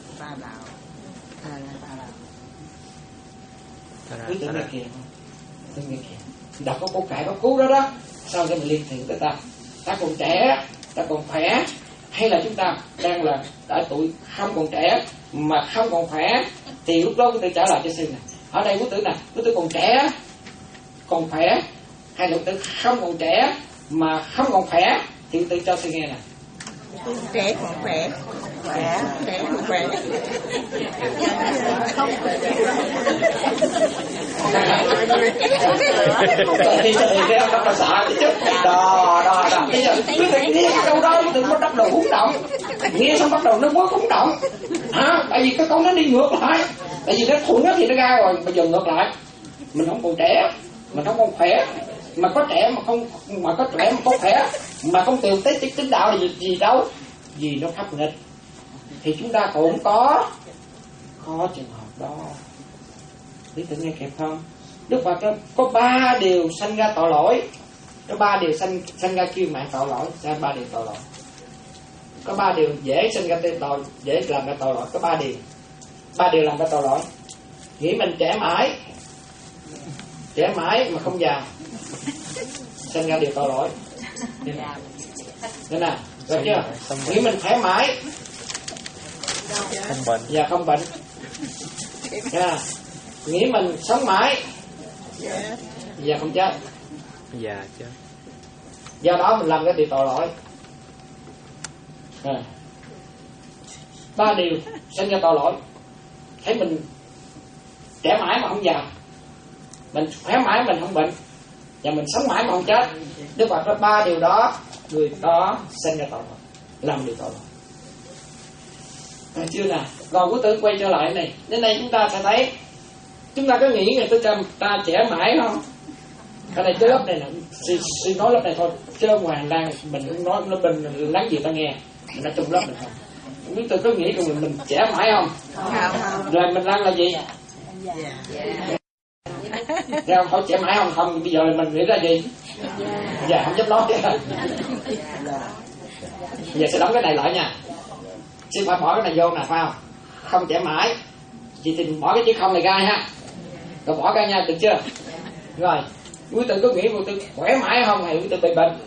Quý tưởng nghe kìa, tôi nghe kìa. Đọc có câu cải có cứu đó đó, sao cho mình liên tưởng tới ta? Ta còn trẻ, ta còn khỏe, hay là chúng ta đang là ở tuổi không còn trẻ mà không còn khỏe, thì lúc đó quý tử trả lời cho sư này. Ở đây quý tử nè, quý tử còn trẻ, còn khỏe, hay là quý tử không còn trẻ mà không còn khỏe, thì quý tử cho sư nghe nè. Trẻ còn khỏe, khỏe, trẻ còn khỏe. Không khỏe. Thì thì thì ông đọc sợ chứ. Đó, đó, đó. Bây giờ quý vị nghe cái câu đó, đừng có bắt đầu húng động. Nghe xong bắt đầu nó quá húng động. Hả? Tại vì cái câu nó đi ngược lại. Tại vì nó thuận thì nó ra rồi, bây giờ ngược lại. Mình không còn trẻ, mình không còn khỏe, mà có trẻ mà không mà có trẻ mà không khỏe, mà không tìm tới cái tín đạo là gì, gì đâu, gì nó khắc nghịch, thì chúng ta cũng có có trường hợp đó. Lý tưởng nghe kịp không? Đức Phật đó, có ba điều sanh ra tội lỗi, có ba điều sanh sanh ra kiêu mạn tội lỗi, ra ba điều tội lỗi. Có ba điều dễ sinh ra tội, dễ làm ra tội lỗi, có ba điều, ba điều làm ra tội lỗi. Nghĩ mình trẻ mãi, trẻ mãi mà không già, sinh ra điều tội lỗi. Thế nào, được chưa? Nghĩ mình khỏe mãi, không bệnh, và không bệnh, À, nghĩ mình sống mãi, giờ không chết. Dạ chết. Do đó mình làm cái điều tội lỗi. À, ba điều sinh ra tội lỗi. Thấy mình trẻ mãi mà không già, mình khỏe mãi mình không bệnh, và mình sống mãi mà không chết. Đức Phật nói ba điều đó người đó sinh ra tội lỗi, làm điều tội lỗi. À, chưa nào. Còn quý tử quay trở lại này, đến đây chúng ta sẽ thấy, chúng ta có nghĩ người tôi ta, ta trẻ mãi không? Cái này cái lớp này là xin, xin nói lớp này thôi, chứ ngoài hành lang mình cũng nói nó bình lắng gì ta nghe, mình ở trong lớp này không. Quý tử có nghĩ rằng mình, mình trẻ mãi không? Không. Rồi mình đang là gì? Dạ. Không hỏi trẻ mãi không? Không, bây giờ mình nghĩ ra gì? Dạ, không dám nói. Giờ sẽ đóng cái này lại nha. Xin phải bỏ cái này vô nè, phải không? Không trẻ mãi. Chị thì bỏ cái chữ không này ra ha. Rồi bỏ ra nha, được chưa? Rồi, quý tử có nghĩ quý tử khỏe mãi không hay quý tử bị bệnh?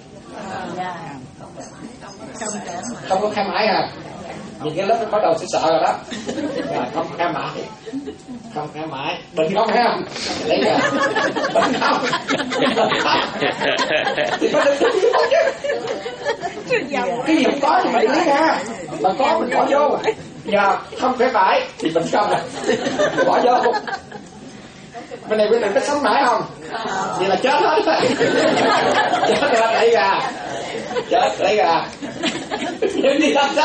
Không có khai mãi à? Nhìn cái lớp nó bắt đầu sẽ sợ rồi đó. Rồi, không khai mãi. Không khai mãi. Bệnh không thấy không? Đấy kìa. Bệnh không? Bệnh không? Thì có được cái gì không chứ? Cái gì không có thì mình lấy ra. Mà có mình bỏ vô. Giờ không khai mãi thì bệnh không à. Bỏ vô. Bên này quyết định có sống mãi không? Vậy là chết hết rồi. Chết rồi, lấy ra. Chết, lấy ra. Nhưng đi làm sao?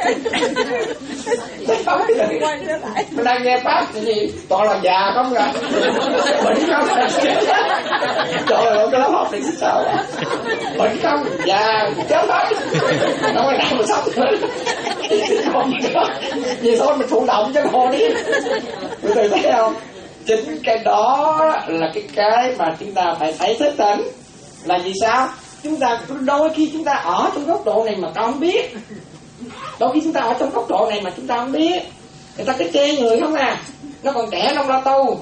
Thấy không? Mình đang nghe Pháp thì gì? Toàn là già không rồi. Bệnh không là chết. Trời ơi, cái lớp học thì sao? Bệnh không, già, chết hết. Đâu có nào mà sống nữa. Không có. Vì thôi mình thụ động chứ hồ đi. Quý vị thấy không? Chính cái đó là cái cái mà chúng ta phải thấy thức tỉnh. Là vì sao? Chúng ta đôi khi chúng ta ở trong góc độ này mà ta không biết. Đôi khi chúng ta ở trong góc độ này mà chúng ta không biết. Người ta cứ chê người không à. Nó còn trẻ nó không lo tu.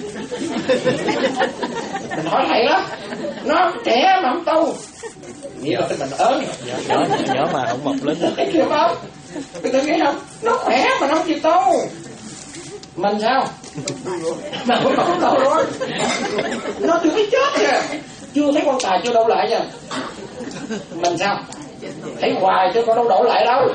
Mình hỏi thầy đó. Nó trẻ mà không tu. Nghĩa là mình ớn. Nhớ, nhớ mà không mọc lên. Thấy chưa không? Người ta nghe không? Nó khỏe mà nó không chịu tu. Mình sao? Mà không có đâu rồi. Nó chưa thấy chết kìa. Chưa thấy quan tài chưa đâu lại nha. Mình sao? Thấy hoài chứ có đâu đổ lại đâu.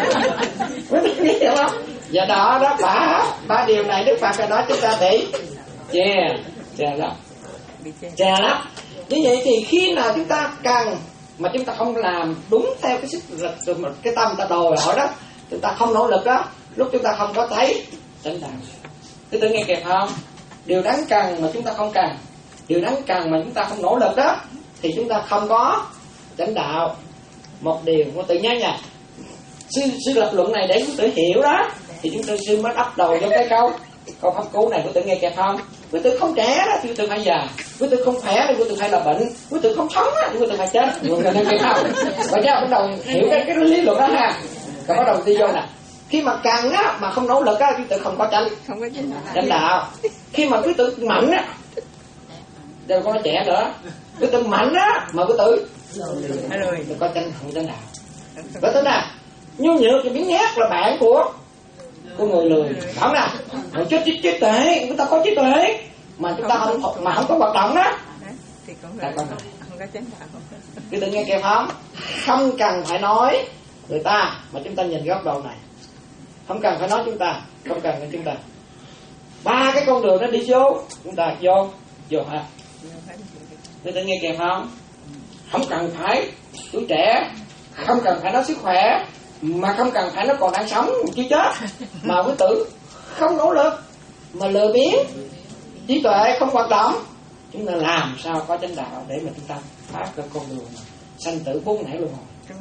Biết hiểu không? Và đó đó ba ba điều này Đức Phật cái đó chúng ta bị chè chè lắm chè lắm. Như vậy thì khi nào chúng ta cần mà chúng ta không làm đúng theo cái sức cái tâm ta đòi hỏi đó, chúng ta không nỗ lực đó, lúc chúng ta không có thấy chánh đạo. Cứ tự nghe kịp không? Điều đáng cần mà chúng ta không cần, điều đáng cần mà chúng ta không nỗ lực đó, thì chúng ta không có chánh đạo. Một điều mà tự nhớ nha, sư sư lập luận này để chúng tự hiểu đó, thì chúng tôi sư mới ấp đầu vô cái câu câu pháp cú này. Quý tự nghe kịp không? Quý tự không trẻ đó thì quý tự phải già, quý tự không khỏe thì quý tự phải là bệnh, quý tự không sống thì quý tự phải chết. Người nghe kịp không? Và nhớ bắt đầu hiểu cái cái lý luận đó ha. Rồi bắt đầu đi vô nè. Khi mà cần á mà không nỗ lực á, quý tự không có chánh Không có chánh chánh đạo. Khi mà quý tự mạnh á, đâu có nói trẻ nữa, quý tự mạnh á mà quý tự đừng có chánh không chánh đạo. Quý tự nè, nhu nhược thì biến nhát là bạn của của người lười, không nè. Rồi chết trí, trí tuệ, chúng ta có trí tuệ mà chúng ta không mà không có hoạt động đó thì cũng là không có chánh đạo. Quý tự nghe kịp không? Không cần phải nói người ta mà chúng ta nhìn góc độ này. Không cần phải nói chúng ta, không cần phải chúng ta. Ba cái con đường nó đi vô, chúng ta vô, vô ha. Quý tự nghe kịp không? Không cần phải tuổi trẻ, không cần phải nói sức khỏe, mà không cần phải nó còn đang sống chưa chết, mà quý tử không nỗ lực mà lười biếng, trí tuệ không hoạt động, chúng ta làm sao có chánh đạo để mà chúng ta phát cái con đường sanh tử bốn nẻo luân hồi.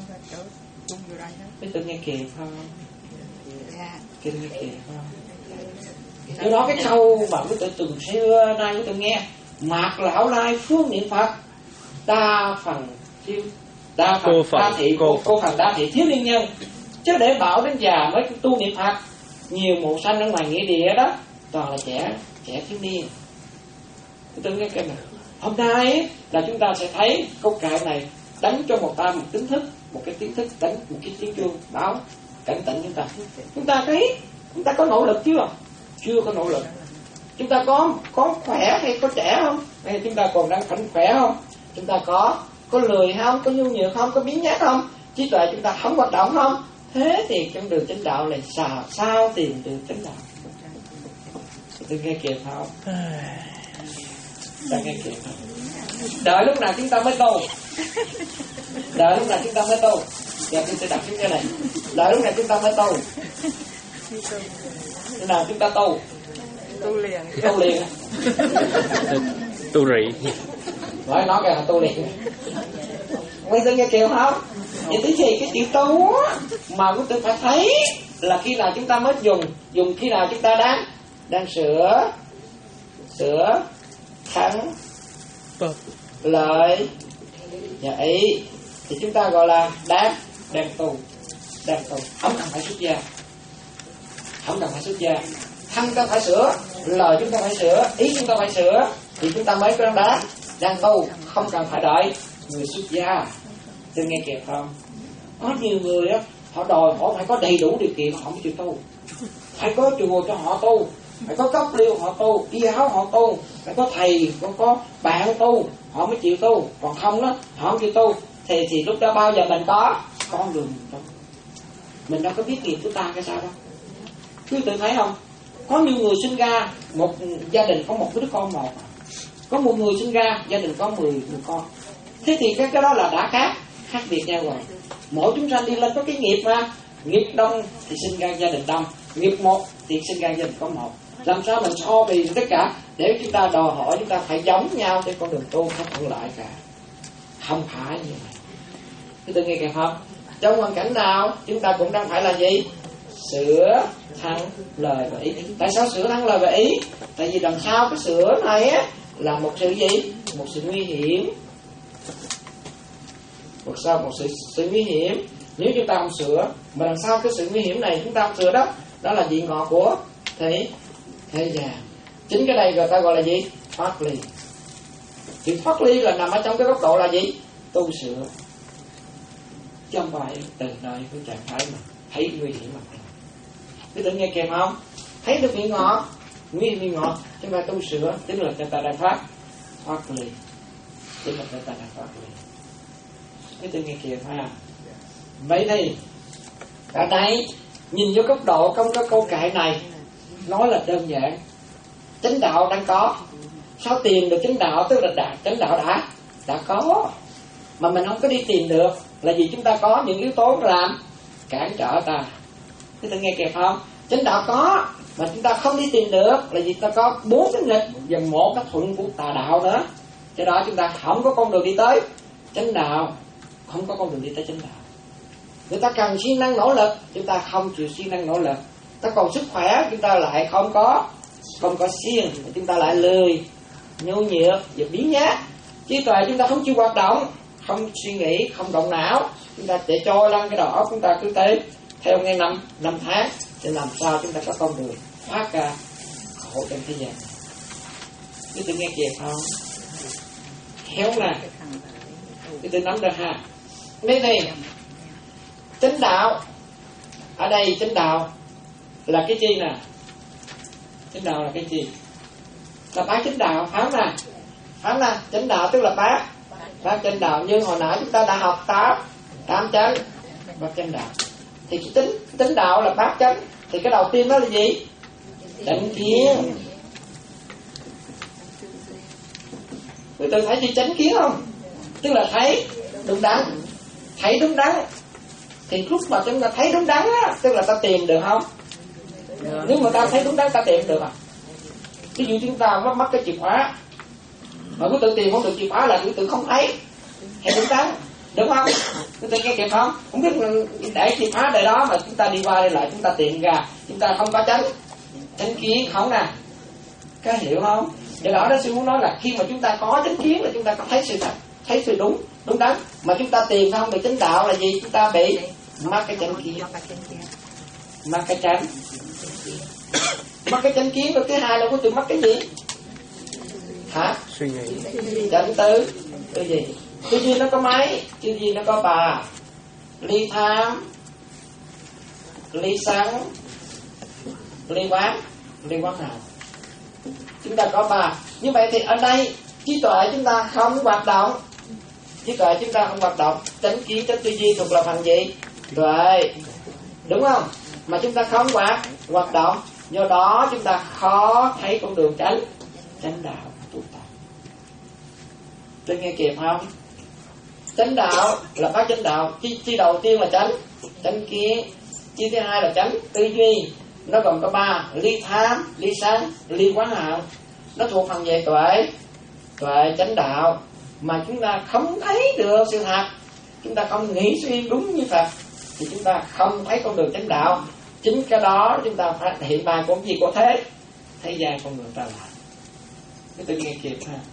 Quý tử nghe kịp không? Kinh nghe kịp không? Do đó cái câu mà quý tử từng xưa nay quý tử nghe, mạc lão lai phương niệm Phật, đa phần thiếu đa phần cô phần, đa thị cô, cô phần đa thị thiếu niên nhân, chứ để bảo đến già mới tu niệm Phật. Nhiều mộ sanh ở ngoài nghĩa địa đó toàn là trẻ trẻ thiếu niên. Tôi nghe cái này hôm nay là chúng ta sẽ thấy câu kệ này đánh cho một ta một tiếng thức, một cái tiếng thức đánh một cái tiếng chuông báo cảnh tỉnh chúng ta. Chúng ta thấy chúng ta có nỗ lực chưa? Chưa có nỗ lực. Chúng ta có có khỏe hay có trẻ không? Hay chúng ta còn đang mạnh khỏe không? Chúng ta có có lười không? Có nhu nhược không? Có biến nhát không? Trí tuệ chúng ta không hoạt động không? Thế thì trong đường chánh đạo này sao sao tìm được chánh đạo? Tôi nghe kịp không? Ta nghe kịp không? Đợi lúc nào chúng ta mới tu? Đợi lúc nào chúng ta mới tu? Giờ tôi sẽ đặt xuống cái này. Đợi lúc nào chúng ta mới tu? Lúc nào chúng ta tu? Tu liền. Tu liền. Tu rị. Nói nói kìa, tu liền. Bây giờ nghe kịp không? Vậy thì gì cái chữ tu á mà chúng tôi phải thấy là khi nào chúng ta mới dùng, dùng khi nào chúng ta đang đang sửa sửa thắng lợi và ý thì chúng ta gọi là đang đang tu, đang tu. Không cần phải xuất gia, không cần phải xuất gia. Thân ta phải sửa, lời chúng ta phải sửa, ý chúng ta phải sửa thì chúng ta mới có đang đang tu, không cần phải đợi người xuất gia. Tôi nghe kịp không? Có nhiều người á, họ đòi họ phải có đầy đủ điều kiện họ mới chịu tu. Phải có chùa cho họ tu, phải có cốc liêu họ tu, y áo họ tu, phải có thầy, có, có bạn tu, họ mới chịu tu. Còn không đó, họ không chịu tu thì thì lúc đó bao giờ mình có con đường mình tu. Mình đâu có biết nghiệp của ta cái sao đâu. Cứ tự thấy không? Có nhiều người sinh ra một gia đình có một đứa con một, có một người sinh ra gia đình có mười người con. Thế thì cái cái đó là đã khác khác biệt nhau rồi. Mỗi chúng sanh đi lên có cái nghiệp mà, nghiệp đông thì sinh ra gia đình đông, nghiệp một thì sinh ra gia đình có một. Làm sao mình so bì tất cả để chúng ta đòi hỏi chúng ta phải giống nhau trên con đường tu không thuận lợi cả. Không phải như vậy. Cái tự nghe kìa không? Trong hoàn cảnh nào chúng ta cũng đang phải là gì? Sửa thắng lời và ý. Tại sao sửa thắng lời và ý? Tại vì đằng sau cái sửa này á là một sự gì? Một sự nguy hiểm. Một sao một sự sự nguy hiểm. Nếu chúng ta không sửa mà đằng sau cái sự nguy hiểm này chúng ta không sửa đó, đó là vị ngọt của thế thế gian. Chính cái đây người ta gọi là gì? Thoát ly. Thì thoát ly là nằm ở trong cái góc độ là gì? Tu sửa. Chứ không phải từ nơi cái trạng thái mà thấy nguy hiểm mà. Cứ tự nghe kèm không? Thấy được vị ngọt, nguy hiểm vị ngọt, chúng ta tu sửa, chính là người ta đang thoát thoát ly. Chính là người ta đang thoát ly. Cái tự nghe kìa ha. Vậy thì ở đây nhìn vô góc độ trong cái câu kệ này nói là đơn giản. Chánh đạo đang có. Sao tìm được chánh đạo? Tức là đã, chánh đạo đã đã có mà mình không có đi tìm được là vì chúng ta có những yếu tố làm cản trở ta. Cái tự nghe kìa không? Chánh đạo có mà chúng ta không đi tìm được là vì ta có bốn cái nghịch và một cái thuận của tà đạo nữa. Cho đó chúng ta không có con đường đi tới chánh đạo, không có con đường đi tới chánh đạo. Người ta cần siêng năng nỗ lực, chúng ta không chịu siêng năng nỗ lực. Ta còn sức khỏe, chúng ta lại không có không có siêng, chúng ta lại lười, nhu nhược và biến nhát. Trí tuệ chúng ta không chịu hoạt động, không suy nghĩ, không động não, chúng ta để trôi lăn cái đầu óc chúng ta cứ thế theo ngay năm năm tháng để làm sao chúng ta có con đường thoát ra khổ trong thế gian. Cứ tự nghe kìa không? Khéo nè, cứ tự nắm được ha. Nên này, chánh đạo ở đây chánh đạo là cái chi nè? Chánh đạo là cái gì? Là bác chánh đạo, phải không nè? Phải không nè? Chánh đạo tức là bác bác chánh đạo, như hồi nãy chúng ta đã học tám tám chánh bác chánh đạo. Thì cái tính tính đạo là bát chánh. Thì cái đầu tiên đó là gì? Chánh kiến. Quý tự thấy gì chánh kiến không? Tức là thấy đúng đắn. Thấy đúng đắn. Thì lúc mà chúng ta thấy đúng đắn á, tức là ta tìm được không? Nếu mà ta thấy đúng đắn ta tìm được à? Ví dụ chúng ta mất mất cái chìa khóa mà quý tự tìm không được chìa khóa là quý tự không thấy. Hay đúng đắn, đúng không? Quý tự nghe kịp không? Không biết để chìa khóa để đó mà chúng ta đi qua đây lại chúng ta tìm ra, chúng ta không có chánh chánh kiến không nè. Có hiểu không? Do đó đó sư muốn nói là khi mà chúng ta có chánh kiến là chúng ta có thấy sự thật, thấy sự đúng đúng đắn, mà chúng ta tìm không được chánh đạo là gì? Chúng ta bị mắc cái chánh kiến, mắc cái chánh, mắc cái chánh kiến. Rồi thứ hai là có tự mắc cái gì? Hả? Suy nghĩ. Chánh tư cái gì? Tư duy nó có mấy? Tư duy nó có ba: ly tham, ly sân, ly quán. Ly quán nào? chúng ta có ba. Như vậy thì ở đây trí tuệ chúng ta không hoạt động, trí tuệ chúng ta không hoạt động. Chánh kiến, chánh tư duy thuộc là phần gì? Tuệ, đúng không? Mà chúng ta không hoạt hoạt động, do đó chúng ta khó thấy con đường chánh chánh đạo tu tập. Tôi nghe kịp không? Chánh đạo là phát chánh đạo. Chi, chi đầu tiên là chánh chánh kiến, chi thứ hai là chánh tư duy. Nó gồm có ba: ly tham, ly sáng, ly quán hận. Nó thuộc phần về tuệ, tuệ chánh đạo. Mà chúng ta không thấy được sự thật, chúng ta không nghĩ suy đúng như Phật, thì chúng ta không thấy con đường chánh đạo. Chính cái đó chúng ta phải hiện bài của gì của thế thế gian con người ta làm. Cái tự nghe kịp ha.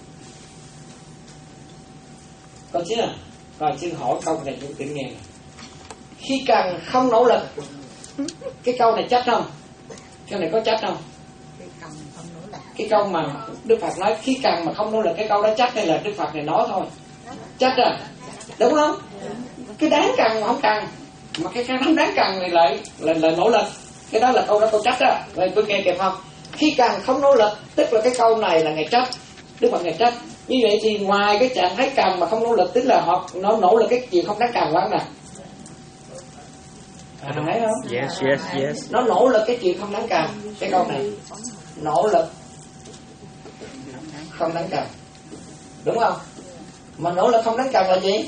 Còn chứ à, còn xin hỏi câu này chúng tự nghe này. Khi cần không nỗ lực, cái câu này chắc không? Câu này có chắc không? Cái câu mà Đức Phật nói khi cần mà không nỗ lực, cái câu đó chắc hay là Đức Phật này nói thôi? Chắc rồi, đúng không? Cái đáng cần mà không cần, mà cái cái không đáng cần này lại là, là nỗ lực. Cái đó là câu đó câu trách đó. Vậy tôi nghe kịp không? Khi cần không nỗ lực, tức là cái câu này là ngày trách. Đức Phật ngày trách. Như vậy thì ngoài cái trạng thái cần mà không nỗ lực, tức là họ nó nỗ lực cái chuyện không đáng cần lắm nè. À, thấy không? Yes, yes, yes. Nó nỗ lực cái chuyện không đáng cần. Cái câu này nỗ lực không đáng cần, đúng không? Mà nỗ lực không đáng cần là gì?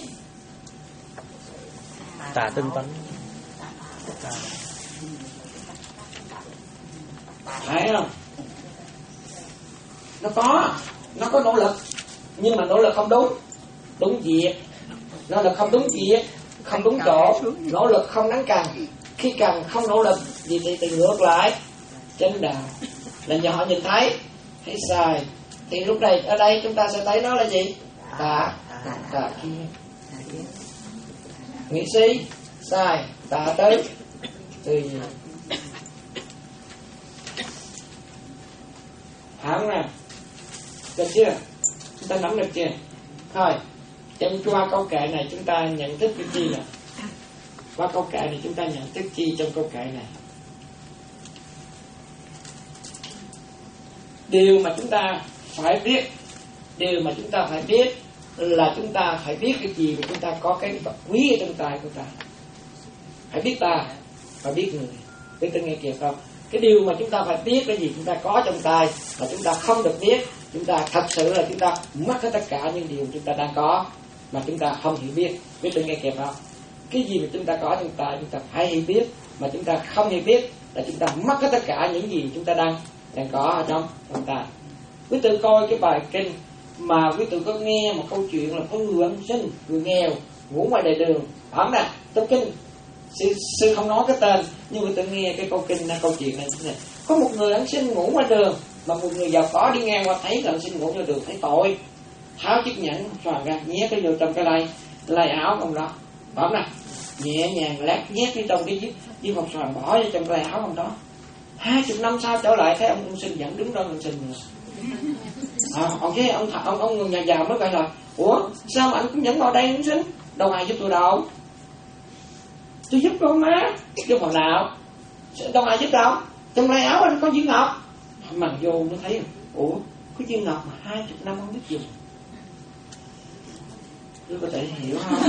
Tà tinh tấn. Thấy không? Nó có, nó có nỗ lực, nhưng mà nỗ lực không đúng, đúng việc. Nỗ lực không đúng việc, không đúng chỗ. Nỗ lực không đáng cần. Khi cần không nỗ lực, gì thì, thì ngược lại chánh đạo. Là nhờ họ nhìn thấy, thấy sai, thì lúc này ở đây chúng ta sẽ thấy nó là gì? Tà, tà kiến. Nghĩ suy sai, tà tới từ hảo nè, được chưa? Chúng ta nắm được chưa? Thôi, trong qua câu kệ này chúng ta nhận thức cái chi nè? Qua câu kệ này chúng ta nhận thức chi trong câu kệ này? Điều mà chúng ta phải biết, điều mà chúng ta phải biết là chúng ta phải biết cái gì mà chúng ta có cái vật quý ở trong tay của ta. Phải biết ta, phải biết người. Biết tôi nghe kịp không? Cái điều mà chúng ta phải biết cái gì chúng ta có trong tay mà chúng ta không được biết, chúng ta thật sự là chúng ta mất hết tất cả những điều chúng ta đang có mà chúng ta không hiểu biết. Biết tôi nghe kịp không? Cái gì mà chúng ta có trong tay chúng ta phải hiểu biết, mà chúng ta không hiểu biết là chúng ta mất hết tất cả những gì chúng ta đang đang có ở trong trong ta. Quý tự coi cái bài kinh mà quý tự có nghe một câu chuyện là có người ăn xin, người nghèo ngủ ngoài lề đường. Ẩm nè, trong kinh sư, sư không nói cái tên, nhưng quý tự nghe cái câu kinh này, câu chuyện này, này có một người ăn xin ngủ ngoài đường, mà một người giàu có đi ngang qua thấy ăn xin ngủ ngoài đường thấy tội, tháo chiếc nhẫn xoàng ra nhét cái vô trong cái lay lay áo ông đó. Ẩm nè, nhẹ nhàng lát nhét đi trong cái chiếc vòng xoàng bỏ vào trong cái áo ông đó. Hai chục năm sau trở lại thấy ông ông sinh vẫn đứng đó ông sinh nữa. À, ông cái ông ông ông người nhà giàu mới gọi là ủa sao mà anh cũng vẫn ngồi đây ông sinh, đâu ai giúp tôi đâu? Tôi giúp con má, giúp hồi nào? Đâu ai giúp đâu? Trong lấy áo anh có viên ngọc. Mà vô mới thấy ủa có viên ngọc mà hai chục năm không biết dùng. Tôi có thể hiểu không?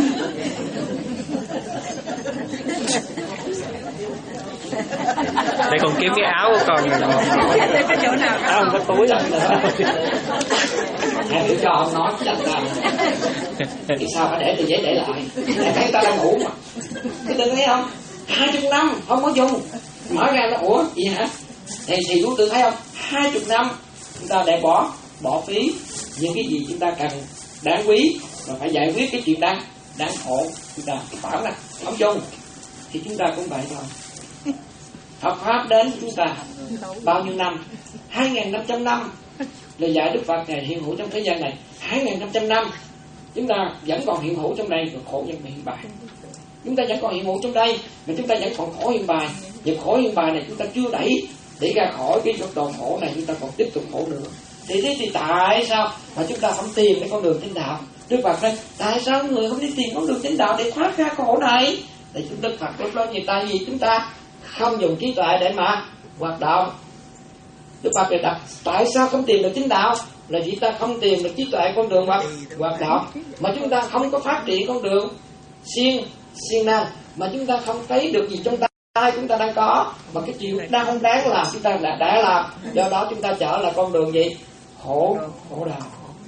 Để con kiếm cái áo của con. Cái chỗ nào áo không có túi rồi. Hãy hiểu cho ông nói chắc là thì sao phải để tờ giấy để lại? Để thấy ta đang ngủ mà. Cái tự thấy không? Hai chục năm không có dùng. Mở ra nó ủa gì hả? Thì thì chúng tự thấy không? Hai chục năm chúng ta để bỏ bỏ phí những cái gì chúng ta cần đáng quý và phải giải quyết cái chuyện đáng đáng khổ chúng ta phải là không dùng thì chúng ta cũng vậy thôi. Phật pháp đến chúng ta bao nhiêu năm? Hai nghìn năm trăm năm lời dạy Đức Phật này hiện hữu trong thế gian này. Hai nghìn năm trăm năm chúng ta vẫn còn hiện hữu trong đây và khổ vẫn hiện bài. Chúng ta vẫn còn hiện hữu trong đây mà chúng ta vẫn còn khổ hiện bài. Và khổ hiện bài này chúng ta chưa đẩy để ra khỏi cái góc độ khổ này, chúng ta còn tiếp tục khổ nữa. Thì thế thì tại sao mà chúng ta không tìm cái con đường chánh đạo? Đức Phật nói tại sao người không đi tìm con đường chánh đạo để thoát ra khổ này? Thì chúng Đức Phật lúc đó như tại vì chúng ta không dùng trí tuệ để mà hoạt động. Đức Phật đề đặt tại sao không tìm được chính đạo, là vì ta không tìm được trí tuệ con đường hoặc hoạt đạo, mà chúng ta không có phát triển con đường siêng siêng năng, mà chúng ta không thấy được gì trong tay chúng ta đang có, mà cái chuyện đang không đáng làm chúng ta đã đã làm, do đó chúng ta trở lại con đường gì khổ khổ đau.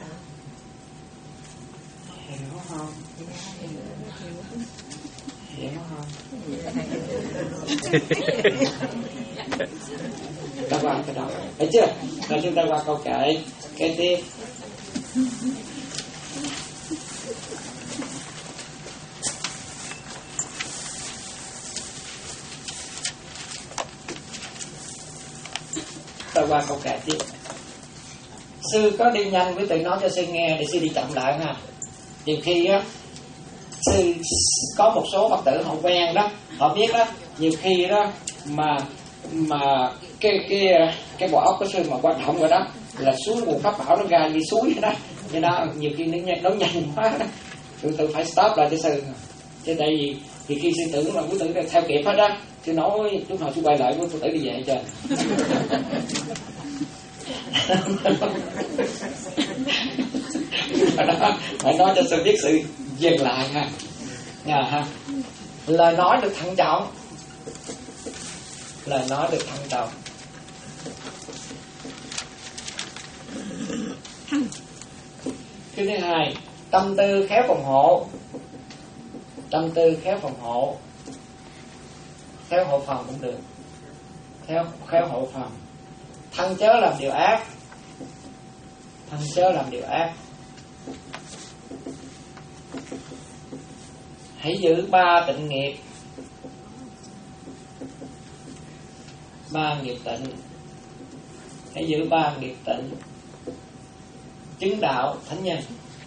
Hiểu không? Hiểu không? Ta qua cái đó, thấy chưa? Rồi chúng ta qua câu kệ kế tiếp. Ta qua câu kệ tiếp. Sư có đi nhanh với tự nói cho sư nghe để sư đi chậm lại ha. Nhiều khi á, sư có một số Phật tử họ quen đó, họ biết đó, nhiều khi đó mà mà cái cái cái bộ óc của sư mà quan trọng rồi đó, là xuống nguồn pháp bảo nó ra như suối vậy đó, cho đó nhiều khi nó nhanh nó nhanh quá đó, tự tự phải stop lại cho sư. Chứ tại vì thì khi sư tưởng là quý tử theo kịp hết đó, sư nói lúc nào sư quay lại quý tử đi về cho. Đó, phải nói cho sư biết sự dừng lại ha. Nha ha. Lời nói được thận trọng. Lời nói được thận trọng. Cái thứ hai, tâm tư khéo phòng hộ. Tâm tư khéo phòng hộ. Khéo hộ phòng cũng được. Khéo, khéo hộ phòng. Thân chớ làm điều ác. Thân chớ làm điều ác. Hãy giữ ba tịnh nghiệp. Ba nghiệp tịnh. Hãy giữ ba nghiệp tịnh. Chứng đạo thánh nhân.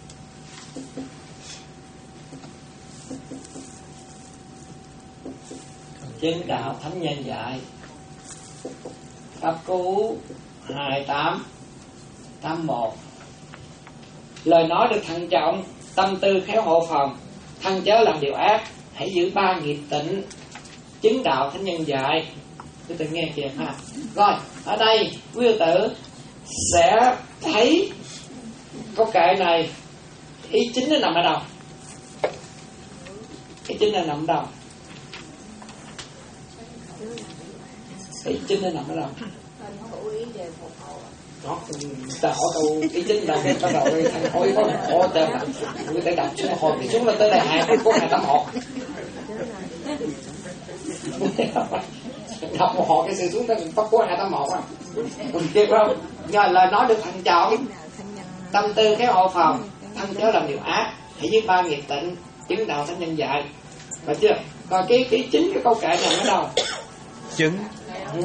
Chứng đạo thánh nhân dạy. Pháp Cú hai tám tám một. Lời nói được thận trọng, tâm tư khéo hộ phòng, thân chớ làm điều ác, hãy giữ ba nghiệp tịnh, chứng đạo thánh nhân dạy. Quý tử nghe kìa ha. Rồi, ở đây quý tử sẽ thấy câu kệ này ý chính nó nằm ở đâu? Ý chính nó nằm ở đâu? Ý chính nó nằm ở đâu? Đó, ta hỏi câu ý chính đâu, bắt đầu thằng hỏi có hỏi tên là người ta đọc xuống hồi thì xuống lên tới đây hai có hai tám một. Đọc một hồi cái sự xuống tới phát có hai tám một á. Kịp không? Rồi lời nói được thận trọng, tâm tư khéo hộ phòng, thân chớ làm điều ác, hãy giữ ba nghiệp tịnh, chứng đạo thánh nhân dạy. Phải chưa? Còn cái cái chính cái câu kệ này ở đâu? Chứng. Ừ.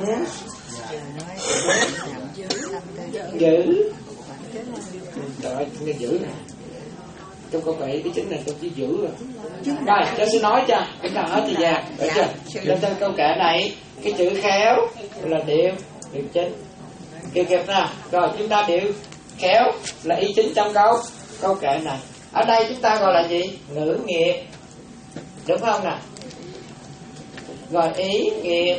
Giữ. Trời ơi, nghe giữ nè. Trong câu kệ cái chính này tôi chỉ giữ rồi. Rồi, cho sư nói cho, chúng ta hết thì già, được chưa? Lên trên câu kệ này, cái chữ khéo là điệu, điệu chính. Kịp kịp nè, rồi chúng ta điệu khéo là ý chính trong câu câu kệ này. Ở đây chúng ta gọi là gì? Ngữ nghiệp, đúng không nè? Rồi ý nghiệp,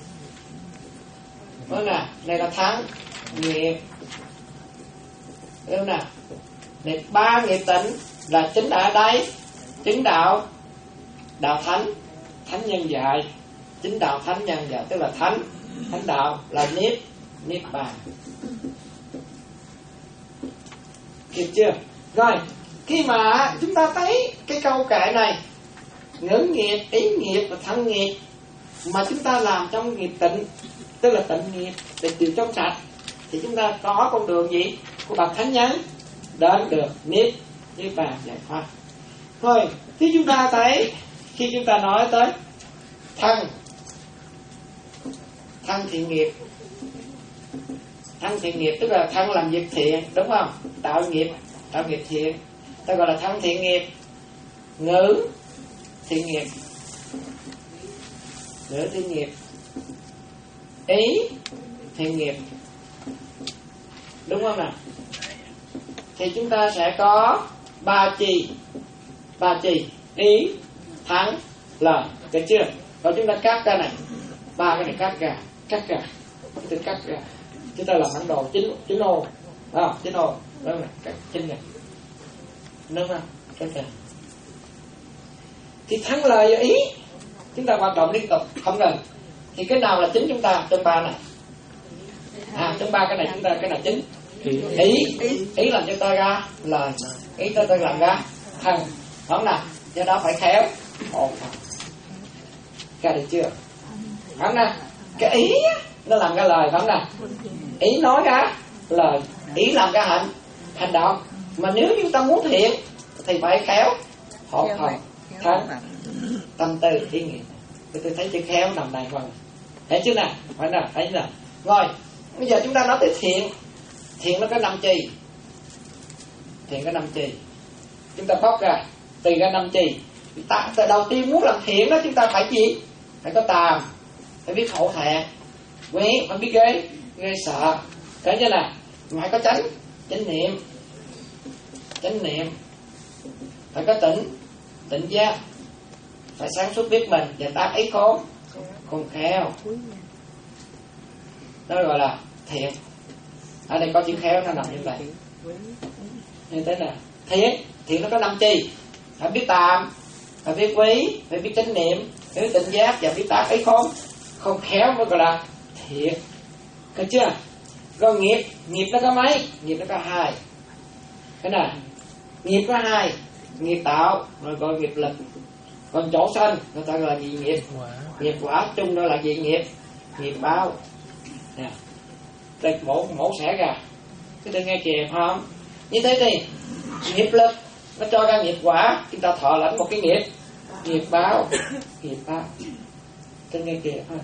đúng nè, này là thắng nghiệp, đúng nè. Này ba nghiệp tịnh là chính ở đây, chứng đạo đạo thánh, thánh nhân dạy, chính đạo thánh nhân dạy, tức là thánh, thánh đạo là niết, niết bàn. Kịp chưa? Rồi, khi mà chúng ta thấy cái câu kệ này, ngữ nghiệp, ý nghiệp và thân nghiệp mà chúng ta làm trong nghiệp tịnh, tức là tịnh nghiệp, để điều trong sạch, thì chúng ta có con đường gì của bậc thánh nhân đến được niết, niết bàn giải thoát. Thôi, khi chúng ta thấy, khi chúng ta nói tới thân, thân thiện nghiệp, thân thiện nghiệp tức là thân làm việc thiện, đúng không? Tạo nghiệp, tạo nghiệp thiện, ta gọi là thân thiện nghiệp. Ngữ thiện nghiệp, ngữ thiện nghiệp. Ý thiện nghiệp, đúng không nào? Thì chúng ta sẽ có ba chi, ba chi, ý, thắng, lời, được chưa? Rồi chúng ta cắt ra này, ba cái này cắt ra, cắt ra, chúng ta cắt ra, chúng ta làm bản đồ chín chín ô, à, chín ô, đó là cái chín này, đúng không? Cái này thì thắng lời và ý chúng ta hoạt động liên tục không ngừng. Thì cái nào là chính chúng ta trong ba này? À, trong ba cái này chúng ta cái nào chính? Ý, ý làm cho ta ra lời, ý ta ta làm ra thân, không nào? Do đó phải khéo ổn thật. Cả được chưa? Không nào? Cái ý nó làm ra lời, không nào? Ý nói ra lời, ý làm ra hành hành động. Mà nếu chúng ta muốn thiện thì phải khéo hồn thần thân tâm tư ý nghĩa. Tôi thấy chữ khéo nằm đàng hoàng, thấy chưa nào? Phải nào? Thấy nào? Rồi bây giờ chúng ta nói tới thiện. Thiện nó có năm chi? Thiện có năm chi? Chúng ta bóc ra tùy ra năm chi. Ta, ta đầu tiên muốn làm thiện đó chúng ta phải gì? Phải có tàm, phải biết hổ thẹn, quý, phải biết ghê, ghê sợ. Thấy chưa nào? Phải có chánh, chánh niệm, chánh niệm. Phải có tỉnh, tỉnh giác. Phải sáng suốt biết mình và tác ý khôn, khôn khéo. Đó gọi là thiện. Ở đây có chữ khéo nó nằm như vậy. Như thế nào? Thiện, thiện nó có năm chi. Phải biết tàm, phải biết quý, phải biết chánh niệm, phải biết tỉnh giác và biết tác ý khôn, khôn khéo mới gọi là thiện. Được chưa? Còn nghiệp, nghiệp nó có mấy? Nghiệp nó có hai. Thế nào? Nghiệp có hai, nghiệp tạo rồi gọi nghiệp lực. Còn chỗ sanh người ta gọi là gì nghiệp? Nghiệp quả chung đó là gì nghiệp? Nghiệp báo. Nè, đây mổ mổ xẻ ra, cái tôi nghe kìa không? Như thế thì nghiệp lực nó cho ra nghiệp quả, chúng ta thọ lãnh một cái nghiệp, nghiệp báo, nghiệp báo. Tôi nghe kìa ha.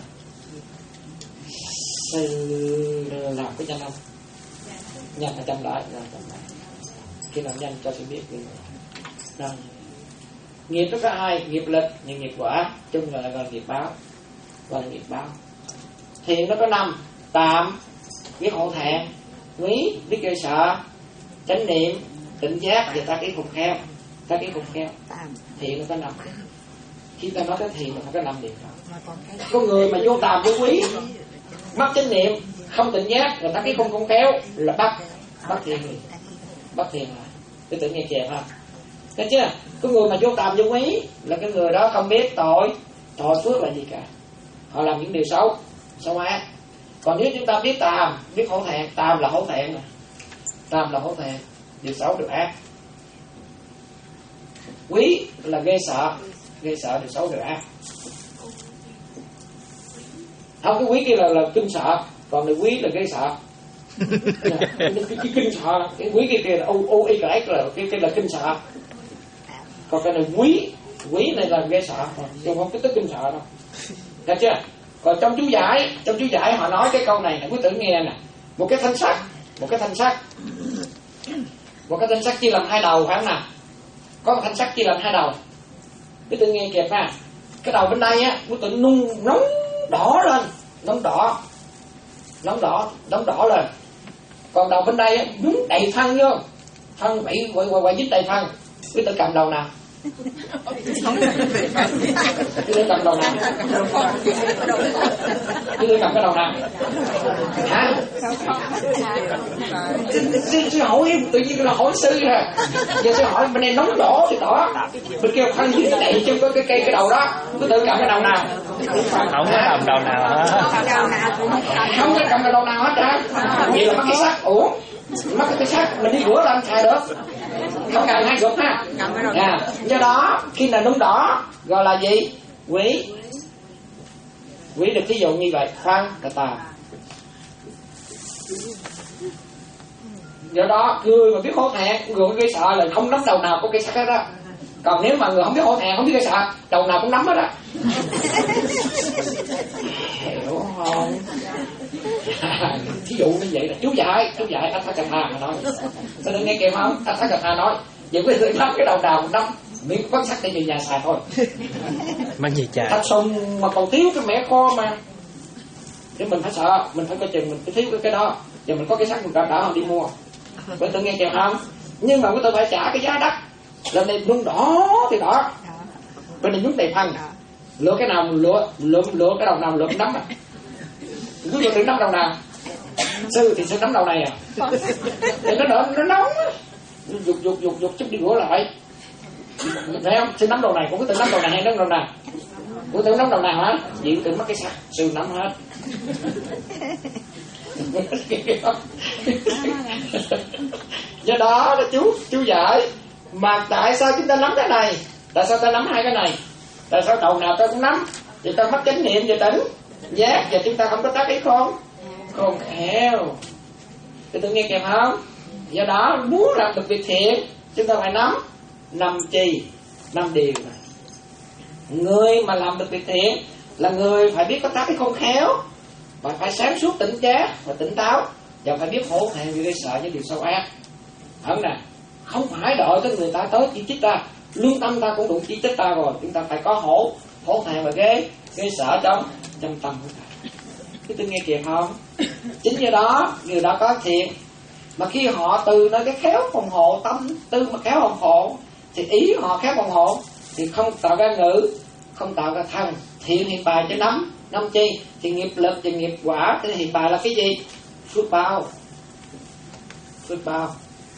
Sư làm cái nhanh không? Nhanh là chậm lại, rồi chậm lại. Khi nào nhanh cho sư biết đi. Rồi. Nghiệp nó có hai, nghiệp lực, nhưng nghiệp quả chung là gọi nghiệp báo, gọi là nghiệp báo. Thiện nó có năm, tạm, biết hổ thẹn, quý, biết ghê sợ, chánh niệm, tỉnh giác và tác ý khôn khéo. Tác ý khôn khéo. Thiện nó có năm. Khi ta nói tới thiện là phải có năm điểm. Có người mà vô tàm vô quý, mất chánh niệm, không tỉnh giác và tác ý không khôn khéo là bắt bắt thiện người, bắt thiện lại. Tôi tự nghe kìa ha. Thấy chưa? Có người mà vô tàm vô quý là cái người đó không biết tội, tội phước là gì cả. Họ làm những điều xấu, xấu ác. Còn nếu chúng ta biết tàm, biết hổ thẹn, tàm là hổ thẹn, tàm là hổ thẹn, điều xấu điều ác. Quý là ghê sợ, ghê sợ điều xấu điều ác. Không, cái quý kia là, là kinh sợ, còn cái quý là ghê sợ. cái, cái kinh sợ, cái quý kia kia là o o y cái là cái cái là kinh sợ. Còn cái này quý, quý này là ghê sợ, chứ không có tức kinh sợ đâu. Được chưa? Còn trong chú giải, trong chú giải họ nói cái câu này này, quý tử nghe nè. Một cái thanh sắt, một cái thanh sắt, một cái thanh sắt chia làm hai đầu phải không nào? Có một thanh sắt chia làm hai đầu. Quý tử nghe kịp ha. Cái đầu bên đây á, quý tử nung nóng đỏ lên, nóng đỏ, nóng đỏ, nóng đỏ lên. Còn đầu bên đây á, nhúng đầy phân vô, phân bị quậy quậy quậy dính đầy phân. Quý tử cầm đầu nào? Quý tử cầm đầu nào? Quý tử cầm cái đầu nào? Hả? Sư hỏi tự nhiên là hỏi sư rồi. Giờ sư hỏi bên đây nóng đỏ thì đỏ, bên kia phân dính đầy trên cái cây cái đầu đó. Quý tử cầm cái đầu nào? Không có cầm đầu nào hết. Không có cầm cái đầu nào hết trơn. Vậy là mất cái sắt. Ủa? Mất cái sắt mình đi rửa lên xài được. Không cần hai gục ha. À, do đó khi nào nung đỏ gọi là gì? Quý. Quý được thí dụ như vậy, phân là tà. Do đó người mà biết hổ thẹn, người có gây sợ là không nắm đầu nào có gây sắt hết đó. Còn nếu mà người không biết hổ thẹn, không biết gây sợ, đầu nào cũng nắm hết á. Hiểu không? Thí dụ như vậy là chú giải, chú giải Atthakatha mà nói. Tôi đừng nghe kèm không? Atthakatha nói, vậy quý vị nắm cái đầu nào cũng nắm, miếng vắt sắt để về nhà xài thôi. Mang gì chà? Thạch sùng mà còn thiếu cái mẻ kho mà. Chứ mình phải sợ, mình phải coi chừng mình phải thiếu cái cái đó. Giờ mình có cái sắt mình đã đỡ đi mua. Quý vị nghe kèm không? Nhưng mà quý vị phải trả cái giá đắt. Lần này nung đỏ thì đỏ, bên này nhúng đầy phân. Lựa cái nào lựa lựa lựa cái đầu nào lựa cái nắm à. Cứ lựa đừng nắm đầu nào. Sư thì sư nắm đầu này à, để nó đỡ nó nóng, dục dục dục dục chút đi rửa lại, thấy không? Sư nắm đầu này cũng có tự nắm đầu này hay nắm đầu nào? Cô tự nắm đầu nào hả? Chị tự mất cái sạc, sư nắm hết. Do đó đó chú chú giải mà tại sao chúng ta nắm cái này, tại sao ta nắm hai cái này, tại sao đầu nào ta cũng nắm, thì ta mất chánh niệm và tỉnh giác, và chúng ta không có tác ý khôn khôn khéo. Thì tôi nghe kịp không? Do đó muốn làm được việc thiện chúng ta phải nắm năm chi, năm điều này. Người mà làm được việc thiện là người phải biết có tác ý khôn khéo, và phải sáng suốt tỉnh giác và tỉnh táo, và phải biết hổ thẹn vì gây sợ những điều sâu ác. Không nè, không phải đợi tới người ta tới chỉ trích ta, lương tâm ta cũng đủ chỉ trích ta rồi, chúng ta phải có hổ hổ thẹn và ghê gây sợ trong trong tâm của ta. Cái tôi nghe kịp không? Chính do đó người đó có thiện, mà khi họ từ nơi cái khéo phòng hộ tâm tư mà khéo phòng hộ, thì ý họ khéo phòng hộ, thì không tạo ra ngữ, không tạo ra thân. Thiện hiện bài cho nắm năm chi, thì nghiệp lực và nghiệp quả thì hiện bài là cái gì? Phước báo. Phước báo.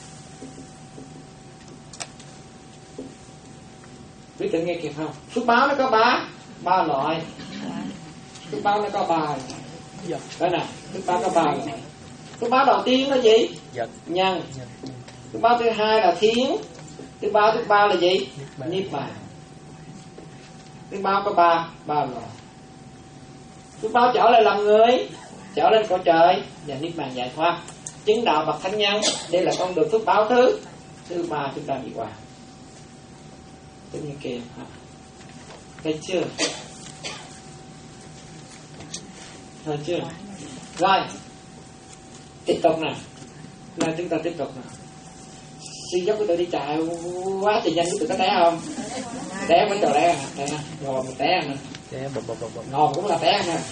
Biết tự nghe kịp không? Phước báo nó có ba ba loại. Phước báo nó có ba. Cái này, phước báo có ba loại. Phước báo đầu tiên là gì? Nhân. Phước báo thứ hai là thiến. Phước báo thứ ba là gì? Niết bàn. Phước báo có ba ba loại. Phước báo trở lại làm người, trở lên cõi trời và niết bàn giải thoát, chứng đạo bậc thánh nhân. Đây là con đường phước báo thứ thứ ba chúng ta đi qua. Tôi nghe kìa, thấy chưa? Thấy chưa? Rồi, tiếp tục nè. Nào chúng ta tiếp tục nè. Sư dốc của tôi đi chạy quá thì nhanh của tôi có té không? Té mới trò té à? Đây nè, ngồi mình té nè. Té bập bập bập. Ngồi cũng là té nè.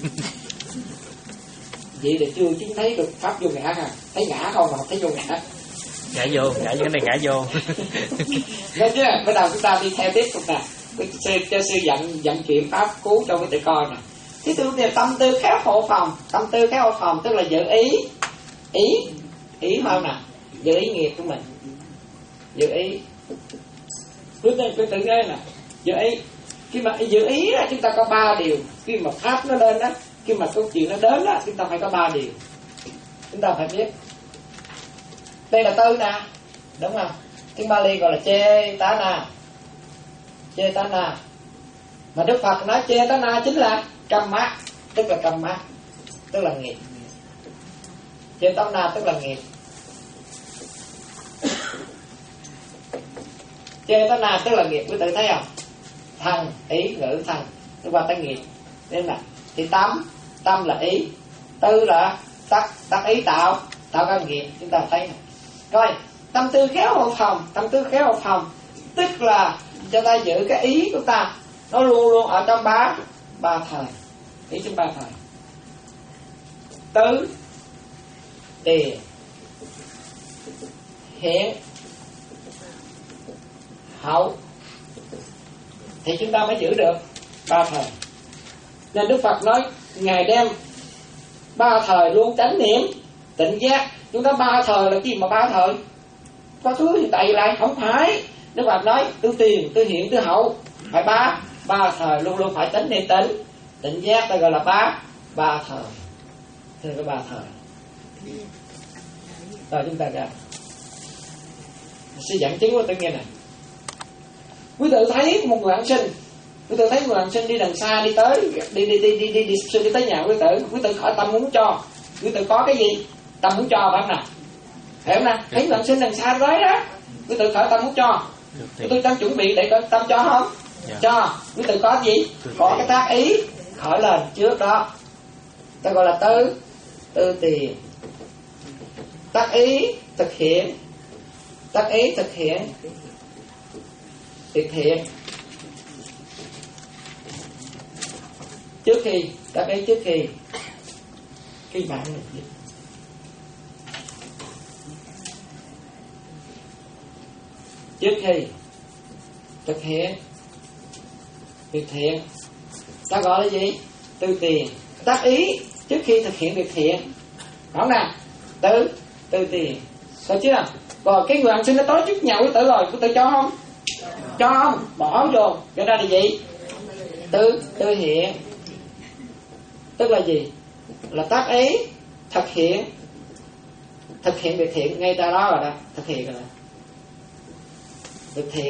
Vậy để chưa chứng thấy được pháp vô ngã à? Thấy ngã không mà thấy vô ngã. Ngã vô, ngã vô cái này ngã vô. Nghe chưa? Bắt đầu chúng ta đi theo tiếp tục nè. Sư, cho sư dặn dặn chuyện pháp cứu cho cái tự coi nè. Thứ tư là tâm tư khéo hộ phòng. Tâm tư khéo hộ phòng tức là giữ ý, ý, ý không nè, giữ ý nghiệp của mình, giữ ý. Cứ tự tự nghe nè, giữ ý. Khi mà giữ ý là chúng ta có ba điều. Khi mà pháp nó lên đó, khi mà câu chuyện nó đến đó, chúng ta phải có ba điều. Chúng ta phải biết. Đây là tư nè, đúng không? Tiếng Bali gọi là chê tá na, chê tá na. Mà Đức Phật nói chê tá na chính là căm mát, tức là căm mát, tức là nghiệp. Chê tá na tức là nghiệp. Chê tá na tức là nghiệp, quý tự thấy không? Thân, ý, ngữ, thân, tức là tới nghiệp. Nên là thì tâm, tâm là ý, tư là tác, tác ý tạo, tạo ra nghiệp. Chúng ta thấy này. Rồi, tâm tư khéo hộ phòng, tâm tư khéo hộ phòng tức là cho ta giữ cái ý của ta nó luôn luôn ở trong ba ba thời, ý trong ba thời. Tứ, tiền, hiện, hậu, thì chúng ta mới giữ được ba thời. Nên Đức Phật nói Ngài đem ba thời luôn chánh niệm, tỉnh giác. Chúng ta ba thời là gì mà ba thời? Quá khứ hiện tại lại không phải. Đức Phật nói tư tiền, tư hiện, tư hậu, phải ba ba thời luôn luôn phải chánh niệm tỉnh, tỉnh giác, ta gọi là ba ba thời. Thế là ba thời. Rồi chúng ta ra sư dẫn chứng của tôi nghe này. Quý tự thấy một người ăn sinh, quý tự thấy một người ăn sinh đi đằng xa đi tới, đi đi đi đi đi đi, đi, đi tới nhà quý tự, quý tự khởi tâm muốn cho, quý tự có cái gì? Tâm muốn cho phải không nào? Hiểu không nào? Thấy người ăn sinh đằng xa tới đó, quý tự khởi tâm muốn cho. Quý tự đang chuẩn bị để có tâm cho không? Yeah. Cho. Quý tự có gì? Có cái tác ý khởi lên trước đó. Ta gọi là tư, tư tiền. Tác ý thực hiện, tác ý thực hiện, thực hiện. Trước khi, tác ý trước khi, khi bạn trước khi thực hiện, thực hiện, ta gọi là gì? Tư tiền. Tác ý trước khi thực hiện việc thiện, không nè? Tư tư tiền, có chưa? Rồi cái người ăn xin nó tối chức nhà quý tử rồi, quý tử cho không? Cho không? Bỏ vô, cho ra là gì? Tư tư hiện, tức là gì? Là tác ý thực hiện, thực hiện việc thiện ngay tại đó rồi đó, thực hiện rồi đó. Việc thiện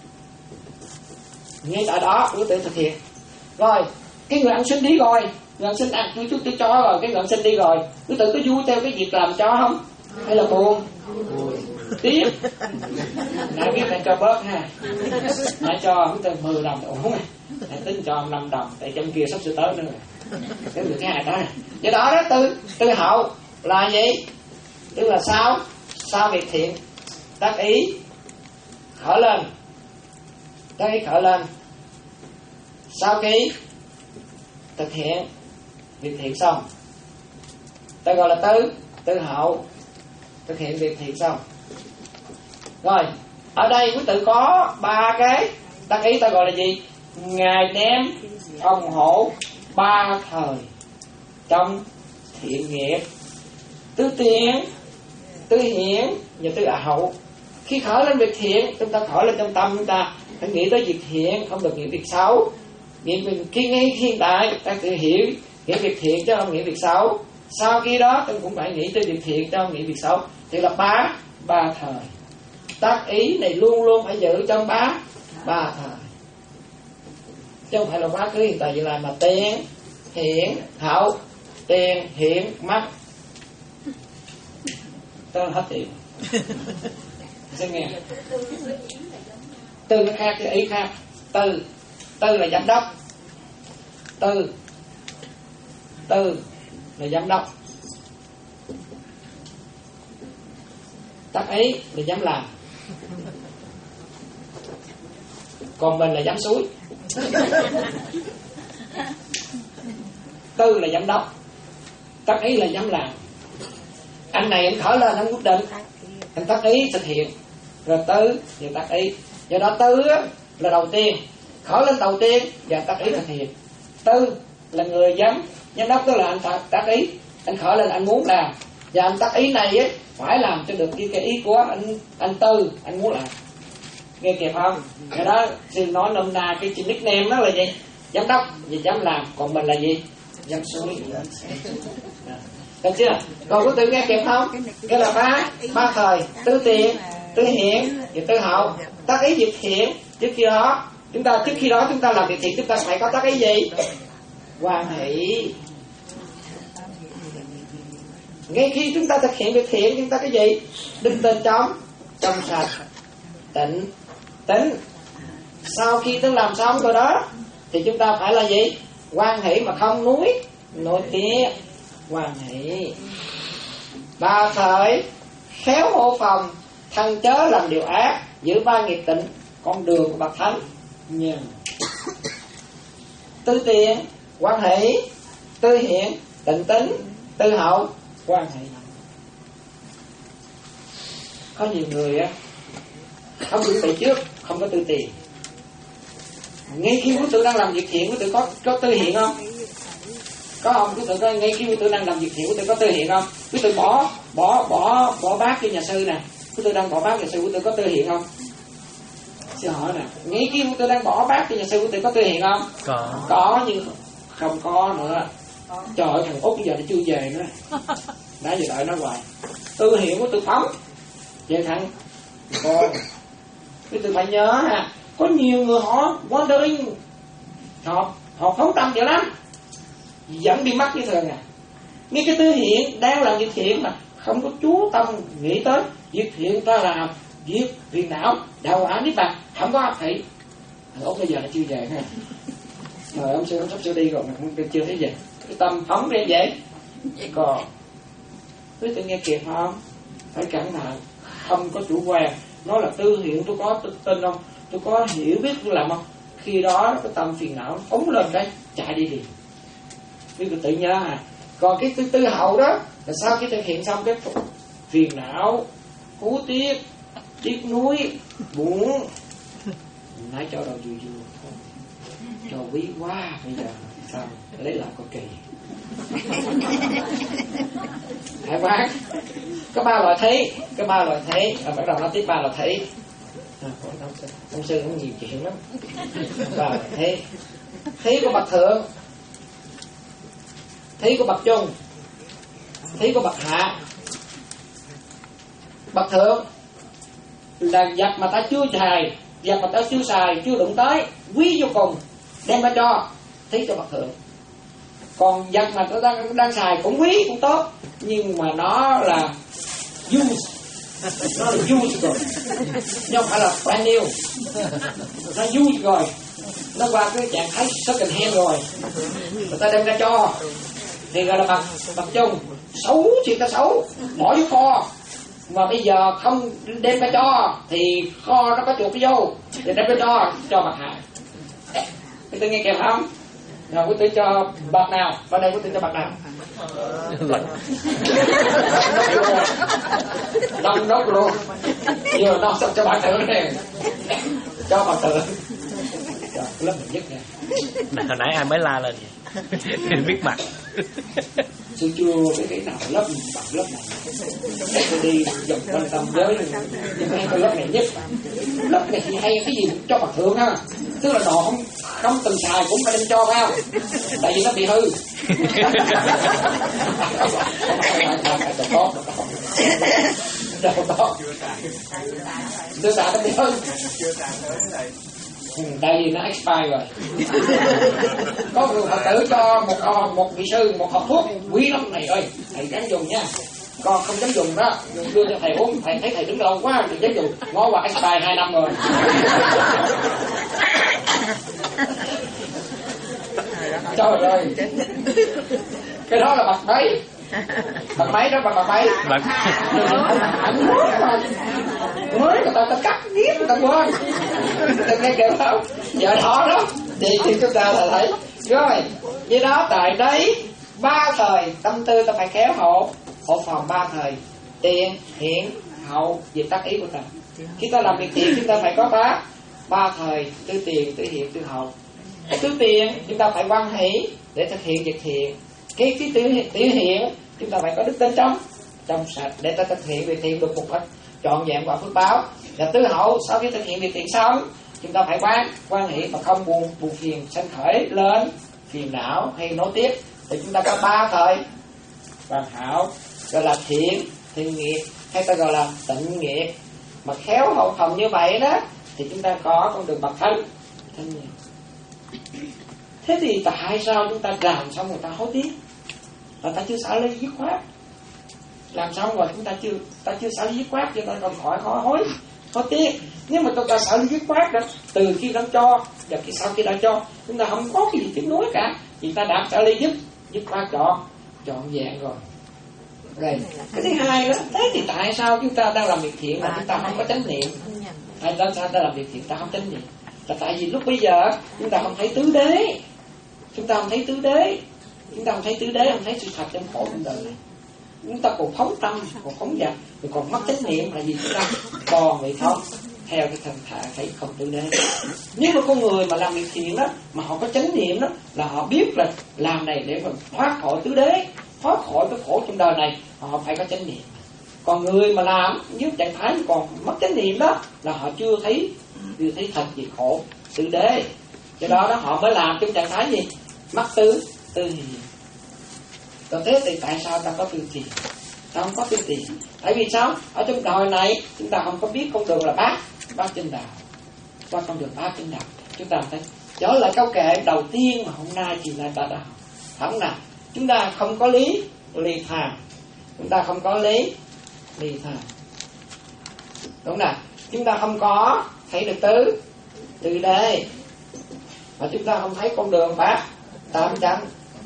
ngay tại đó quý tử thực hiện. Rồi cái người ăn xin đi rồi, người ăn xin ăn tôi chút tôi cho rồi, cái người ăn xin đi rồi, quý tử có vui theo cái việc làm cho không? Hay là buồn? Tiếp nãy biết phải cho bớt ha, nãy cho quý tử mười đồng ổn này, nãy tính cho năm đồng, tại trong kia sắp sửa tới nữa rồi, cái người thứ hai đó. Do đó đó tư tư hậu là gì? Tức là sao? Sao việc thiện tác ý khởi lên, tác ý khởi lên sau khi thực hiện việc thiện xong, ta gọi là tư tư hậu, thực hiện việc thiện xong. Rồi ở đây quý tử có ba cái tác ý, ta gọi là gì? Ngài đem phòng hộ ba thời trong thiện nghiệp, tư tiền, tư hiển và tư hậu. Khi khởi lên việc thiện, chúng ta khởi lên trong tâm chúng ta phải nghĩ tới việc thiện, không được nghĩ việc xấu. Nghĩ mình khi ngay hiện tại ta tự hiểu nghĩ việc thiện chứ không nghĩ việc xấu. Sau khi đó tôi cũng phải nghĩ tới việc thiện chứ không nghĩ việc xấu. Thì là ba ba thời. Tác ý này luôn luôn phải giữ trong ba ba thời, chứ không phải là quá khứ hiện tại. Vậy là mà tiền hiển hậu, tiền hiển mắt, tôi hết tiền. Sẽ nghe tư nó khác, cái ý khác. Tư tư là giám đốc, tư tư là giám đốc, tác ý là dám làm, còn mình là dám suối. Tư là giám đốc, tác ý là dám làm. Anh này anh khởi lên anh quyết định, anh tác ý thực hiện, rồi tư và tác ý. Do đó tư là đầu tiên, khởi lên đầu tiên và tác ý thực hiện. Tư là người giám giám đốc, tức là anh tác, tác ý, anh khởi lên anh muốn làm, và anh tác ý này ấy, phải làm cho được cái ý của anh anh tư anh muốn làm. Nghe kịp không? Cái đó xin nói nôm na cái chữ nickname đó là gì? Giám đốc và dám làm, còn mình là gì? Dám suối. Được chưa? Còn có tự nghe kịp không? Cái là ba ba thời, tư tiền, tư hiển và tư hậu. Tác ý việc thiện. Trước khi đó chúng ta trước khi đó chúng ta làm việc thiện, chúng ta phải có tác ý gì? Hoan hỷ. Ngay khi chúng ta thực hiện việc thiện, chúng ta cái gì? Đức tin trong trong sạch, tịnh tính. Sau khi tôi làm xong rồi đó thì chúng ta phải là gì? Hoan hỷ mà không nuối nổi tiếc. Hoan hỷ. Ba thời khéo hộ phòng, thân chớ làm điều ác, giữ ba nghiệp tịnh, con đường của bậc thánh nhân. Tư tiền, hoan hỷ, tư hiển, tịnh tính, tư hậu, hoan hỷ. Có nhiều người á không chuẩn bị trước, không có tư tiền. Ngay khi quý tử đang làm việc thiện, quý tử có có tư hiện không? Có không? Quý tử có ngay khi quý tử đang làm việc thiện, quý tử có tư hiện không? Quý tử bỏ bỏ bỏ bỏ bát cho nhà sư nè, quý tử đang bỏ bát nhà sư, quý tử có tư hiện không? Xin hỏi nè, ngay khi quý tử đang bỏ bát cho nhà sư, quý tử có tư hiện không? Có. Có nhưng không có nữa. Trời ơi, thằng Út bây giờ nó chưa về nữa. Đã giờ đợi nó hoài. Tư hiện của tư phóng. Vậy thằng con quý tử phải nhớ ha, có nhiều người họ wandering, họ họ phóng tâm dữ lắm, dẫn đi mất cái thường à. Ngay cái tư hiện đang làm việc thiện mà không có chú tâm nghĩ tới việc thiện ta làm, việc phiền não đạo quả niết bàn, không có áp thị. Thằng Út bây giờ nó chưa về ha. Rồi ông sư ông sắp sửa đi rồi mà không chưa thấy về. Cái tâm phóng ra vậy. Còn quý tử nghe kịp không? Phải cẩn thận, không có chủ quan. Nói là tư hiện tôi có tin không? Tôi có hiểu biết tôi làm không? Khi đó cái tâm phiền não phóng lên cái chạy đi liền. Quý vị tự nhớ à. Còn cái tư, tư hậu đó là sau khi thực hiện xong cái phiền não, hú tiếc, tiếc nuối, buồn, nãy cho đầu vui vui, cho quý quá bây giờ sao lấy lại có kỳ. Hải quán có ba loại thấy, có ba loại thấy. À, bắt đầu nói tiếp ba loại thấy. À, ông sư cũng nhiều chuyện lắm. Ba loại thấy. Thấy của bậc thượng, thấy của bậc trung, thấy của bậc hạ. Bậc thượng là vật mà ta chưa xài, vật mà ta chưa xài, chưa đụng tới, quý vô cùng, đem ra cho, thấy cho bậc thượng. Còn vật mà ta đang, đang xài cũng quý, cũng tốt, nhưng mà nó là use, nó là use rồi, nhưng không phải là brand new, nó use rồi, nó qua cái trạng thái second hand rồi, người ta đem ra cho, thì gọi là bậc bậc trung. Xấu thì ta xấu, bỏ vô kho, mà bây giờ không đem ra cho thì kho nó có chuột cái vô, thì đem ra cho cho bậc hạ. Quý tư nghe kèm không? Rồi quý tư cho bậc nào? Vào đây quý tư cho bậc nào? Đông đốc luôn. Vừa nó xong cho bậc thượng này, cho bậc thượng. Trời, lớp mình nhất nha. Hồi nãy ai mới la lên vậy? Biết mặt. Sư chưa cái cái nào lớp bằng lớp này. Tôi đi dòng quan tâm giới nhưng hay cái lớp này nhất. Lớp này thì hay cái gì cũng cho bậc thượng ha. Tức là đồ không không từng xài cũng phải đem cho phải không? Tại vì nó bị hư. Tốt, tốt. Chưa xài nó bị hư. Tại vì nó expire rồi. Có người Phật tử cho một một vị sư một hộp thuốc quý lắm này ơi, thầy dám dùng nha. Con không dám dùng đó, đưa cho thầy uống, thầy thấy thầy đứng lâu quá thì dám dùng. Ngó qua expire hai năm rồi. Trời ơi, cái đó là bậc mấy? Bậc mấy đó, bậc mấy? Bậc mới người ta ta cắt giết người ta quên. Đừng nghe kìa không? Giờ đó đó thì, thì chúng ta là thấy rồi. Vì đó tại đấy ba thời tâm tư ta phải khéo hộ, hộ phòng ba thời tiền hiện hậu về tác ý của ta. Khi ta làm việc thiện chúng ta phải có ba ba thời tư tiền tư hiện tư hậu. Tư tiền chúng ta phải quan hỷ để thực hiện việc thiện. Cái cái tư tư hiện chúng ta phải có đức tin trong trong sạch để ta thực hiện việc thiện được một cách trọn vẹn quả phước báo. Và tứ hậu sau khi thực hiện việc thiện xong chúng ta phải quan quan hệ mà không buồn buồn phiền sanh khởi lên phiền não hay nối tiếp, thì chúng ta có ba thời hoàn hảo, gọi là thiện thiện nghiệp hay ta gọi là tịnh nghiệp. Mà khéo hậu phòng như vậy đó thì chúng ta có con đường bậc thánh thánh nghiệp. Thế thì tại sao chúng ta làm xong người ta hối tiếc, và ta chưa xả ly dứt khoát? Làm xong rồi chúng ta chưa ta chưa xả ly dứt khoát, cho ta còn khỏi khó hối hối tiếc. Nếu mà chúng ta xả ly dứt khoát đó, từ khi đã cho và khi sau khi đã cho chúng ta không có cái gì tiếc nuối cả, vì ta đã xả ly dứt dứt khoát trọn trọn vẹn rồi. Rồi cái thứ hai đó, thế thì tại sao chúng ta đang làm việc thiện mà chúng ta không có chánh niệm? Tại sao ta làm việc thiện ta không chánh niệm? Là tại vì lúc bây giờ chúng ta không thấy tứ đế, chúng ta không thấy tứ đế, chúng ta không thấy tứ đế, không thấy sự thật trong khổ trong đời này. Chúng ta còn phóng tâm, còn phóng dật, rồi còn mất chánh niệm là gì? Chúng ta còn bị phóng theo cái thần thạ thấy không tứ đế. Nếu mà con người mà làm việc thiện đó, mà họ có chánh niệm đó, là họ biết là làm này để mà thoát khỏi tứ đế, thoát khỏi cái khổ trong đời này, họ phải có chánh niệm. Còn người mà làm với trạng thái còn mất chánh niệm đó, là họ chưa thấy chưa thấy thật gì khổ tứ đế. Do đó đó họ mới làm trong trạng thái gì? Mất tứ tư hiền. Còn thế thì tại sao ta có tư tiền? Ta không có tư tiền. Tại vì sao? Ở trong đời này chúng ta không có biết con đường là bát bát chánh đạo. Qua con đường bát chánh đạo chúng ta thấy trở lại câu kệ đầu tiên mà hôm nay thì nay ta đã học. Không nào, chúng ta không có lý ly tha, chúng ta không có lý ly tha, đúng nào? Chúng ta không có thấy được tứ từ đây, mà chúng ta không thấy con đường bát tám chánh.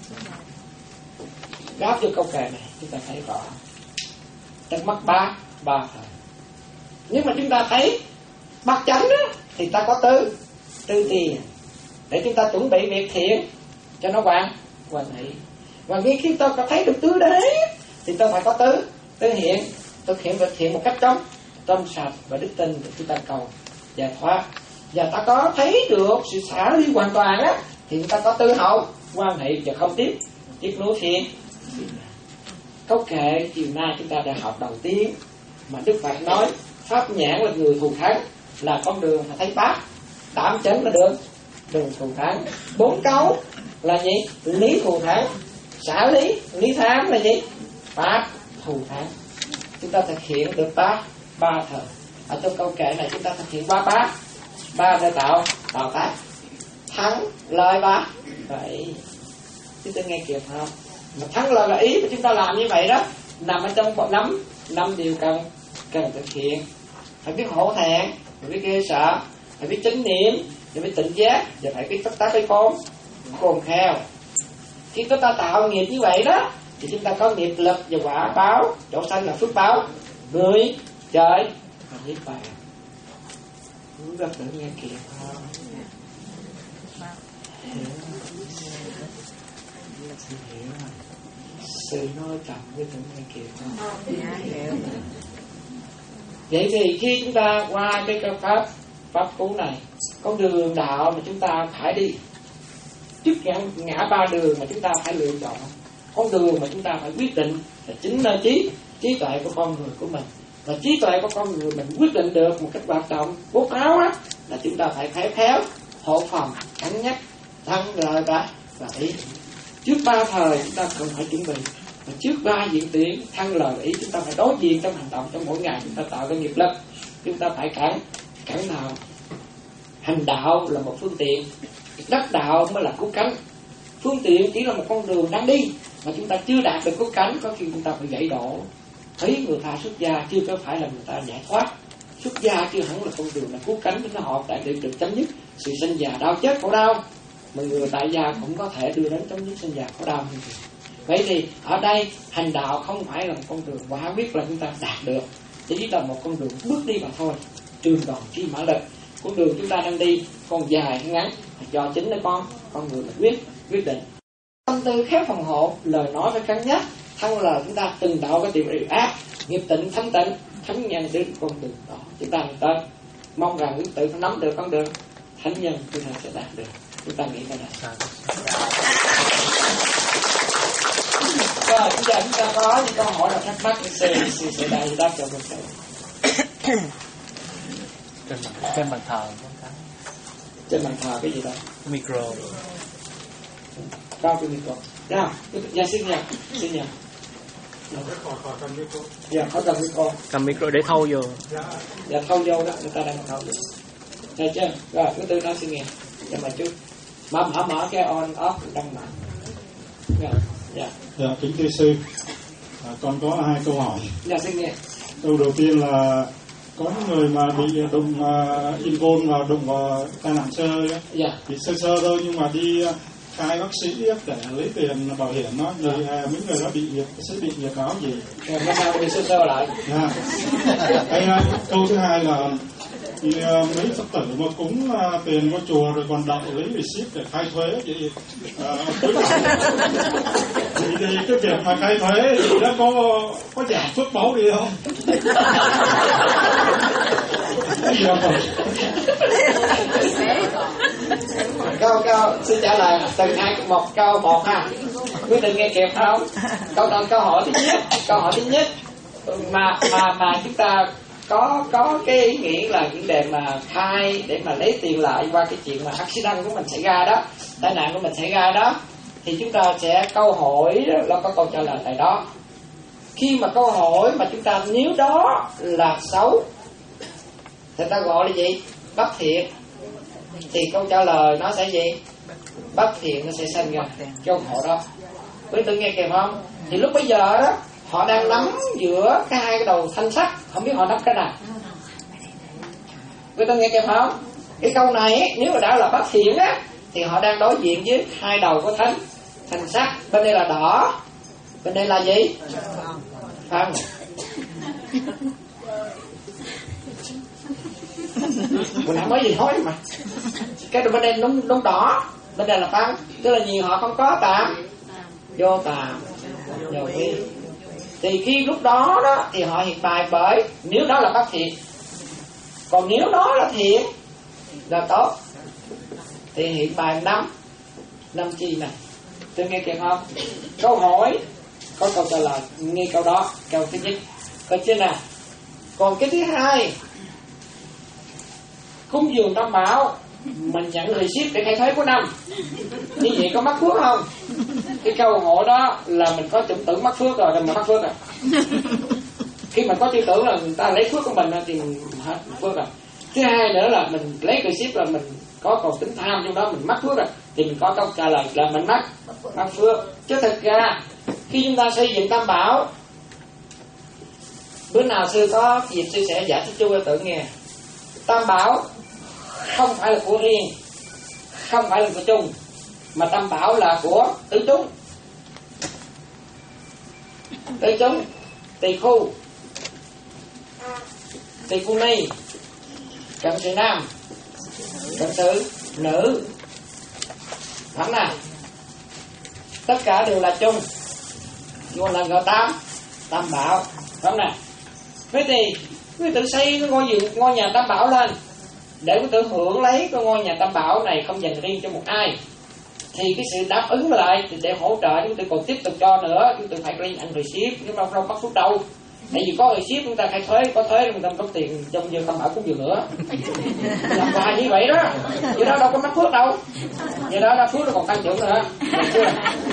Gáp vô câu kệ này chúng ta thấy rõ trong mắt ba ba thời. Nếu mà chúng ta thấy bát chánh đó, thì ta có tư tư tiền để chúng ta chuẩn bị việc thiện cho nó hoàn hoàn hỷ. Và khi ta có thấy được tứ đế thì ta phải có tứ tư hiện, thực hiện việc thiện một cách trong trong sạch và đức tin để chúng ta cầu giải thoát. Và ta có thấy được sự xả ly hoàn toàn á, thì chúng ta có tư hậu quan hệ và không tiếp tiếp nối phiền. Câu kệ chiều nay chúng ta đã học đầu tiên mà Đức Phật nói pháp nhãn là người thù thắng, là con đường mà thấy pháp. Tám chấn là đường đường thù thắng. Bốn cấu là gì? Lý thù thắng. Xả lý, lý tham là gì? Pháp thù thắng. Chúng ta thực hiện được ba ba thời. Ở trong câu kệ này chúng ta thực hiện ba pháp. Ba để tạo tạo tác. Thắng lợi ba vậy. Chúng ta nghe kịp không? Mà thắng lợi là ý mà chúng ta làm như vậy đó, nằm ở trong bộ nắm năm điều cần cần thực hiện. Phải biết hổ thẹn, phải biết ghê sợ, phải biết chánh niệm, phải biết tỉnh giác, và phải biết tất tác cái khôn khôn khéo. Khi chúng ta tạo nghiệp như vậy đó thì chúng ta có nghiệp lực và quả báo. Chỗ sanh là phước báo, người trời và niết bàn. Chúng ta tự nghe kịp không? Hiểu không? Sự nói chậm với tự nghe kịp không? Vậy thì khi chúng ta qua cái pháp pháp cú này, con đường đạo mà chúng ta phải đi, trước ngã, ngã ba đường mà chúng ta phải lựa chọn, con đường mà chúng ta phải quyết định là chính là trí trí tuệ của con người của mình. Và trí tuệ của con người mình quyết định được một cách hoạt động bố cáo á, là chúng ta phải khéo khéo hộ phòng cẩn nhắc thân lợi và và ý. Trước ba thời chúng ta cần phải chuẩn bị, và trước ba diện tiến thân lời ý chúng ta phải đối diện trong hành động. Trong mỗi ngày chúng ta tạo cái nghiệp lực, chúng ta phải cẩn cẩn nào. Hành đạo là một phương tiện, đắc đạo mới là cứu cánh. Phương tiện chỉ là một con đường đang đi mà chúng ta chưa đạt được cứu cánh, có khi chúng ta phải gãy đổ. Thấy người ta xuất gia chưa có phải là người ta giải thoát. Xuất gia chưa hẳn là con đường là cứu cánh, nó họ tại để được chấm dứt sự sinh già đau chết khổ đau. Mà người tại gia cũng có thể đưa đến chấm dứt sinh già khổ đau. Vậy thì ở đây hành đạo không phải là một con đường quả quyết là chúng ta đạt được, chỉ là một con đường bước đi mà thôi. Trường đoàn chi mã lực, con đường chúng ta đang đi còn dài hay ngắn do chính là con con người mình quyết quyết định. Tâm tư khéo phòng hộ, lời nói phải cân nhắc, thân lời chúng ta từng đạo cái điều điều ác, nghiệp tịnh thanh tịnh thánh nhân đến con đường đó chúng ta người tới. Mong rằng quý tự nắm được con đường thánh nhân chúng ta sẽ đạt được. Chúng ta nghĩ cái này. Rồi bây giờ chúng ta có những câu hỏi nào thắc mắc thì sẽ sẽ sẽ đáp đáp cho quý vị. Trên trên bàn thờ trên bàn thờ cái gì đó? Micro. Cao cái micro. Nào, dạ xin nhờ, xin nhờ. Dạ, có cầm micro. Cầm micro để thâu vô. Dạ, thâu vô đó, người ta đang thâu vô. Thấy chưa? Rồi, thứ tư nói xin nghe. Dạ mà chú mở mở mở cái on off đăng mạng. Dạ, dạ. Dạ, kính thưa sư, à, con có hai câu hỏi. Dạ, xin nghe. Câu đầu tiên là có những người mà bị đụng uh, in côn và đụng vào tai nạn xe hơi ấy. Dạ. Thì sơ sơ thôi nhưng mà đi khai bác sĩ để lấy tiền bảo hiểm nó, người à, mấy người đó bị sẽ bị việc cáo gì? Rồi sao bị sơ sơ lại? Dạ. Cái câu thứ hai là thì uh, mấy Phật tử mà cúng uh, tiền qua chùa rồi còn đậu lấy receipt để khai thuế vậy uh, thì, thì cái việc mà khai thuế thì nó có có giảm phước báu đi không? câu câu xin trả lời từng hai một câu một ha. Quý vị nghe kịp không? Câu đầu câu hỏi thứ nhất, câu hỏi thứ nhất mà mà mà chúng ta có có cái ý nghĩa là vấn đề mà khai để mà lấy tiền lại qua cái chuyện mà accident của mình xảy ra đó, tai nạn của mình xảy ra đó, thì chúng ta sẽ câu hỏi nó có câu trả lời tại đó. Khi mà câu hỏi mà chúng ta nếu đó là xấu thì ta gọi là gì? Bất thiện. Thì câu trả lời nó sẽ gì? Bất thiện nó sẽ sinh ra cho họ đó. Quý vị nghe kịp không? Thì lúc bây giờ đó họ đang nắm giữa cái hai cái đầu thanh sắt, không biết họ nắm cái nào. Quý vị nghe kịp không? Cái câu này ấy, nếu mà đã là bất thiện á thì họ đang đối diện với hai đầu của thanh thanh sắt. Bên đây là đỏ, bên đây là gì? Phân. Mình nãy mới gì nói mà. Cái bên đây nung nung đỏ, bên đây là phân, tức là nhiều họ không có tạm vô tạm vô vi. Thì khi lúc đó đó thì họ hiện bài bởi nếu đó là bất thiện, còn nếu đó là thiện là tốt thì hiện bài năm năm chi này Tôi nghe kịp không? Câu hỏi có câu trả lời, nghe câu đó, câu thứ nhất. Câu trên nào? Còn cái thứ hai, cúng dường tam bảo mình nhận receipt để khai thuế của năm, như vậy có mắc phước không? Cái câu hỏi đó là mình có chủng tử mắc phước rồi, đừng mà mắc phước rồi. Khi mà có tư tưởng là người ta lấy phước của mình thì mình hết phước rồi. Thứ hai nữa là mình lấy receipt là mình có còn tính tham trong đó, mình mắc phước rồi, thì mình có câu trả lời là mình mắc mắc phước. Chứ thật ra khi chúng ta xây dựng tam bảo, bữa nào sư có dịp sư sẽ giải thích cho tự nghe. Tam bảo không phải là của riêng, không phải là của chung, mà tam bảo là của tứ chúng. Tứ chúng, tỳ khu, tỳ khu ni, cận sự nam, cận sự nữ, thẳng nào, tất cả đều là chung, nhưng là gọi tam tam bảo, thẳng nào. Vậy thì quý tự xây cái ngôi gì ngôi nhà tam bảo lên để quý tự hưởng lấy cái ngôi nhà tam bảo này, không dành riêng cho một ai, thì cái sự đáp ứng lại để hỗ trợ chúng tôi còn tiếp tục cho nữa, chúng tôi phải riêng ăn receipt, nhưng mà đâu có phút đâu. Tại vì có receipt chúng ta khai thuế, có thuế chúng ta có tiền trong giờ tam bảo cũng vừa nữa. Làm hoài như vậy đó, vậy đó đâu có mắc phước đâu. Vậy đó đó phước nó còn tăng trưởng nữa. Được chưa?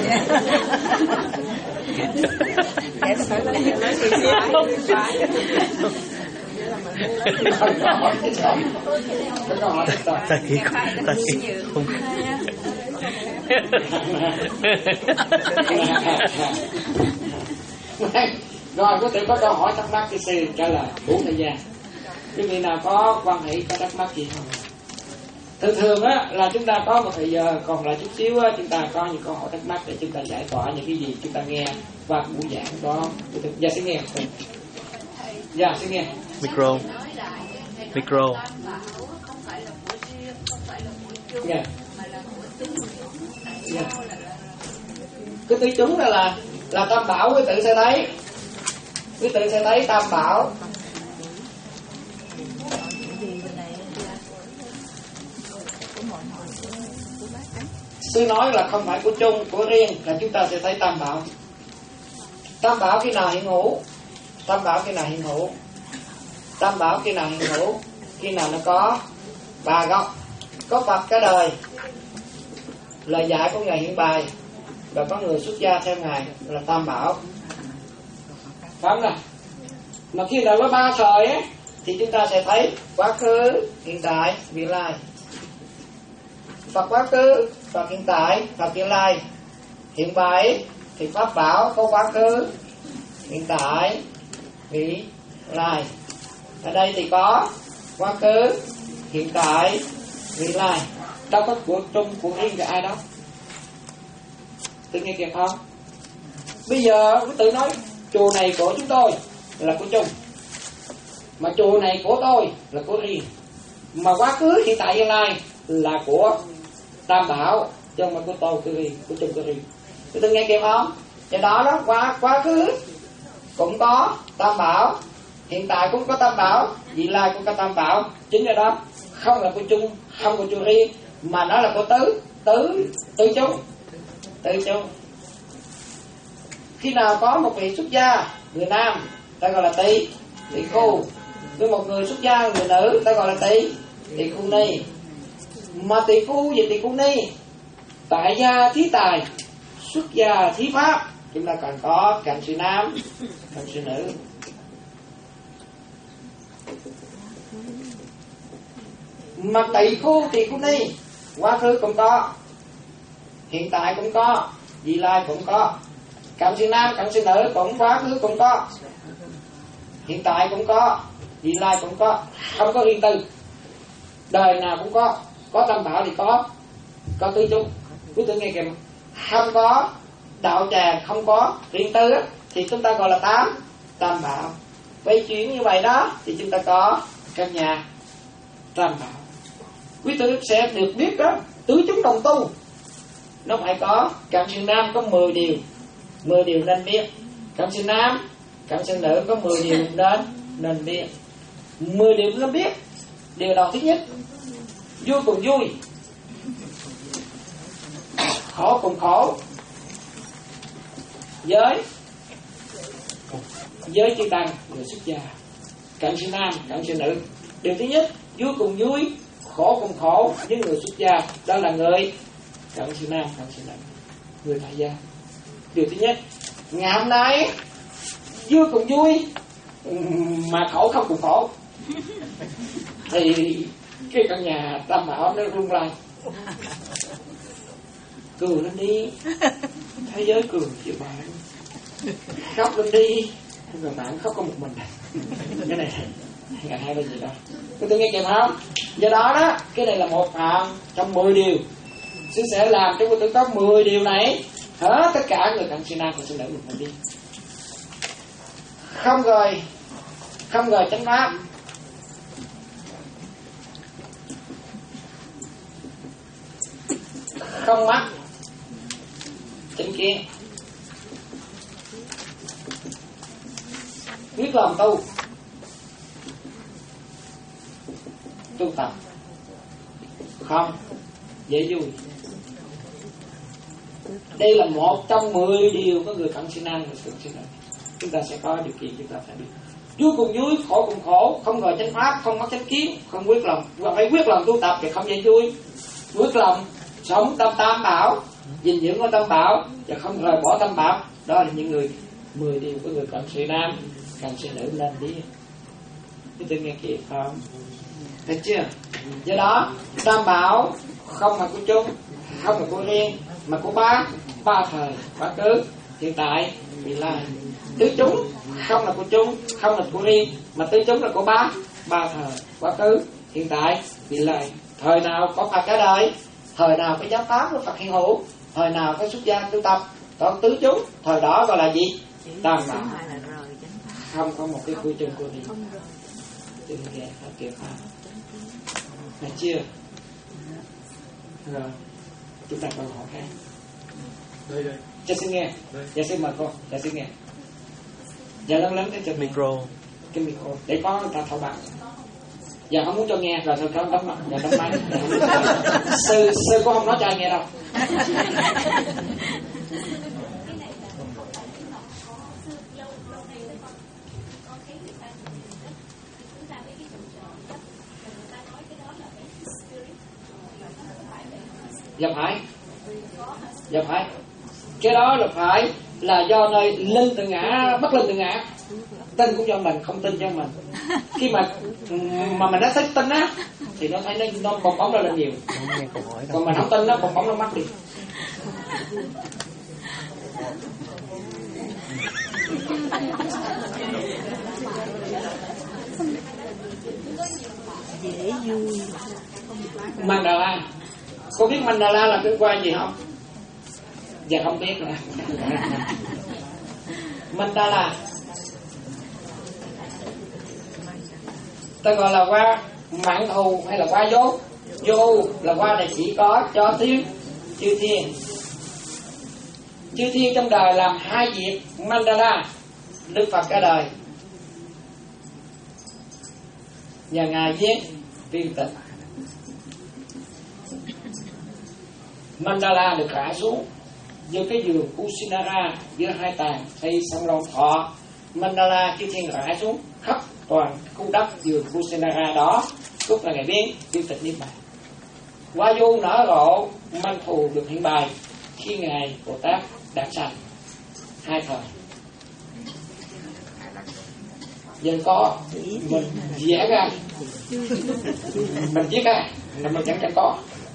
Ta chỉ ta chỉ không. Rồi có thể có câu hỏi thắc mắc thì sư trả lời đủ thời gian. Quý vị nào có quan hệ có thắc mắc gì không? Thường thường á là chúng ta có một thời giờ còn lại chút xíu á, chúng ta có những câu hỏi thắc mắc để chúng ta giải tỏa những cái gì chúng ta nghe qua buổi giảng đó. Dạ sẽ nghe. Dạ sẽ nghe. Micro. Micro. Nghe. Dạ. Cái tứ chúng đó là là tam bảo, quý tự sẽ thấy, quý tự sẽ thấy tam bảo. Sư nói là không phải của chung, của riêng, là chúng ta sẽ thấy tam bảo. Tam bảo khi nào hiện hữu? Tam bảo khi nào hiện hữu? Tam bảo khi nào hiện hữu? Khi nào nó có ba gốc. Có Phật cả đời, lời dạy của Ngài hiện bài, và có người xuất gia theo Ngài là tam bảo. Phải không nào? Mà khi nào có ba thời ấy, thì chúng ta sẽ thấy quá khứ, hiện tại, vị lai. Phật quá khứ, Phật hiện tại, Phật vị lai. Hiện bài thì pháp bảo có quá khứ, hiện tại, vị lai. Ở đây thì có quá khứ, hiện tại, vị lai. Đâu có của chung, của riêng cho ai đó. Tự nghe kịp không? Bây giờ quý tự nói chùa này của chúng tôi là của chung, mà chùa này của tôi là của riêng, mà quá khứ hiện tại tương lai là của tam bảo, chứ không phải của tôi của riêng, của chung của riêng. Quý tự nghe kịp không? Do đó đó quá quá khứ cũng có tam bảo, hiện tại cũng có tam bảo, vị lai cũng có tam bảo. Chính do đó không là của chung, không của chùa riêng, mà nó là của tứ tứ tứ chúng, tứ chúng. Khi nào có một vị xuất gia người nam, ta gọi là tỳ tỳ khu, với một người xuất gia người nữ, ta gọi là tỳ tỳ khu ni. Mà tỳ khu và tỳ khu ni, tại gia thí tài, xuất gia thí pháp, chúng ta còn có cận sự nam, cận sự nữ. Mà tỳ khu tỳ khu ni, quá khứ cũng có, hiện tại cũng có, vị lai cũng có, cận sự nam, cận sự nữ cũng quá khứ cũng có, hiện tại cũng có, vị lai cũng có, không có riêng tư. Đời nào cũng có, có tam bảo thì có, có tứ chúng. Quý tự nghe kìa, không có đạo tràng, không có riêng tư thì chúng ta gọi là tám tam bảo. Vậy chuyện như vậy đó thì chúng ta có căn nhà tam bảo. Quý tử sẽ được biết đó, tứ chúng đồng tu nó phải có. Cận sự nam có mười điều, mười điều nên biết. Cận sự nam, cận sự nữ có mười điều nên nên biết. Mười điều nên biết. Điều đầu thứ nhất, vui cùng vui, khổ cùng khổ, giới giới chư tăng, người xuất gia, cận sự nam, cận sự nữ. Điều thứ nhất, vui cùng vui, khổ cùng khổ với người xuất gia, đó là người cận sự nam, cận sự nữ, người tại gia. Điều thứ nhất, ngày hôm nay vui cùng vui mà khổ không cùng khổ, thì cái căn nhà Tam Bảo nó rung lay. Cười lên đi, thế giới cười chịu bạn. Khóc lên đi, rồi bạn khóc có một mình. Cái này ngày hai là gì đó, tôi nghe kịp không? Do đó đó, cái này là một phạm trong mười điều. Sư sẽ làm cho tôi có mười điều này, hết tất cả người cận sự nam và sự nữ mình phải đi. Không rồi, không rồi chánh pháp, không mắc chánh kiến, quyết lòng tu, tu tập, không dễ vui. Đây là một trong mười điều có người cận sự nam và cận sự nữ. Chúng ta sẽ có điều kiện chúng ta phải biết. Vui cùng vui, khổ cùng khổ, không ngờ chánh pháp, không mắc chánh kiến, không quyết lòng, và phải quyết lòng tu tập thì không dễ vui. Quyết lòng sống tâm tam bảo, gìn giữ ngôi tam bảo và không rời bỏ tam bảo. Đó là những người mười điều của người cận sự nam, cận sự nữ lên đi. Chúng tôi nghe kịp không? Thấy chưa? Do đó tam bảo không là của chung, không là của riêng, mà của ba, ba thời, quá khứ, hiện tại, vị lai. Tứ chúng không là của chung, không là của riêng, mà tứ chúng là của ba, ba thời, quá khứ, hiện tại, vị lai. Thời nào có Phật cả đời, thời nào có giáo pháp của Phật hiện hữu, thời nào có xuất gia tu tập, còn tứ chúng, thời đó gọi là gì? Tam bảo. Không có một cái quy trình của riêng. Đừng nghe hết kiểu pháp. Được chưa? Rồi, chúng ta còn hỏi khác. Đây đây. Cho xin nghe. Dạ xin mời cô. Dạ xin nghe. Dạ lớn lớn cái chừng Micro. Cái micro. Để có người ta thâu bằng. Dạ không muốn cho nghe rồi thôi đóng mặt. Dạ đóng máy. Sư sư cô không nói cho ai nghe đâu. Dạ phải. Dạ phải. Cái đó là phải là do nơi linh tự ngã, bất linh tự ngã. Tin cũng do mình, không tin do mình. Khi mà mà mình đã thích tin á thì nó thấy nó nó bong bóng ra lên nhiều. Còn mình không tin nó bong bóng nó mất đi. Dễ vui. Mandala. Cô biết Mandala là cái quan gì không? Dạ không biết nữa. Mandala ta gọi là hoa mặn thù hay là hoa vô? Vô là hoa này chỉ có cho thiên chư thiên. Chư thiên trong đời làm hai việc Mandala. Đức Phật cả đời và ngài viết viên tịch. Mandala được rải xuống giữa cái vườn Kusinara, giữa hai tàn xây sông Long Thọ. Mandala chư thiên rải xuống khắp toàn khu đất vườn Kusinara đó. Lúc là ngày biến viên tịch niết bàn. Hoa vô nở rộ, manh thù được hiện bày khi ngài Bồ Tát đạt sanh hai thời. Giờ có mình vẽ ra, mình viết ra, là mình chẳng chẳng có.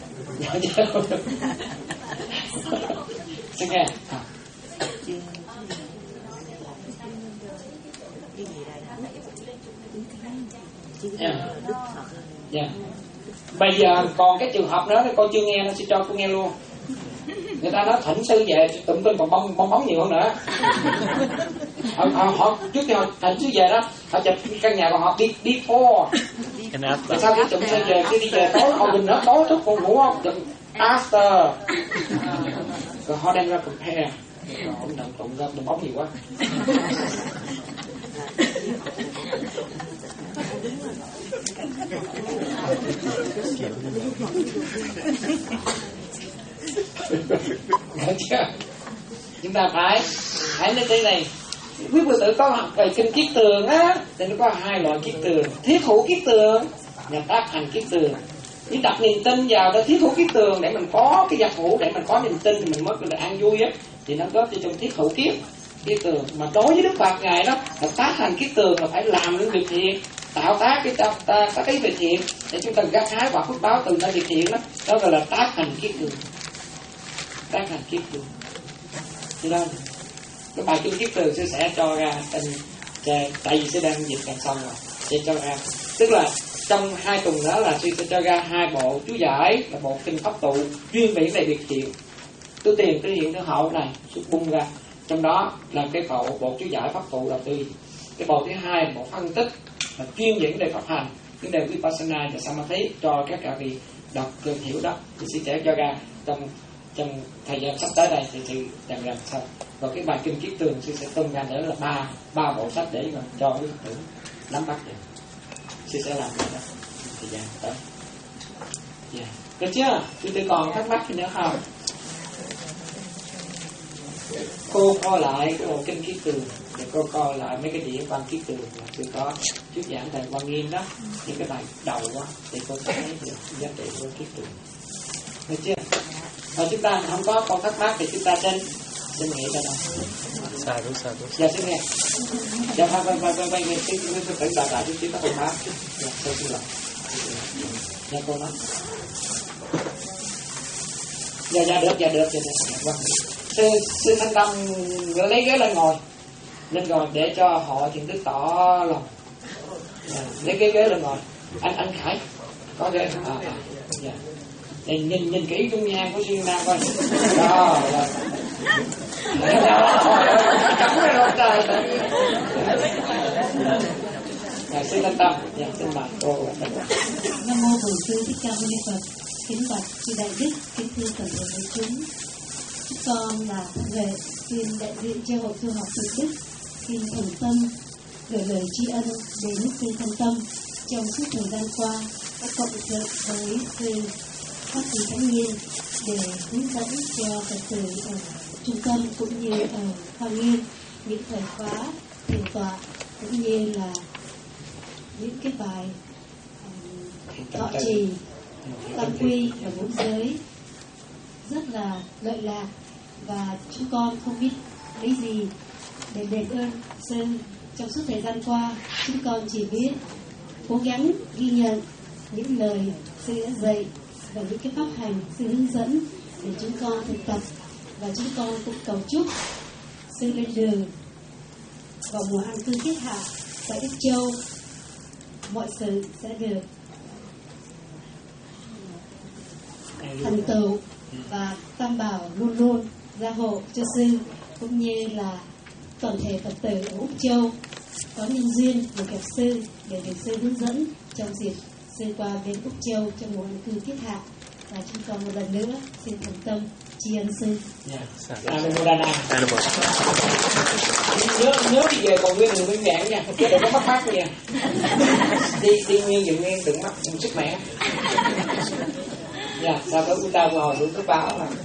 Xin nghe. Yeah. Yeah. Bây giờ còn cái trường hợp nữa thì con chưa nghe, nó sẽ cho cô nghe luôn. Người ta nói thỉnh sư về tụm tin còn bong bong bóng nhiều hơn nữa. họ, họ, họ trước khi họ thỉnh sư về đó, họ chụp căn nhà của họ biết before. Tại sao cái tụm sư về khi đi về tối họ bình nữa tối thức con ngủ không? Đừng after. Rồi họ đem ra compare. Rồi ông đừng tụm ra bong bóng nhiều quá. Được chưa? Chúng ta phải hãy nói thế này, quý Phật tử có học về kinh Kiết Tường á, thì nó có hai loại kiết tường: thiết hữu kiết tường và tác hành kiết tường. Chỉ đặt niềm tin vào đó thiết hữu kiết tường để mình có cái giác ngộ, để mình có niềm tin thì mình mới được an vui á, thì nó góp cho trong thiết hữu kiết kiết tường. Mà đối với Đức Phật ngài đó là tác hành kiết tường là phải làm những việc thiện, tạo tác cái ta, ta, ta cái việc thiện để chúng ta gặt hái quả phước báo từ nơi việc thiện đó, đó gọi là tác hành kiết tường. Tác hành kiết tường. Thì đó, cái bài kinh Kiết Tường sẽ cho ra tên, tại vì sẽ đang dịch càng xong rồi, sẽ cho ra, tức là trong hai tuần đó là sư sẽ cho ra hai bộ chú giải, là bộ kinh Pháp Tụ chuyên viết về việc thiện, tứ tiền tứ hiện tứ hậu này xuất bung ra. Trong đó là cái bộ bộ chú giải Pháp Tụ đầu tiên. Cái bộ thứ hai bộ phân tích là chuyên diễn về pháp hành, vấn đề Vipassana và Samadhi cho các cả vị đọc tìm hiểu đó, thì sư sẽ cho ra trong trong thời gian sắp tới đây thì sư dần dần xong. Và cái bài kinh Kiết Tường sư sẽ tung ra nữa là ba ba bộ sách để mà cho quý Phật tử nắm bắt được. Sư sẽ làm được đó thời gian tới. Yeah. Được chưa? Quý tử còn thắc mắc gì nữa không? Cô coi lại cái bộ kinh Kiết Tường để cô coi lại mấy cái đĩa văn Kiết Tường là sư có thuyết giảng thầy Quan Nghiêm đó, những cái bài đầu đó để cô thấy được giá trị của Kiết Tường. Được chưa? Và chúng ta không có con thắc mắc thì chúng ta xin xin nghĩ ra đâu. Xa đúng xa đúng. Dạ xin nghe. Dạ vâng vâng vâng vâng vâng cái cái cái cái đại đại chút xíu có con thắc. Dạ tôi xin lỗi. Dạ cô nói. Dạ dạ được dạ được dạ được. Vâng. Sư sư Thanh Tâm lấy ghế lên ngồi, lên ngồi để cho họ thiền đức tỏ lòng. Dạ, lấy cái ghế lên ngồi. Anh anh Khải có ghế à, à. Dạ. Để nhìn nhìn kỹ dung nhan của sư Nam coi. Đó là cắm cái lỗ trời. Dạ sư Thanh Tâm, dạ xin mời cô. Nam mô Bổn Sư Thích Ca Mâu Ni Phật. Kính bạch chư đại đức, kính thưa toàn thể đại chúng. Chúng con là về xin đại diện cho hội tu học Phật Đức xin thành tâm gửi lời tri ân đến sư Thanh Tâm trong suốt thời gian qua đã cộng sự với sư Pháp Trì Thánh Nhiên để hướng dẫn cho Phật tử ở trung tâm cũng như ở Hoa Nghiêm những thời khóa thiền tọa cũng như là những cái bài um, thọ trì tam quy và bốn giới rất là lợi lạc, và chúng con không biết lấy gì để đền ơn sư. Trong suốt thời gian qua chúng con chỉ biết cố gắng ghi nhận những lời sư đã dạy và những cái pháp hành sư hướng dẫn để chúng con thực tập, và chúng con cũng cầu chúc sư lên đường vào mùa an cư thiết hạ tại Đức Châu mọi sự sẽ được thành tựu, và Tam Bảo luôn luôn gia hộ cho sư cũng như là toàn thể Phật tử ở Úc Châu có nhân duyên được gặp sư để được sư hướng dẫn trong dịp sư qua bên Úc Châu trong mùa an cư thiết hạ. Và chúng con một lần nữa xin thành tâm tri ân sư. Nhớ nhớ đi về còn nguyên đường nguyên vẹn nha, chứ đừng có mắc mắc nha. Đi đi nguyên dựng nguyên đừng mắc sức mẻ. Dạ, sau đó chúng ta ngồi xuống cái báo mà.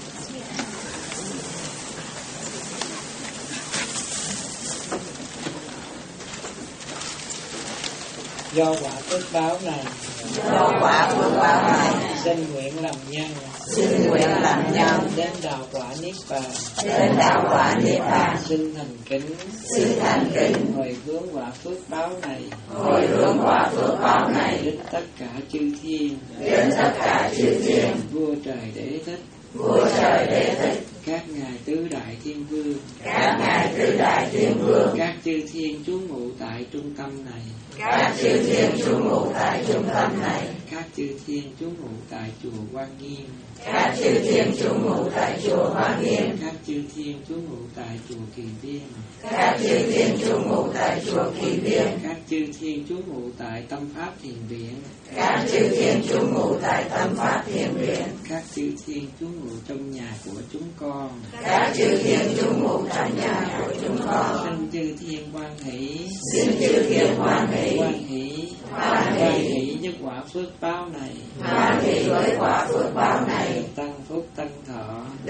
Do quả phước báo này, do quả phước báo này, xin nguyện làm nhân, xin nguyện làm nhân đến đạo quả niết bàn, đến đạo quả niết bàn, xin thành kính, xin thành kính hồi hướng quả phước báo này, hồi hướng quả phước báo này đến tất cả chư thiên, đến tất cả chư thiên, vua trời đế thích, vua trời đế thích, các ngài tứ đại thiên vương, các ngài tứ đại thiên vương, các chư thiên trú ngụ tại trung tâm này, các chư thiên trú ngụ tại trung tâm này, các chư thiên trú ngụ tại chùa Quan Nghiêm, các chư thiên trú ngụ tại chùa Hoa Nghiêm, các chư thiên trú ngụ tại chùa Kỳ Viên, các chư thiên trú ngụ tại chùa Kỳ Viên, các chư thiên trú ngụ tại Tâm Pháp Thiền Viện, các chư thiên trú ngụ tại Tâm Pháp Thiền Viện, các chư thiên trú ngụ trong nhà của chúng con, các chư thiên trú ngụ trong nhà của chúng con, xin chư thiên hoan hỷ, xin chư thiên hoan hỷ, hoan hỷ, hoan hoan hỷ, hỷ với quả phước báo này, hoan hỷ với quả phước báo này, tăng phúc tăng thọ, được tăng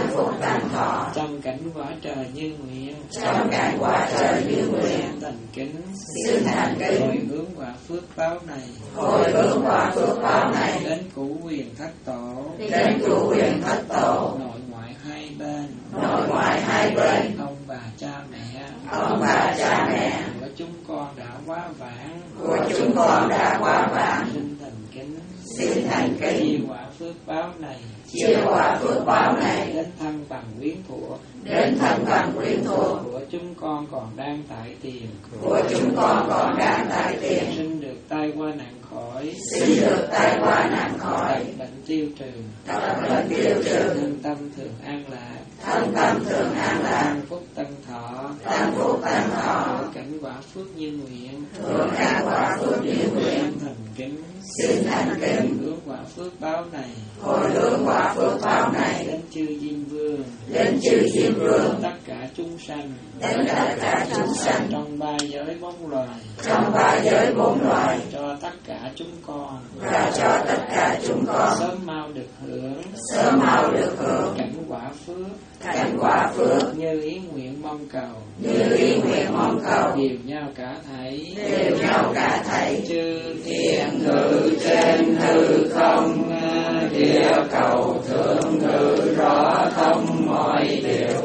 tăng phúc tăng thọ, trong cảnh quả trời như nguyện, trong cảnh quả trời như nguyện, thành kính, xin thành kính, hồi hướng quả phước báo này, hồi hướng quả phước báo này, đến cửu quyền thất tổ, đến cửu quyền thất tổ, nội ngoại hai bên, nội ngoại hai bên, ông bà cha mẹ, ông bà cha mẹ của chúng con đã quá vãng, của chúng con đã quá vãng, xin thành kính, xin thành chia kính, quả phước báo này, chia quả phước báo này, đến thân bằng quyến thuộc, đến thân bằng quyến thuộc của chúng con còn đang tại tiền, của chúng con còn đang tại tiền, xin được tai qua nạn khỏi, xin được tai qua nạn khỏi, tật bệnh tiêu trừ, tập bệnh tiêu trừ, thân tâm thường an lạc, thân tâm thường an lạc, tăng phúc tăng thọ, tăng phúc tăng thọ, hưởng cảnh quả phước như nguyện, hưởng cảnh quả phước như nguyện, thành kính, xin thành kính, hướng quả phước báo này, hồi hướng quả phước báo này, đến chư Diêm Vương, đến chư Diêm Vương, tất cả chúng sanh, đến tất cả chúng sanh, trong ba giới bốn loài, trong ba giới bốn loài, cho tất cả chúng con, và cho tất cả chúng con sớm mau được hưởng, sớm mau được hưởng cảnh quả phước, cảnh quả phước, như ý nguyện mong cầu, như ý nguyện mong cầu, đều nhau cả thảy, đều nhau cả thảy, chư thiên ngự trên hư không, địa cầu thượng ngự rõ thông mọi điều,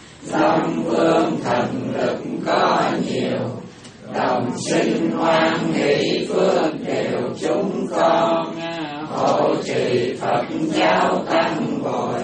Long vương thần lực có nhiều, đồng sinh hoan hỷ phước đều chúng con, hộ trì Phật giáo tăng bồi,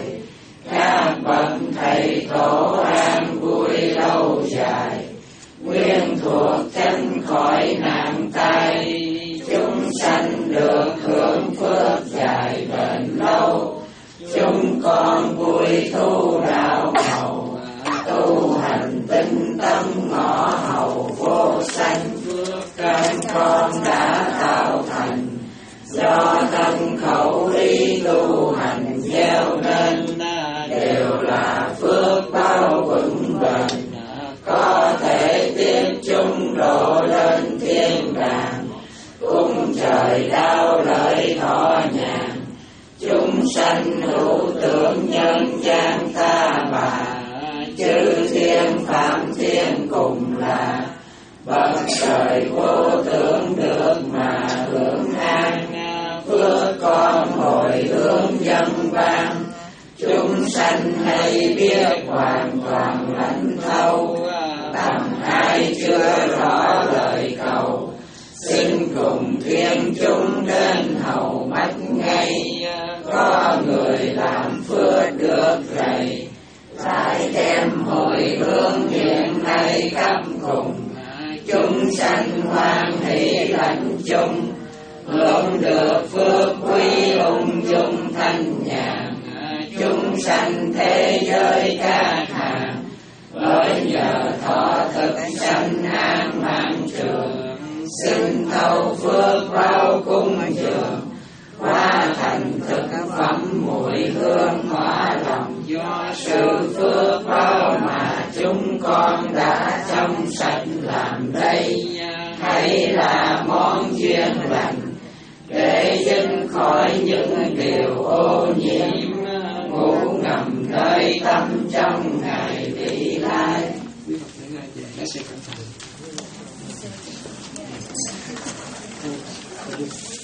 các bậc thầy tổ an vui lâu dài, nguyên thuộc chân khỏi nạn tai, chúng sanh được hưởng phước dài bền lâu, chúng con vui thu đạo màu, tu hành tinh tâm ngõ hầu vô sanh, các con đã tạo thành, do thân khẩu ý tu hành gieo nên, đều là phước bao vững bền, có thể tiếp chung độ lên thiên đàng, cung trời đau lợi thọ nhàn, chúng sanh hữu tưởng nhân gian ta bà, chư thiên phạm thiên cùng là, bậc trời vô tưởng được mà hưởng an, phước con hồi hướng dân vang, chúng sanh hay biết hoàn toàn lãnh thâu, tầm ai chưa rõ lời cầu, xin cùng thiên chúng đến hầu mắt ngay, có người làm phước được rầy, lại thêm hồi hướng hiện nay khắp cùng, chúng sanh hoan hỷ lãnh chung, hưởng được phước quý ung dung thanh nhàn, chúng sanh thế giới ca hàng, bởi nhờ thọ thực sanh an mạng trường, xin thâu phước bao cung dường, hóa thành thực phẩm mùi hương hỏa lòng, do sự phước bao mà chúng con đã trong sạch làm đây, hãy là món duyên lành, để dứt khỏi những điều ô nhiễm, ngủ ngầm nơi tâm trong ngày vị lai. quý Phật những ai về lái xe cẩn thận.